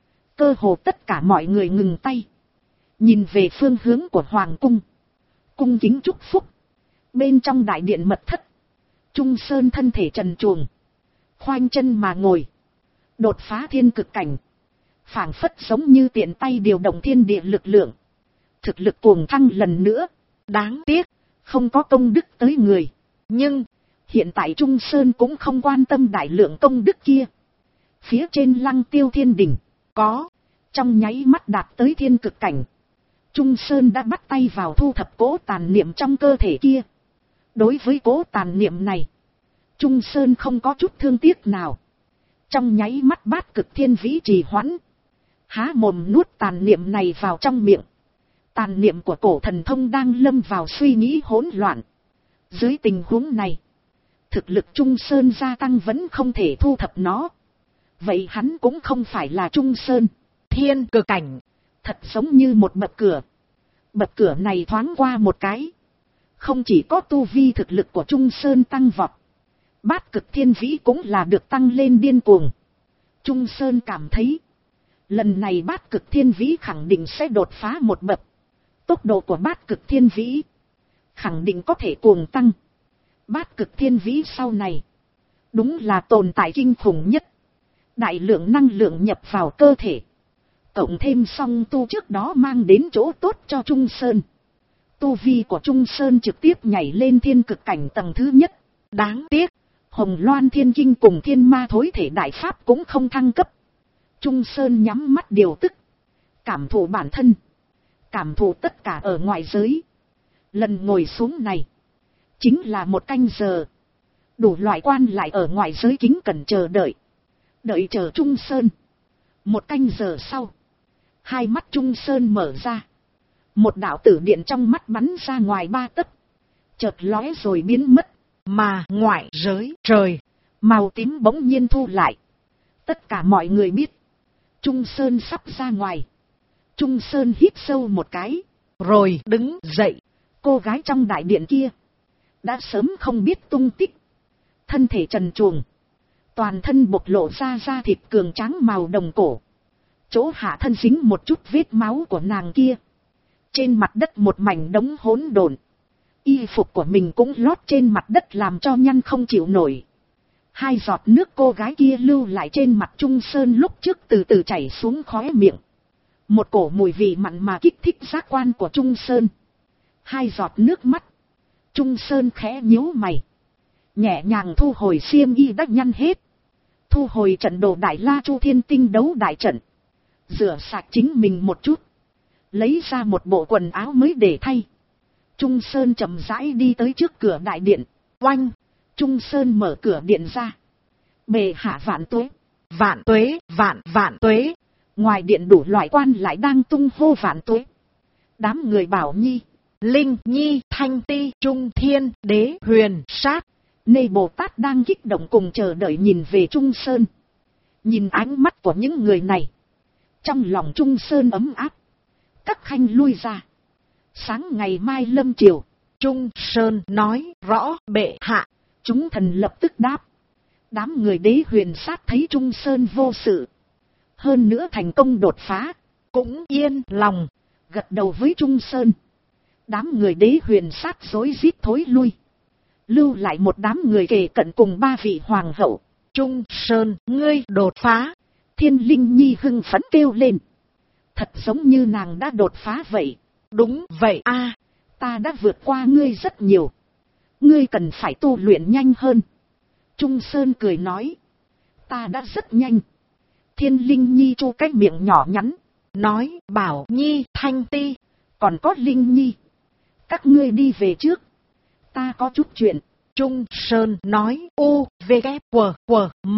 Cơ hồ tất cả mọi người ngừng tay. Nhìn về phương hướng của Hoàng Cung. Cung kính chúc phúc. Bên trong đại điện mật thất. Trung Sơn thân thể trần truồng. Khoanh chân mà ngồi. Đột phá thiên cực cảnh. Phảng phất giống như tiện tay điều động thiên địa lực lượng. Thực lực cuồng thăng lần nữa. đáng tiếc, Không có công đức tới người. nhưng Hiện tại Trung Sơn cũng không quan tâm đại lượng công đức kia. Phía trên Lăng Tiêu Thiên Đình. có Trong nháy mắt đạt tới thiên cực cảnh. Trung Sơn đã bắt tay vào thu thập cỗ tàn niệm trong cơ thể kia. Đối với cỗ tàn niệm này. Trung Sơn không có chút thương tiếc nào. Trong nháy mắt Bát Cực Thiên Vĩ trì hoãn. Há mồm nuốt tàn niệm này vào trong miệng. Tàn niệm của cổ thần thông đang lâm vào suy nghĩ hỗn loạn. Dưới tình huống này. Thực lực Trung Sơn gia tăng vẫn không thể thu thập nó. Vậy hắn cũng không phải là Trung Sơn. thiên cực cảnh. Thật giống như một bậc cửa. Bậc cửa này thoáng qua một cái. Không chỉ có tu vi thực lực của Trung Sơn tăng vọt. Bát Cực Thiên Vĩ cũng là được tăng lên điên cuồng. Trung Sơn cảm thấy. Lần này Bát Cực Thiên Vĩ khẳng định sẽ đột phá một bậc. Tốc độ của Bát Cực Thiên Vĩ khẳng định có thể cuồng tăng. Bát Cực Thiên Vĩ sau này đúng là tồn tại kinh khủng nhất. Đại lượng năng lượng nhập vào cơ thể. Cộng thêm song tu trước đó mang đến chỗ tốt cho Trung Sơn. Tu vi của Trung Sơn trực tiếp nhảy lên thiên cực cảnh tầng thứ nhất. đáng tiếc, Hồng Loan Thiên Kinh cùng Thiên Ma Thối Thể Đại Pháp cũng không thăng cấp. Trung Sơn nhắm mắt điều tức. Cảm thụ bản thân. Cảm thụ tất cả ở ngoại giới. Lần ngồi xuống này. Chính là một canh giờ. Đủ loại quan lại ở ngoại giới kính cẩn chờ đợi. Đợi chờ Trung Sơn. Một canh giờ sau. Hai mắt Trung Sơn mở ra. Một đạo tử điện trong mắt bắn ra ngoài 3 tấc. Chợt lóe rồi biến mất. mà ngoại giới trời Màu tím bỗng nhiên thu lại. Tất cả mọi người biết. Trung Sơn sắp ra ngoài. Trung Sơn hít sâu một cái. rồi đứng dậy. Cô gái trong đại điện kia. Đã sớm không biết tung tích. Thân thể trần truồng. Toàn thân bộc lộ ra da thịt cường tráng màu đồng cổ. Chỗ hạ thân dính một chút vết máu của nàng kia. Trên mặt đất một mảnh đống hỗn độn. Y phục của mình cũng lót trên mặt đất làm cho nhăn không chịu nổi. Hai giọt nước cô gái kia lưu lại trên mặt Trung Sơn lúc trước từ từ chảy xuống khóe miệng. Một cổ mùi vị mặn mà kích thích giác quan của Trung Sơn. Hai giọt nước mắt. Trung Sơn khẽ nhíu mày. Nhẹ nhàng thu hồi xiêm y đã nhăn hết. Thu hồi trận đồ Đại La Chu Thiên Tinh đấu đại trận. Rửa sạch chính mình một chút. Lấy ra một bộ quần áo mới để thay. Trung Sơn chậm rãi đi tới trước cửa đại điện. Oanh! Trung Sơn mở cửa điện ra. Bệ hạ vạn tuế. Vạn tuế, vạn tuế. Ngoài điện đủ loại quan lại đang tung hô vạn tuế. Đám người Bảo Nhi, Linh Nhi, Thanh Ti, Trung Thiên, Đế, Huyền, Sát. Nê Bồ Tát đang kích động cùng chờ đợi nhìn về Trung Sơn. Nhìn ánh mắt của những người này. Trong lòng Trung Sơn ấm áp. Các khanh lui ra. Sáng ngày mai lâm chiều. Trung Sơn nói rõ bệ hạ. Chúng thần lập tức đáp. Đám người Đế Huyền Sát thấy Trung Sơn vô sự. Hơn nữa thành công đột phá. Cũng yên lòng. Gật đầu với Trung Sơn. Đám người Đế Huyền Sát rối rít thối lui. Lưu lại một đám người kề cận cùng ba vị hoàng hậu. Trung Sơn, ngươi đột phá. Thiên Linh Nhi hưng phấn kêu lên. Thật giống như nàng đã đột phá vậy. Đúng vậy a, ta đã vượt qua ngươi rất nhiều. Ngươi cần phải tu luyện nhanh hơn. Trung Sơn cười nói. Ta đã rất nhanh. Thiên Linh Nhi chu cái miệng nhỏ nhắn. Nói Bảo Nhi, Thanh Ti. Còn có Linh Nhi. Các ngươi đi về trước. Ta có chút chuyện. Trung Sơn nói U, V, K, W, M.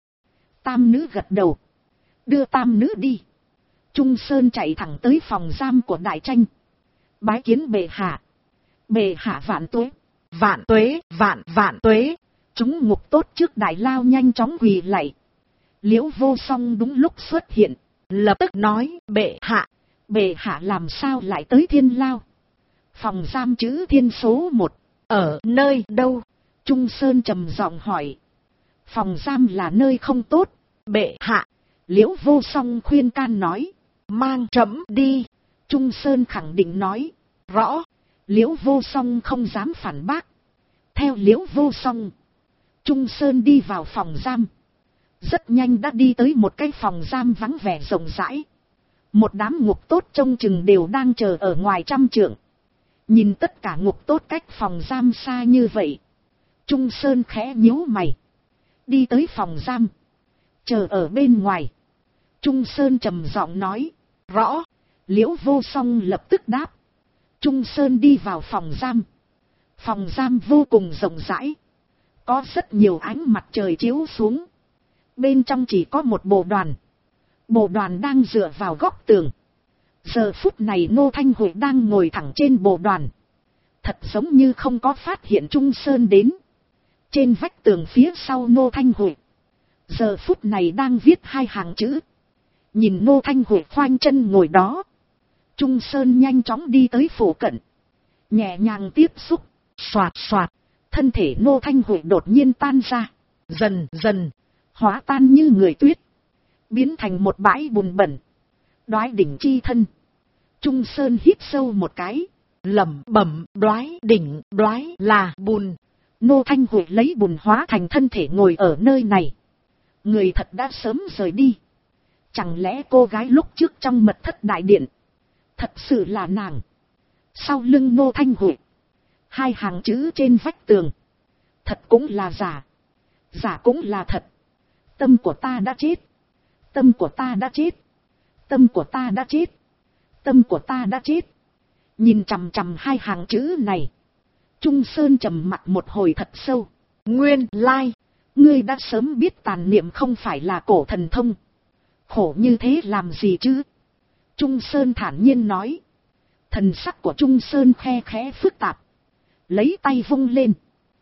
Tam nữ gật đầu. Đưa tam nữ đi. Trung Sơn chạy thẳng tới phòng giam của Đại Tranh. Bái kiến bệ hạ. Bệ hạ vạn tuế. Vạn tuế, vạn tuế. Chúng ngục tốt trước Đại Lao nhanh chóng quỳ lạy. Liễu Vô Song đúng lúc xuất hiện. Lập tức nói bệ hạ. Bệ hạ làm sao lại tới Thiên Lao? Phòng giam chữ Thiên số 1. Ở nơi đâu? Trung Sơn trầm giọng hỏi. Phòng giam là nơi không tốt. Bệ hạ. Liễu Vô Song khuyên can nói. Mang trẫm đi. Trung Sơn khẳng định nói. Rõ. Liễu Vô Song không dám phản bác. Theo Liễu Vô Song, Trung Sơn đi vào phòng giam. Rất nhanh đã đi tới một cái phòng giam vắng vẻ rộng rãi. Một đám ngục tốt trông chừng đều đang chờ ở ngoài trăm trượng. Nhìn tất cả ngục tốt cách phòng giam xa như vậy. Trung Sơn khẽ nhíu mày. Đi tới phòng giam. Chờ ở bên ngoài. Trung Sơn trầm giọng nói. Rõ. Liễu Vô Song lập tức đáp. Trung Sơn đi vào phòng giam. Phòng giam vô cùng rộng rãi. Có rất nhiều ánh mặt trời chiếu xuống. Bên trong chỉ có một bộ đoàn. Bộ đoàn đang dựa vào góc tường. Giờ phút này Ngô Thanh Huệ đang ngồi thẳng trên bộ đoàn. Thật giống như không có phát hiện Trung Sơn đến. Trên vách tường phía sau Ngô Thanh Huệ. Giờ phút này đang viết hai hàng chữ. Nhìn Ngô Thanh Huệ khoanh chân ngồi đó. Trung Sơn nhanh chóng đi tới phủ cận. Nhẹ nhàng tiếp xúc. Xoạt xoạt. Thân thể Ngô Thanh Huệ đột nhiên tan ra. Dần dần. Hóa tan như người tuyết. Biến thành một bãi bùn bẩn. Đoái đỉnh chi thân. Trung Sơn hít sâu một cái. Lẩm bẩm đoái đỉnh, đoái là bùn. Ngô Thanh Huệ lấy bùn hóa thành thân thể ngồi ở nơi này. Người thật đã sớm rời đi. Chẳng lẽ cô gái lúc trước trong mật thất đại điện. Thật sự là nàng. Sau lưng Ngô Thanh Huệ. Hai hàng chữ trên vách tường. Thật cũng là giả. Giả cũng là thật. Tâm của ta đã chết. Tâm của ta đã chết. Tâm của ta đã chết. Tâm của ta đã chết. Nhìn chằm chằm hai hàng chữ này. Trung Sơn trầm mặt một hồi thật sâu. Nguyên lai. Ngươi đã sớm biết tàn niệm không phải là cổ thần thông. Khổ như thế làm gì chứ? Trung Sơn thản nhiên nói. Thần sắc của Trung Sơn khe khẽ phức tạp. Lấy tay vung lên.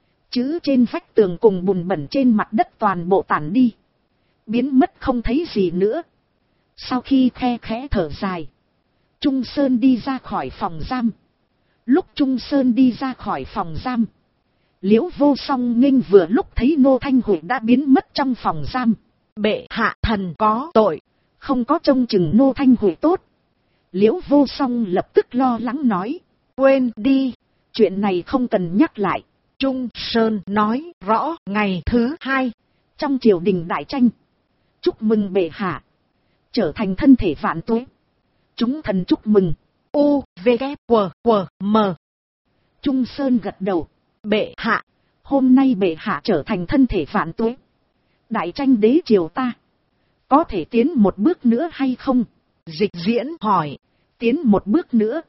Chữ trên vách tường cùng bùn bẩn trên mặt đất toàn bộ tản đi. Biến mất không thấy gì nữa. Sau khi khe khẽ thở dài. Trung Sơn đi ra khỏi phòng giam. Lúc Trung Sơn đi ra khỏi phòng giam. Liễu Vô Song nghênh vừa lúc thấy Ngô Thanh Huệ đã biến mất trong phòng giam. Bệ hạ thần có tội. Không có trông chừng Ngô Thanh Huệ tốt. Liễu Vô Song lập tức lo lắng nói. Quên đi. Chuyện này không cần nhắc lại. Trung Sơn nói rõ ngày thứ 2. Trong triều đình đại tranh. Chúc mừng bệ hạ. Trở thành thân thể vạn tuế. Chúng thần chúc mừng. U, V, K, W, W, M. Trung Sơn gật đầu. Bệ hạ. Hôm nay bệ hạ trở thành thân thể vạn tuế. Đại tranh đế triều ta. Có thể tiến một bước nữa hay không? Dịch Diễn hỏi. Tiến một bước nữa.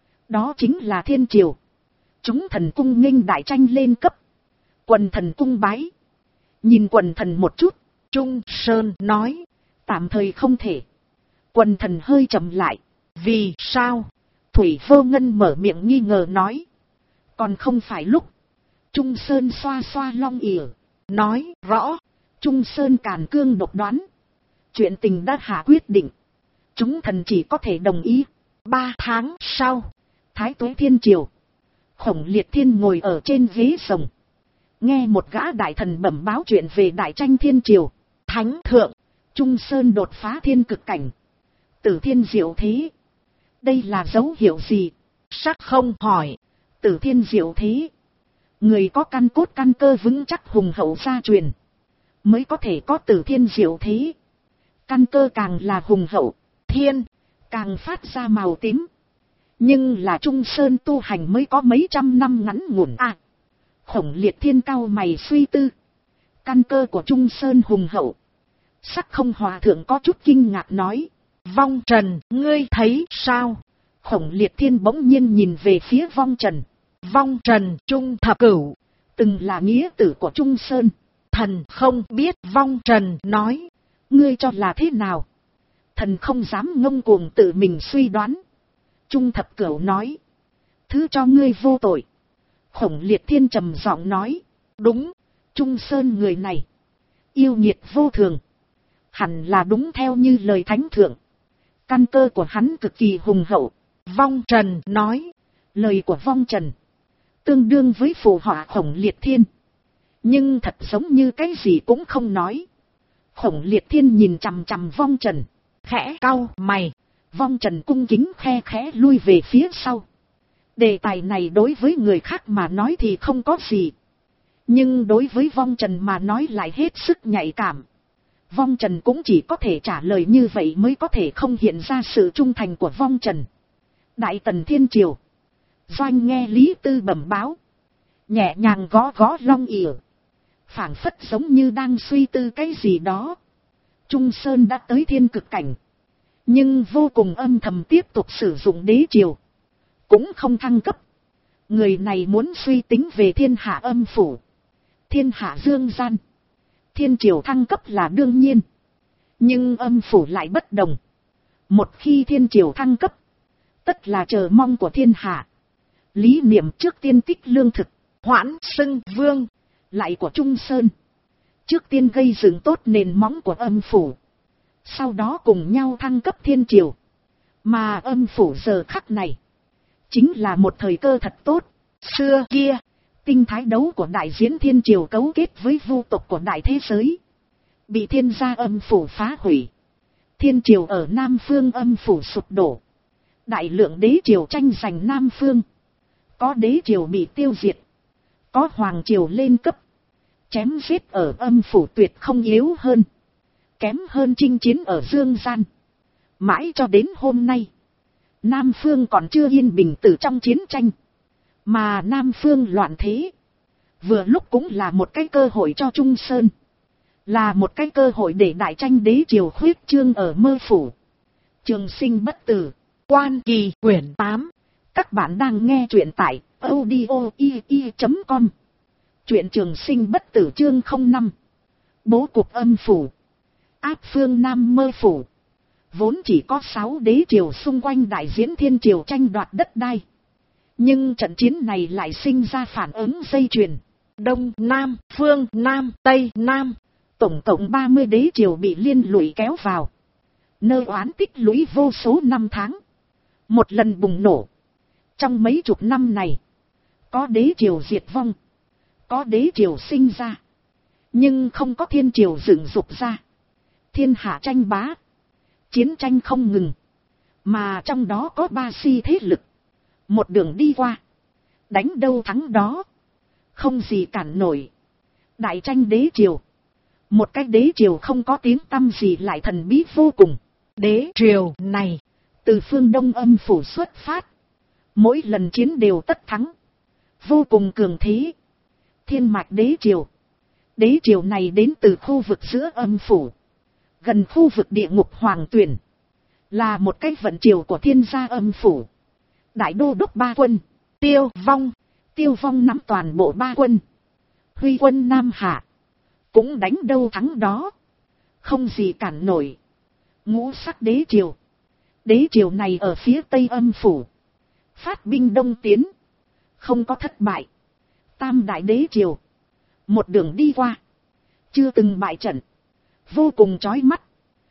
Đó chính là thiên triều. Chúng thần cung nghênh đại tranh lên cấp. Quần thần cung bái. Nhìn quần thần một chút. Trung Sơn nói. Tạm thời không thể. Quần thần hơi chậm lại. Vì sao? Thủy Vô Ngân mở miệng nghi ngờ nói. Còn không phải lúc. Trung Sơn xoa xoa long ỉa. Nói rõ. Trung Sơn càn cương độc đoán. Chuyện tình đã hạ quyết định. Chúng thần chỉ có thể đồng ý. 3 tháng sau. Thái Tuế Thiên Triều. Khổng Liệt Thiên ngồi ở trên ghế rồng. Nghe một gã đại thần bẩm báo chuyện về đại tranh thiên triều. Thánh thượng. Trung Sơn đột phá thiên cực cảnh. Tử thiên diệu thế. Đây là dấu hiệu gì? Sắc không hỏi. Tử thiên diệu thế. Người có căn cốt căn cơ vững chắc hùng hậu gia truyền. Mới có thể có tử thiên diệu thế. Căn cơ càng là hùng hậu. Thiên. Càng phát ra màu tím. Nhưng là Trung Sơn tu hành mới có mấy trăm năm ngắn ngủn à. Khổng Liệt Thiên cao mày suy tư. Căn cơ của Trung Sơn hùng hậu. Sắc không hòa thượng có chút kinh ngạc nói. Vong Trần, ngươi thấy sao? Khổng Liệt Thiên bỗng nhiên nhìn về phía Vong Trần. Vong Trần Trung Thập Cửu. Từng là nghĩa tử của Trung Sơn. Thần không biết. Vong Trần nói. Ngươi cho là thế nào? Thần không dám ngông cuồng tự mình suy đoán. Trung Thập Cửu nói. Thứ cho ngươi vô tội. Khổng Liệt Thiên trầm giọng nói. Đúng, Trung Sơn người này. Yêu nghiệt vô thường. Hẳn là đúng theo như lời thánh thượng. Căn cơ của hắn cực kỳ hùng hậu. Vong Trần nói. Lời của Vong Trần. Tương đương với phù họa Khổng Liệt Thiên. Nhưng thật giống như cái gì cũng không nói. Khổng Liệt Thiên nhìn chằm chằm Vong Trần. Khẽ cau mày. Vong Trần cung kính khe khẽ lui về phía sau. Đề tài này đối với người khác mà nói thì không có gì. Nhưng đối với Vong Trần mà nói lại hết sức nhạy cảm. Vong Trần cũng chỉ có thể trả lời như vậy mới có thể không hiện ra sự trung thành của Vong Trần. Đại Tần Thiên Triều. Doanh nghe Lý Tư bẩm báo. Nhẹ nhàng gõ gõ long ỉa. Phảng phất giống như đang suy tư cái gì đó. Trung Sơn đã tới thiên cực cảnh. Nhưng vô cùng âm thầm tiếp tục sử dụng đế triều. Cũng không thăng cấp. Người này muốn suy tính về thiên hạ âm phủ. Thiên hạ dương gian. Thiên triều thăng cấp là đương nhiên. Nhưng âm phủ lại bất đồng. Một khi thiên triều thăng cấp. Tất là chờ mong của thiên hạ. Lý niệm trước tiên tích lương thực. Hoãn xưng vương. Lại của Trung Sơn. Trước tiên gây dựng tốt nền móng của âm phủ. Sau đó cùng nhau thăng cấp thiên triều. Mà âm phủ giờ khắc này. Chính là một thời cơ thật tốt. Xưa kia. Tinh thái đấu của đại diễn thiên triều cấu kết với vu tộc của đại thế giới. Bị thiên gia âm phủ phá hủy. Thiên triều ở Nam Phương âm phủ sụp đổ. Đại lượng đế triều tranh giành Nam Phương. Có đế triều bị tiêu diệt. Có hoàng triều lên cấp. Chém giết ở âm phủ tuyệt không yếu hơn. Kém hơn chinh chiến ở dương gian. Mãi cho đến hôm nay. Nam Phương còn chưa yên bình từ trong chiến tranh. Mà Nam Phương loạn thế. Vừa lúc cũng là một cái cơ hội cho Trung Sơn. Là một cái cơ hội để đại tranh đế triều khuyết trương ở mơ phủ. Trường sinh bất tử. Quan Kỳ quyển 8. Các bạn đang nghe truyện tại audio.com. Truyện Trường Sinh bất tử chương 05. Bố cục âm phủ. Áp phương Nam mơ phủ. Vốn chỉ có 6 đế triều xung quanh đại diễn thiên triều tranh đoạt đất đai. Nhưng trận chiến này lại sinh ra phản ứng dây chuyền. Đông Nam, Phương Nam, Tây Nam. Tổng cộng 30 đế triều bị liên lụy kéo vào. Nơi oán tích lũy vô số năm tháng. Một lần bùng nổ. Trong mấy chục năm này. Có đế triều diệt vong. Có đế triều sinh ra. Nhưng không có thiên triều dựng dục ra. Thiên hạ tranh bá. Chiến tranh không ngừng. Mà trong đó có 3 si thế lực. Một đường đi qua. Đánh đâu thắng đó. Không gì cản nổi. Đại tranh đế triều. Một cái đế triều không có tiếng tăm gì lại thần bí vô cùng. Đế triều này, từ phương Đông Âm phủ xuất phát. Mỗi lần chiến đều tất thắng. Vô cùng cường thế. Thiên mạch đế triều. Đế triều này đến từ khu vực giữa âm phủ. Gần khu vực địa ngục hoàng tuyển. Là một cái vận triều của thiên gia âm phủ. Đại đô đốc ba quân. Tiêu Vong. Tiêu Vong nắm toàn bộ ba quân. Huy quân Nam Hạ. Cũng đánh đâu thắng đó. Không gì cản nổi. Ngũ sắc đế triều. Đế triều này ở phía tây âm phủ. Phát binh đông tiến. Không có thất bại. Tam đại đế triều. Một đường đi qua. Chưa từng bại trận. Vô cùng chói mắt.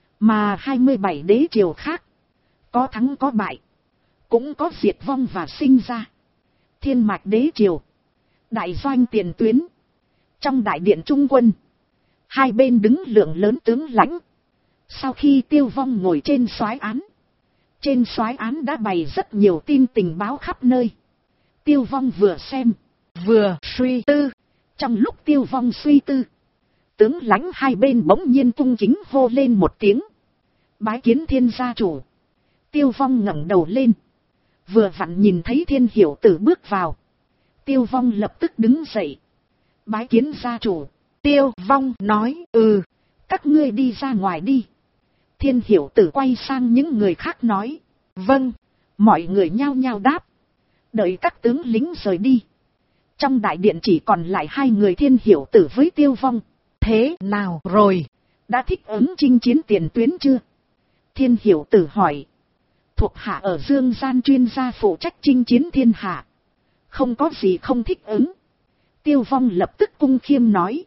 Mà 27 đế triều khác. Có thắng có bại. Cũng có diệt vong và sinh ra. Thiên mạch đế triều. Đại doanh tiền tuyến. Trong đại điện trung quân. Hai bên đứng lượng lớn tướng lãnh. Sau khi Tiêu Vong ngồi trên soái án. Trên soái án đã bày rất nhiều tin tình báo khắp nơi. Tiêu Vong vừa xem. Vừa suy tư. Trong lúc Tiêu Vong suy tư. Tướng lãnh hai bên bỗng nhiên cung kính hô lên một tiếng. Bái kiến Thiên gia chủ. Tiêu Vong ngẩng đầu lên. Vừa vặn nhìn thấy Thiên Hiểu Tử bước vào. Tiêu Vong lập tức đứng dậy. Bái kiến gia chủ. Tiêu Vong nói, các ngươi đi ra ngoài đi. Thiên Hiểu Tử quay sang những người khác nói. Vâng. Mọi người nhao nhao đáp. Đợi các tướng lính rời đi. Trong đại điện chỉ còn lại hai người Thiên Hiểu Tử với Tiêu Vong. Thế nào rồi? Đã thích ứng chinh chiến tiền tuyến chưa? Thiên Hiểu Tử hỏi. Thuộc hạ ở Dương Gian chuyên gia phụ trách chinh chiến thiên hạ. Không có gì không thích ứng. Tiêu Vong lập tức cung khiêm nói.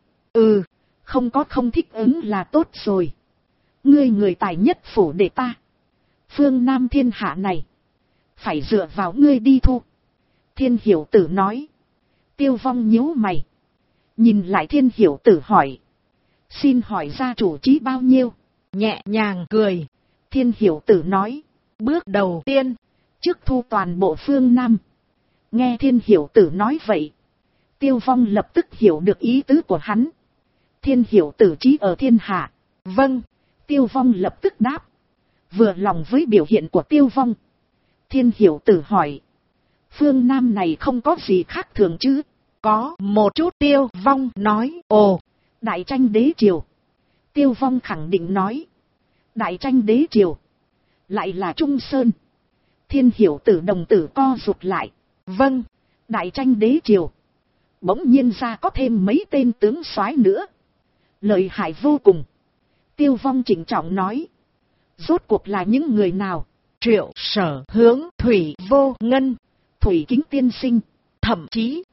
Không có không thích ứng là tốt rồi. Ngươi người tài nhất phủ để ta. Phương Nam thiên hạ này. Phải dựa vào ngươi đi thu. Thiên Hiểu Tử nói. Tiêu Vong nhíu mày. Nhìn lại Thiên Hiểu Tử hỏi. Xin hỏi gia chủ chí bao nhiêu? Nhẹ nhàng cười. Thiên Hiểu Tử nói. Bước đầu tiên. Trước thu toàn bộ phương Nam. Nghe Thiên Hiểu Tử nói vậy. Tiêu Vong lập tức hiểu được ý tứ của hắn. Thiên Hiểu Tử chí ở thiên hạ. Vâng. Tiêu Vong lập tức đáp. Vừa lòng với biểu hiện của Tiêu Vong. Thiên Hiểu Tử hỏi. Phương Nam này không có gì khác thường chứ? Có một chút. Tiêu Vong nói. Đại tranh đế triều. Tiêu Vong khẳng định nói. Đại tranh đế triều. Lại là Trung Sơn. Thiên Hiểu Tử đồng tử co rụt lại. Vâng. Đại tranh đế triều. Bỗng nhiên ra có thêm mấy tên tướng soái nữa. Lợi hại vô cùng. Tiêu Vong trịnh trọng nói. Rốt cuộc là những người nào? Triệu Sở Hướng, Thủy Vô Ngân, Thủy Kính tiên sinh. thậm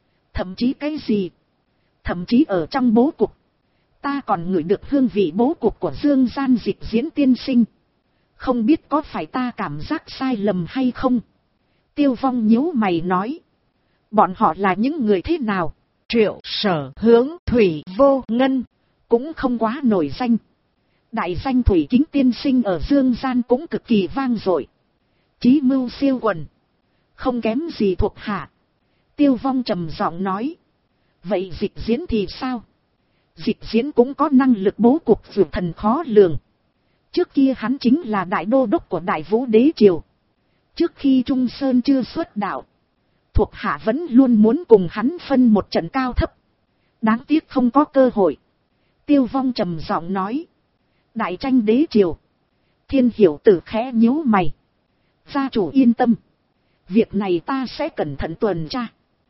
chí cái gì? Thậm chí ở trong bố cục. Ta còn ngửi được hương vị bố cục của Dương Gian Dịch Diễn tiên sinh. Không biết có phải ta cảm giác sai lầm hay không? Tiêu Vong nhíu mày nói. Bọn họ là những người thế nào? Triệu Sở Hướng, Thủy Vô Ngân. Cũng không quá nổi danh. Đại danh Thủy Kính tiên sinh ở Dương Gian cũng cực kỳ vang dội. Chí mưu siêu quần. Không kém gì thuộc hạ. Tiêu Vong trầm giọng nói. Vậy Dịch Diễn thì sao? Dịch Diễn cũng có năng lực bố cục vượt thần khó lường. Trước kia hắn chính là đại đô đốc của Đại Vũ Đế Triều. Trước khi Trung Sơn chưa xuất đạo. Thuộc hạ vẫn luôn muốn cùng hắn phân một trận cao thấp. Đáng tiếc không có cơ hội. Tiêu Vong trầm giọng nói. Đại tranh đế triều. Thiên Hiểu Tử khẽ nhíu mày. Gia chủ yên tâm. Việc này ta sẽ cẩn thận tuần tra.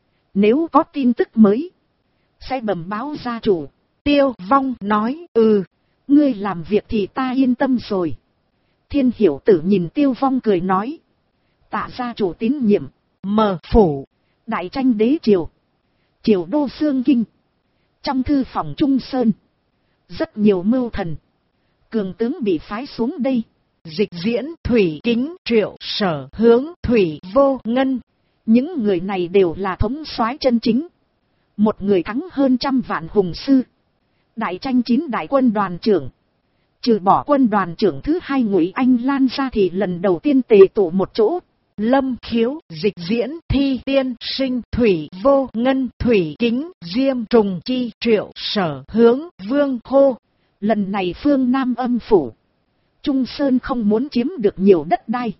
Nếu có tin tức mới. Sẽ bẩm báo gia chủ. Tiêu Vong nói. Ngươi làm việc thì ta yên tâm rồi. Thiên Hiểu Tử nhìn Tiêu Vong cười nói. Tạ gia chủ tín nhiệm. Mở phủ. Đại tranh đế triều. Triều đô Xương Kinh. Trong thư phòng Trung Sơn. Rất nhiều mưu thần. Cường tướng bị phái xuống đây. Dịch Diễn, Thủy Kính, Triệu Sở Hướng, Thủy Vô Ngân. Những người này đều là thống soái chân chính. Một người thắng hơn 100 vạn hùng sư. Đại tranh 9 đại quân đoàn trưởng. Trừ bỏ quân đoàn trưởng thứ hai Ngụy Anh Lan ra thì lần đầu tiên tề tụ một chỗ. Lâm Khiếu, Dịch Diễn, Thi Tiên Sinh, Thủy Vô Ngân, Thủy Kính, Diêm Trùng Chi, Triệu Sở Hướng, Vương Hô. Lần này phương Nam âm phủ, Trung Sơn không muốn chiếm được nhiều đất đai,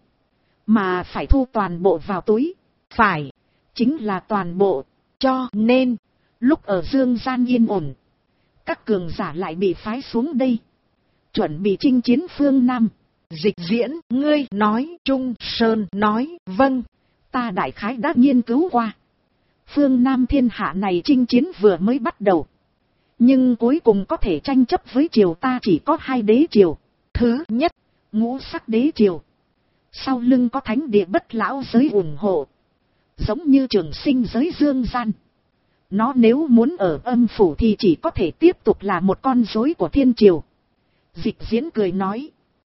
mà phải thu toàn bộ vào túi. Phải, chính là toàn bộ. Cho nên, lúc ở Dương Gian yên ổn, các cường giả lại bị phái xuống đây, chuẩn bị chinh chiến phương Nam. Dịch Diễn, ngươi nói. Trung Sơn nói, vâng. Ta đại khái đã nghiên cứu qua. Phương Nam thiên hạ này chinh chiến vừa mới bắt đầu, nhưng cuối cùng có thể tranh chấp với triều ta chỉ có hai đế triều. Thứ nhất, Ngũ Sắc đế triều, sau lưng có thánh địa Bất Lão giới ủng hộ, giống như Trường Sinh giới Dương Gian. Nó nếu muốn ở âm phủ thì chỉ có thể tiếp tục là một con rối của thiên triều. Dịch Diễn cười nói,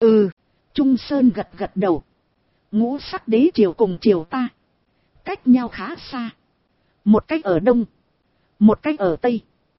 Trung Sơn gật gật đầu. Ngũ Sắc đế triều cùng triều ta cách nhau khá xa, một cách ở đông, một cách ở tây,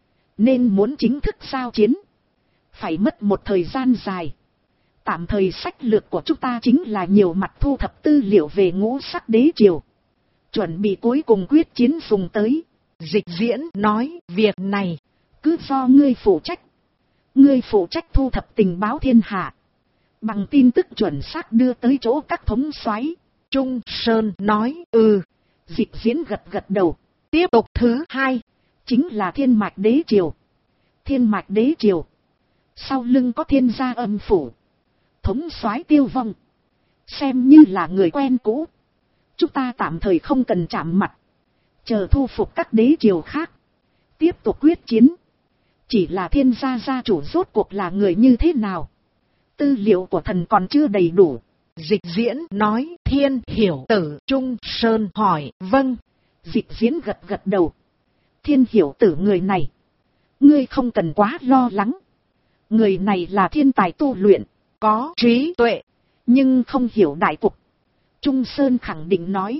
nên muốn chính thức giao chiến phải mất một thời gian dài. Tạm thời sách lược của chúng ta chính là nhiều mặt thu thập tư liệu về Ngũ Sắc đế triều, chuẩn bị cuối cùng quyết chiến dùng tới. Dịch Diễn nói, việc này cứ do ngươi phụ trách. Ngươi phụ trách thu thập tình báo thiên hạ, bằng tin tức chuẩn xác đưa tới chỗ các thống soái. Trung Sơn nói, Dịch Diễn gật gật đầu. Tiếp tục thứ hai, chính là Thiên Mạch đế triều. Thiên Mạch đế triều, sau lưng có Thiên gia âm phủ, thống soái Tiêu Vong, xem như là người quen cũ. Chúng ta tạm thời không cần chạm mặt, chờ thu phục các đế triều khác, tiếp tục quyết chiến. Chỉ là Thiên gia gia chủ rốt cuộc là người như thế nào, tư liệu của thần còn chưa đầy đủ. Dịch Diễn nói, Thiên Hiểu Tử. Trung Sơn hỏi, vâng. Dịch Diễn gật gật đầu. Thiên Hiểu Tử người này, ngươi không cần quá lo lắng. Người này là thiên tài tu luyện, có trí tuệ, nhưng không hiểu đại cục. Trung Sơn khẳng định nói,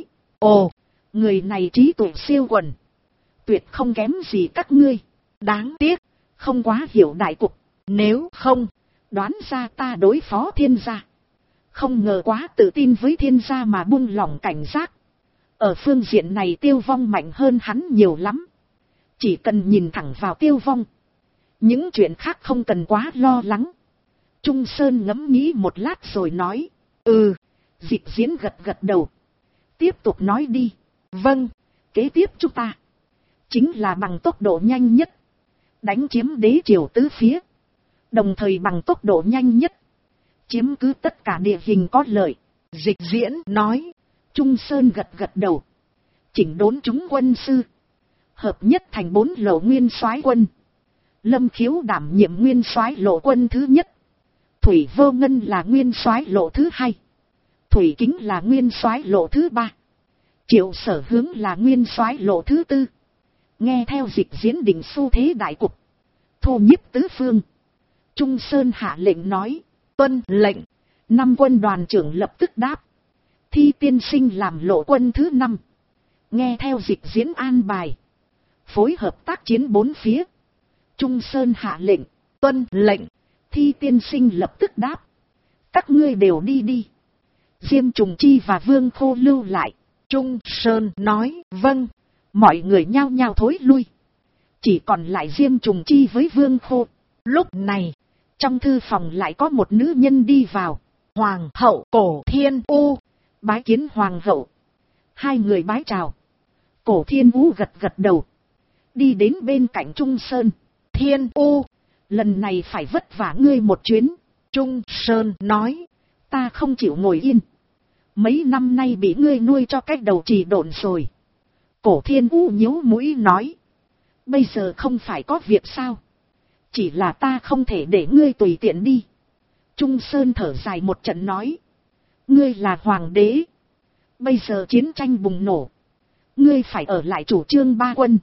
người này trí tuệ siêu quần, tuyệt không kém gì các ngươi. Đáng tiếc, không quá hiểu đại cục. Nếu không, đoán ra ta đối phó Thiên gia. Không ngờ quá tự tin với Thiên gia mà buông lỏng cảnh giác. Ở phương diện này Tiêu Vong mạnh hơn hắn nhiều lắm. Chỉ cần nhìn thẳng vào Tiêu Vong, những chuyện khác không cần quá lo lắng. Trung Sơn ngẫm nghĩ một lát rồi nói, Dịch Diễn gật gật đầu. Tiếp tục nói đi. Vâng. Kế tiếp chúng ta chính là bằng tốc độ nhanh nhất đánh chiếm đế triều tứ phía, đồng thời bằng tốc độ nhanh nhất chiếm cứ tất cả địa hình có lợi. Dịch Diễn nói. Trung Sơn gật gật đầu. Chỉnh đốn chúng quân sư, hợp nhất thành 4 lộ nguyên soái quân. Lâm Khiếu đảm nhiệm nguyên soái lộ quân thứ nhất, Thủy Vô Ngân là nguyên soái lộ thứ hai, Thủy Kính là nguyên soái lộ thứ ba, Triệu Sở Hướng là nguyên soái lộ thứ tư. Nghe theo Dịch Diễn định xu thế đại cục, thu nhiếp tứ phương, Trung Sơn hạ lệnh nói, tuân lệnh. 5 quân đoàn trưởng lập tức đáp. Thi Tiên Sinh làm lộ quân thứ 5, nghe theo Dịch Diễn an bài, phối hợp tác chiến 4 phía. Trung Sơn hạ lệnh, tuân lệnh. Thi Tiên Sinh lập tức đáp, các ngươi đều đi đi. Diêm Trùng Chi và Vương Khô lưu lại. Trung Sơn nói, vâng. Mọi người nhao nhao thối lui, chỉ còn lại Diêm Trùng Chi với Vương Khô. Lúc này, trong thư phòng lại có một nữ nhân đi vào. Hoàng hậu Cổ Thiên U. Bái kiến Hoàng hậu. Hai người bái chào. Cổ Thiên U gật gật đầu, đi đến bên cạnh Trung Sơn. Thiên U, lần này phải vất vả ngươi một chuyến. Trung Sơn nói, ta không chịu ngồi yên. Mấy năm nay bị ngươi nuôi cho cách đầu trì độn rồi. Cổ Thiên U nhíu mũi nói, bây giờ không phải có việc sao? Chỉ là ta không thể để ngươi tùy tiện đi. Trung Sơn thở dài một trận nói, ngươi là hoàng đế, bây giờ chiến tranh bùng nổ, ngươi phải ở lại chủ trương 3 quân.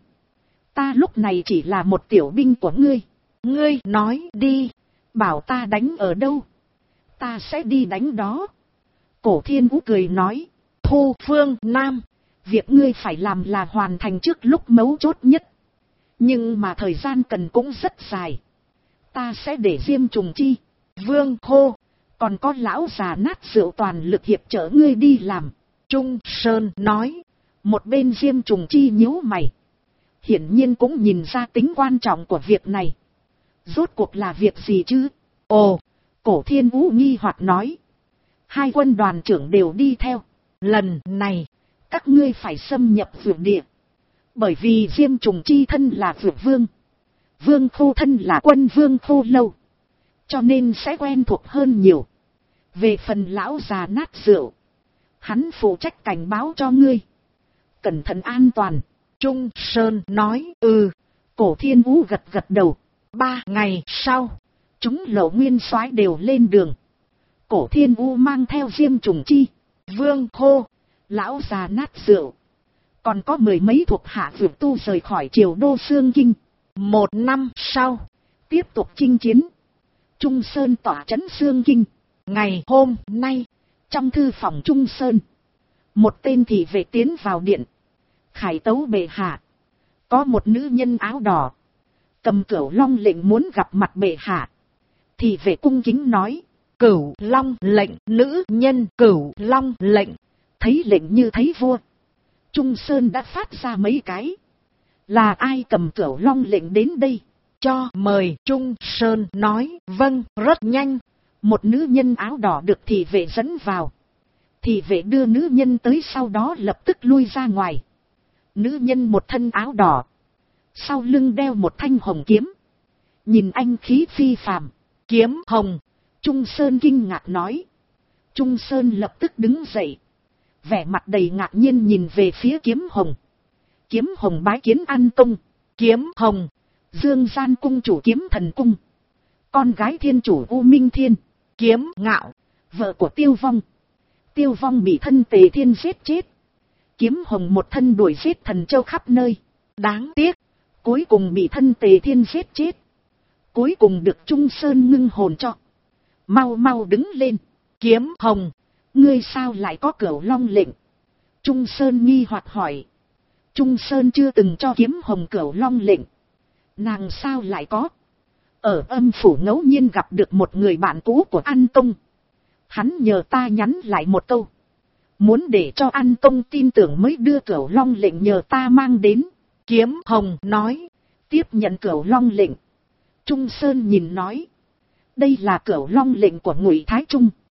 Ta lúc này chỉ là một tiểu binh của ngươi. Ngươi nói đi, bảo ta đánh ở đâu, ta sẽ đi đánh đó. Cổ Thiên Vũ cười nói, thu phương Nam, việc ngươi phải làm là hoàn thành trước lúc mấu chốt nhất. Nhưng mà thời gian cần cũng rất dài. Ta sẽ để Diêm Trùng Chi, Vương Khô, còn có lão già nát rượu toàn lực hiệp trợ ngươi đi làm. Trung Sơn nói. Một bên Diêm Trùng Chi nhíu mày. Hiển nhiên cũng nhìn ra tính quan trọng của việc này. Rốt cuộc là việc gì chứ? Ồ, Cổ Thiên Vũ nghi hoặc nói. Hai quân đoàn trưởng đều đi theo. lần này, các ngươi phải xâm nhập Vượt Địa. Bởi vì Diêm Trùng Chi thân là Vượt Vương. Vương Khô thân là quân Vương Khô Lâu. Cho nên sẽ quen thuộc hơn nhiều. Về phần lão già nát rượu, hắn phụ trách cảnh báo cho ngươi. Cẩn thận an toàn. Trung Sơn nói. Cổ Thiên Vũ gật gật đầu. 3 ngày sau, chúng Lậu Nguyên soái đều lên đường. Cổ Thiên Vũ mang theo Diêm Trùng Chi, Vương Khô, lão già nát rượu, còn có mười mấy thuộc hạ Vượt Tu rời khỏi Triều Đô Xương Kinh. 1 năm sau, tiếp tục chinh chiến. Trung Sơn tỏa trấn Xương Kinh. Ngày hôm nay, trong thư phòng Trung Sơn, một tên thị vệ tiến vào điện. Khải tấu bệ hạ. Có một nữ nhân áo đỏ, cầm Cửu Long lệnh muốn gặp mặt bệ hạ. Thị vệ cung kính nói. Cửu Long lệnh, nữ nhân Cửu Long lệnh. Thấy lệnh như thấy vua. Trung Sơn đã phát ra mấy cái. Là ai cầm Cửu Long lệnh đến đây? Cho mời. Trung Sơn nói. Vâng, rất nhanh. Một nữ nhân áo đỏ được thị vệ dẫn vào. Thị vệ đưa nữ nhân tới, sau đó lập tức lui ra ngoài. Nữ nhân một thân áo đỏ, sau lưng đeo một thanh hồng kiếm. Nhìn anh khí phi phàm. Kiếm hồng. Trung Sơn kinh ngạc nói. Trung Sơn lập tức đứng dậy, vẻ mặt đầy ngạc nhiên nhìn về phía kiếm hồng. Kiếm hồng bái kiến An Tông. Kiếm hồng, Dương Gian cung chủ Kiếm Thần Cung, con gái thiên chủ U Minh Thiên. Kiếm Ngạo, vợ của Tiêu Vong. Tiêu Vong bị thân Tề Thiên giết chết. Kiếm hồng một thân đuổi giết Thần Châu khắp nơi. đáng tiếc, cuối cùng bị thân Tề Thiên giết chết. Cuối cùng được Trung Sơn ngưng hồn cho. Mau mau đứng lên. Kiếm hồng, ngươi sao lại có Cửu Long lệnh? Trung Sơn nghi hoặc hỏi. Trung Sơn chưa từng cho Kiếm hồng Cửu Long lệnh. Nàng sao lại có? Ở âm phủ ngẫu nhiên gặp được một người bạn cũ của An Tông. Hắn nhờ ta nhắn lại một câu, muốn để cho An Tông tin tưởng mới đưa Cửu Long lệnh nhờ ta mang đến. Kiếm hồng nói. Tiếp nhận Cửu Long lệnh. Trung Sơn nhìn nói. Đây là Cửu Long lệnh của Ngụy Thái Trung.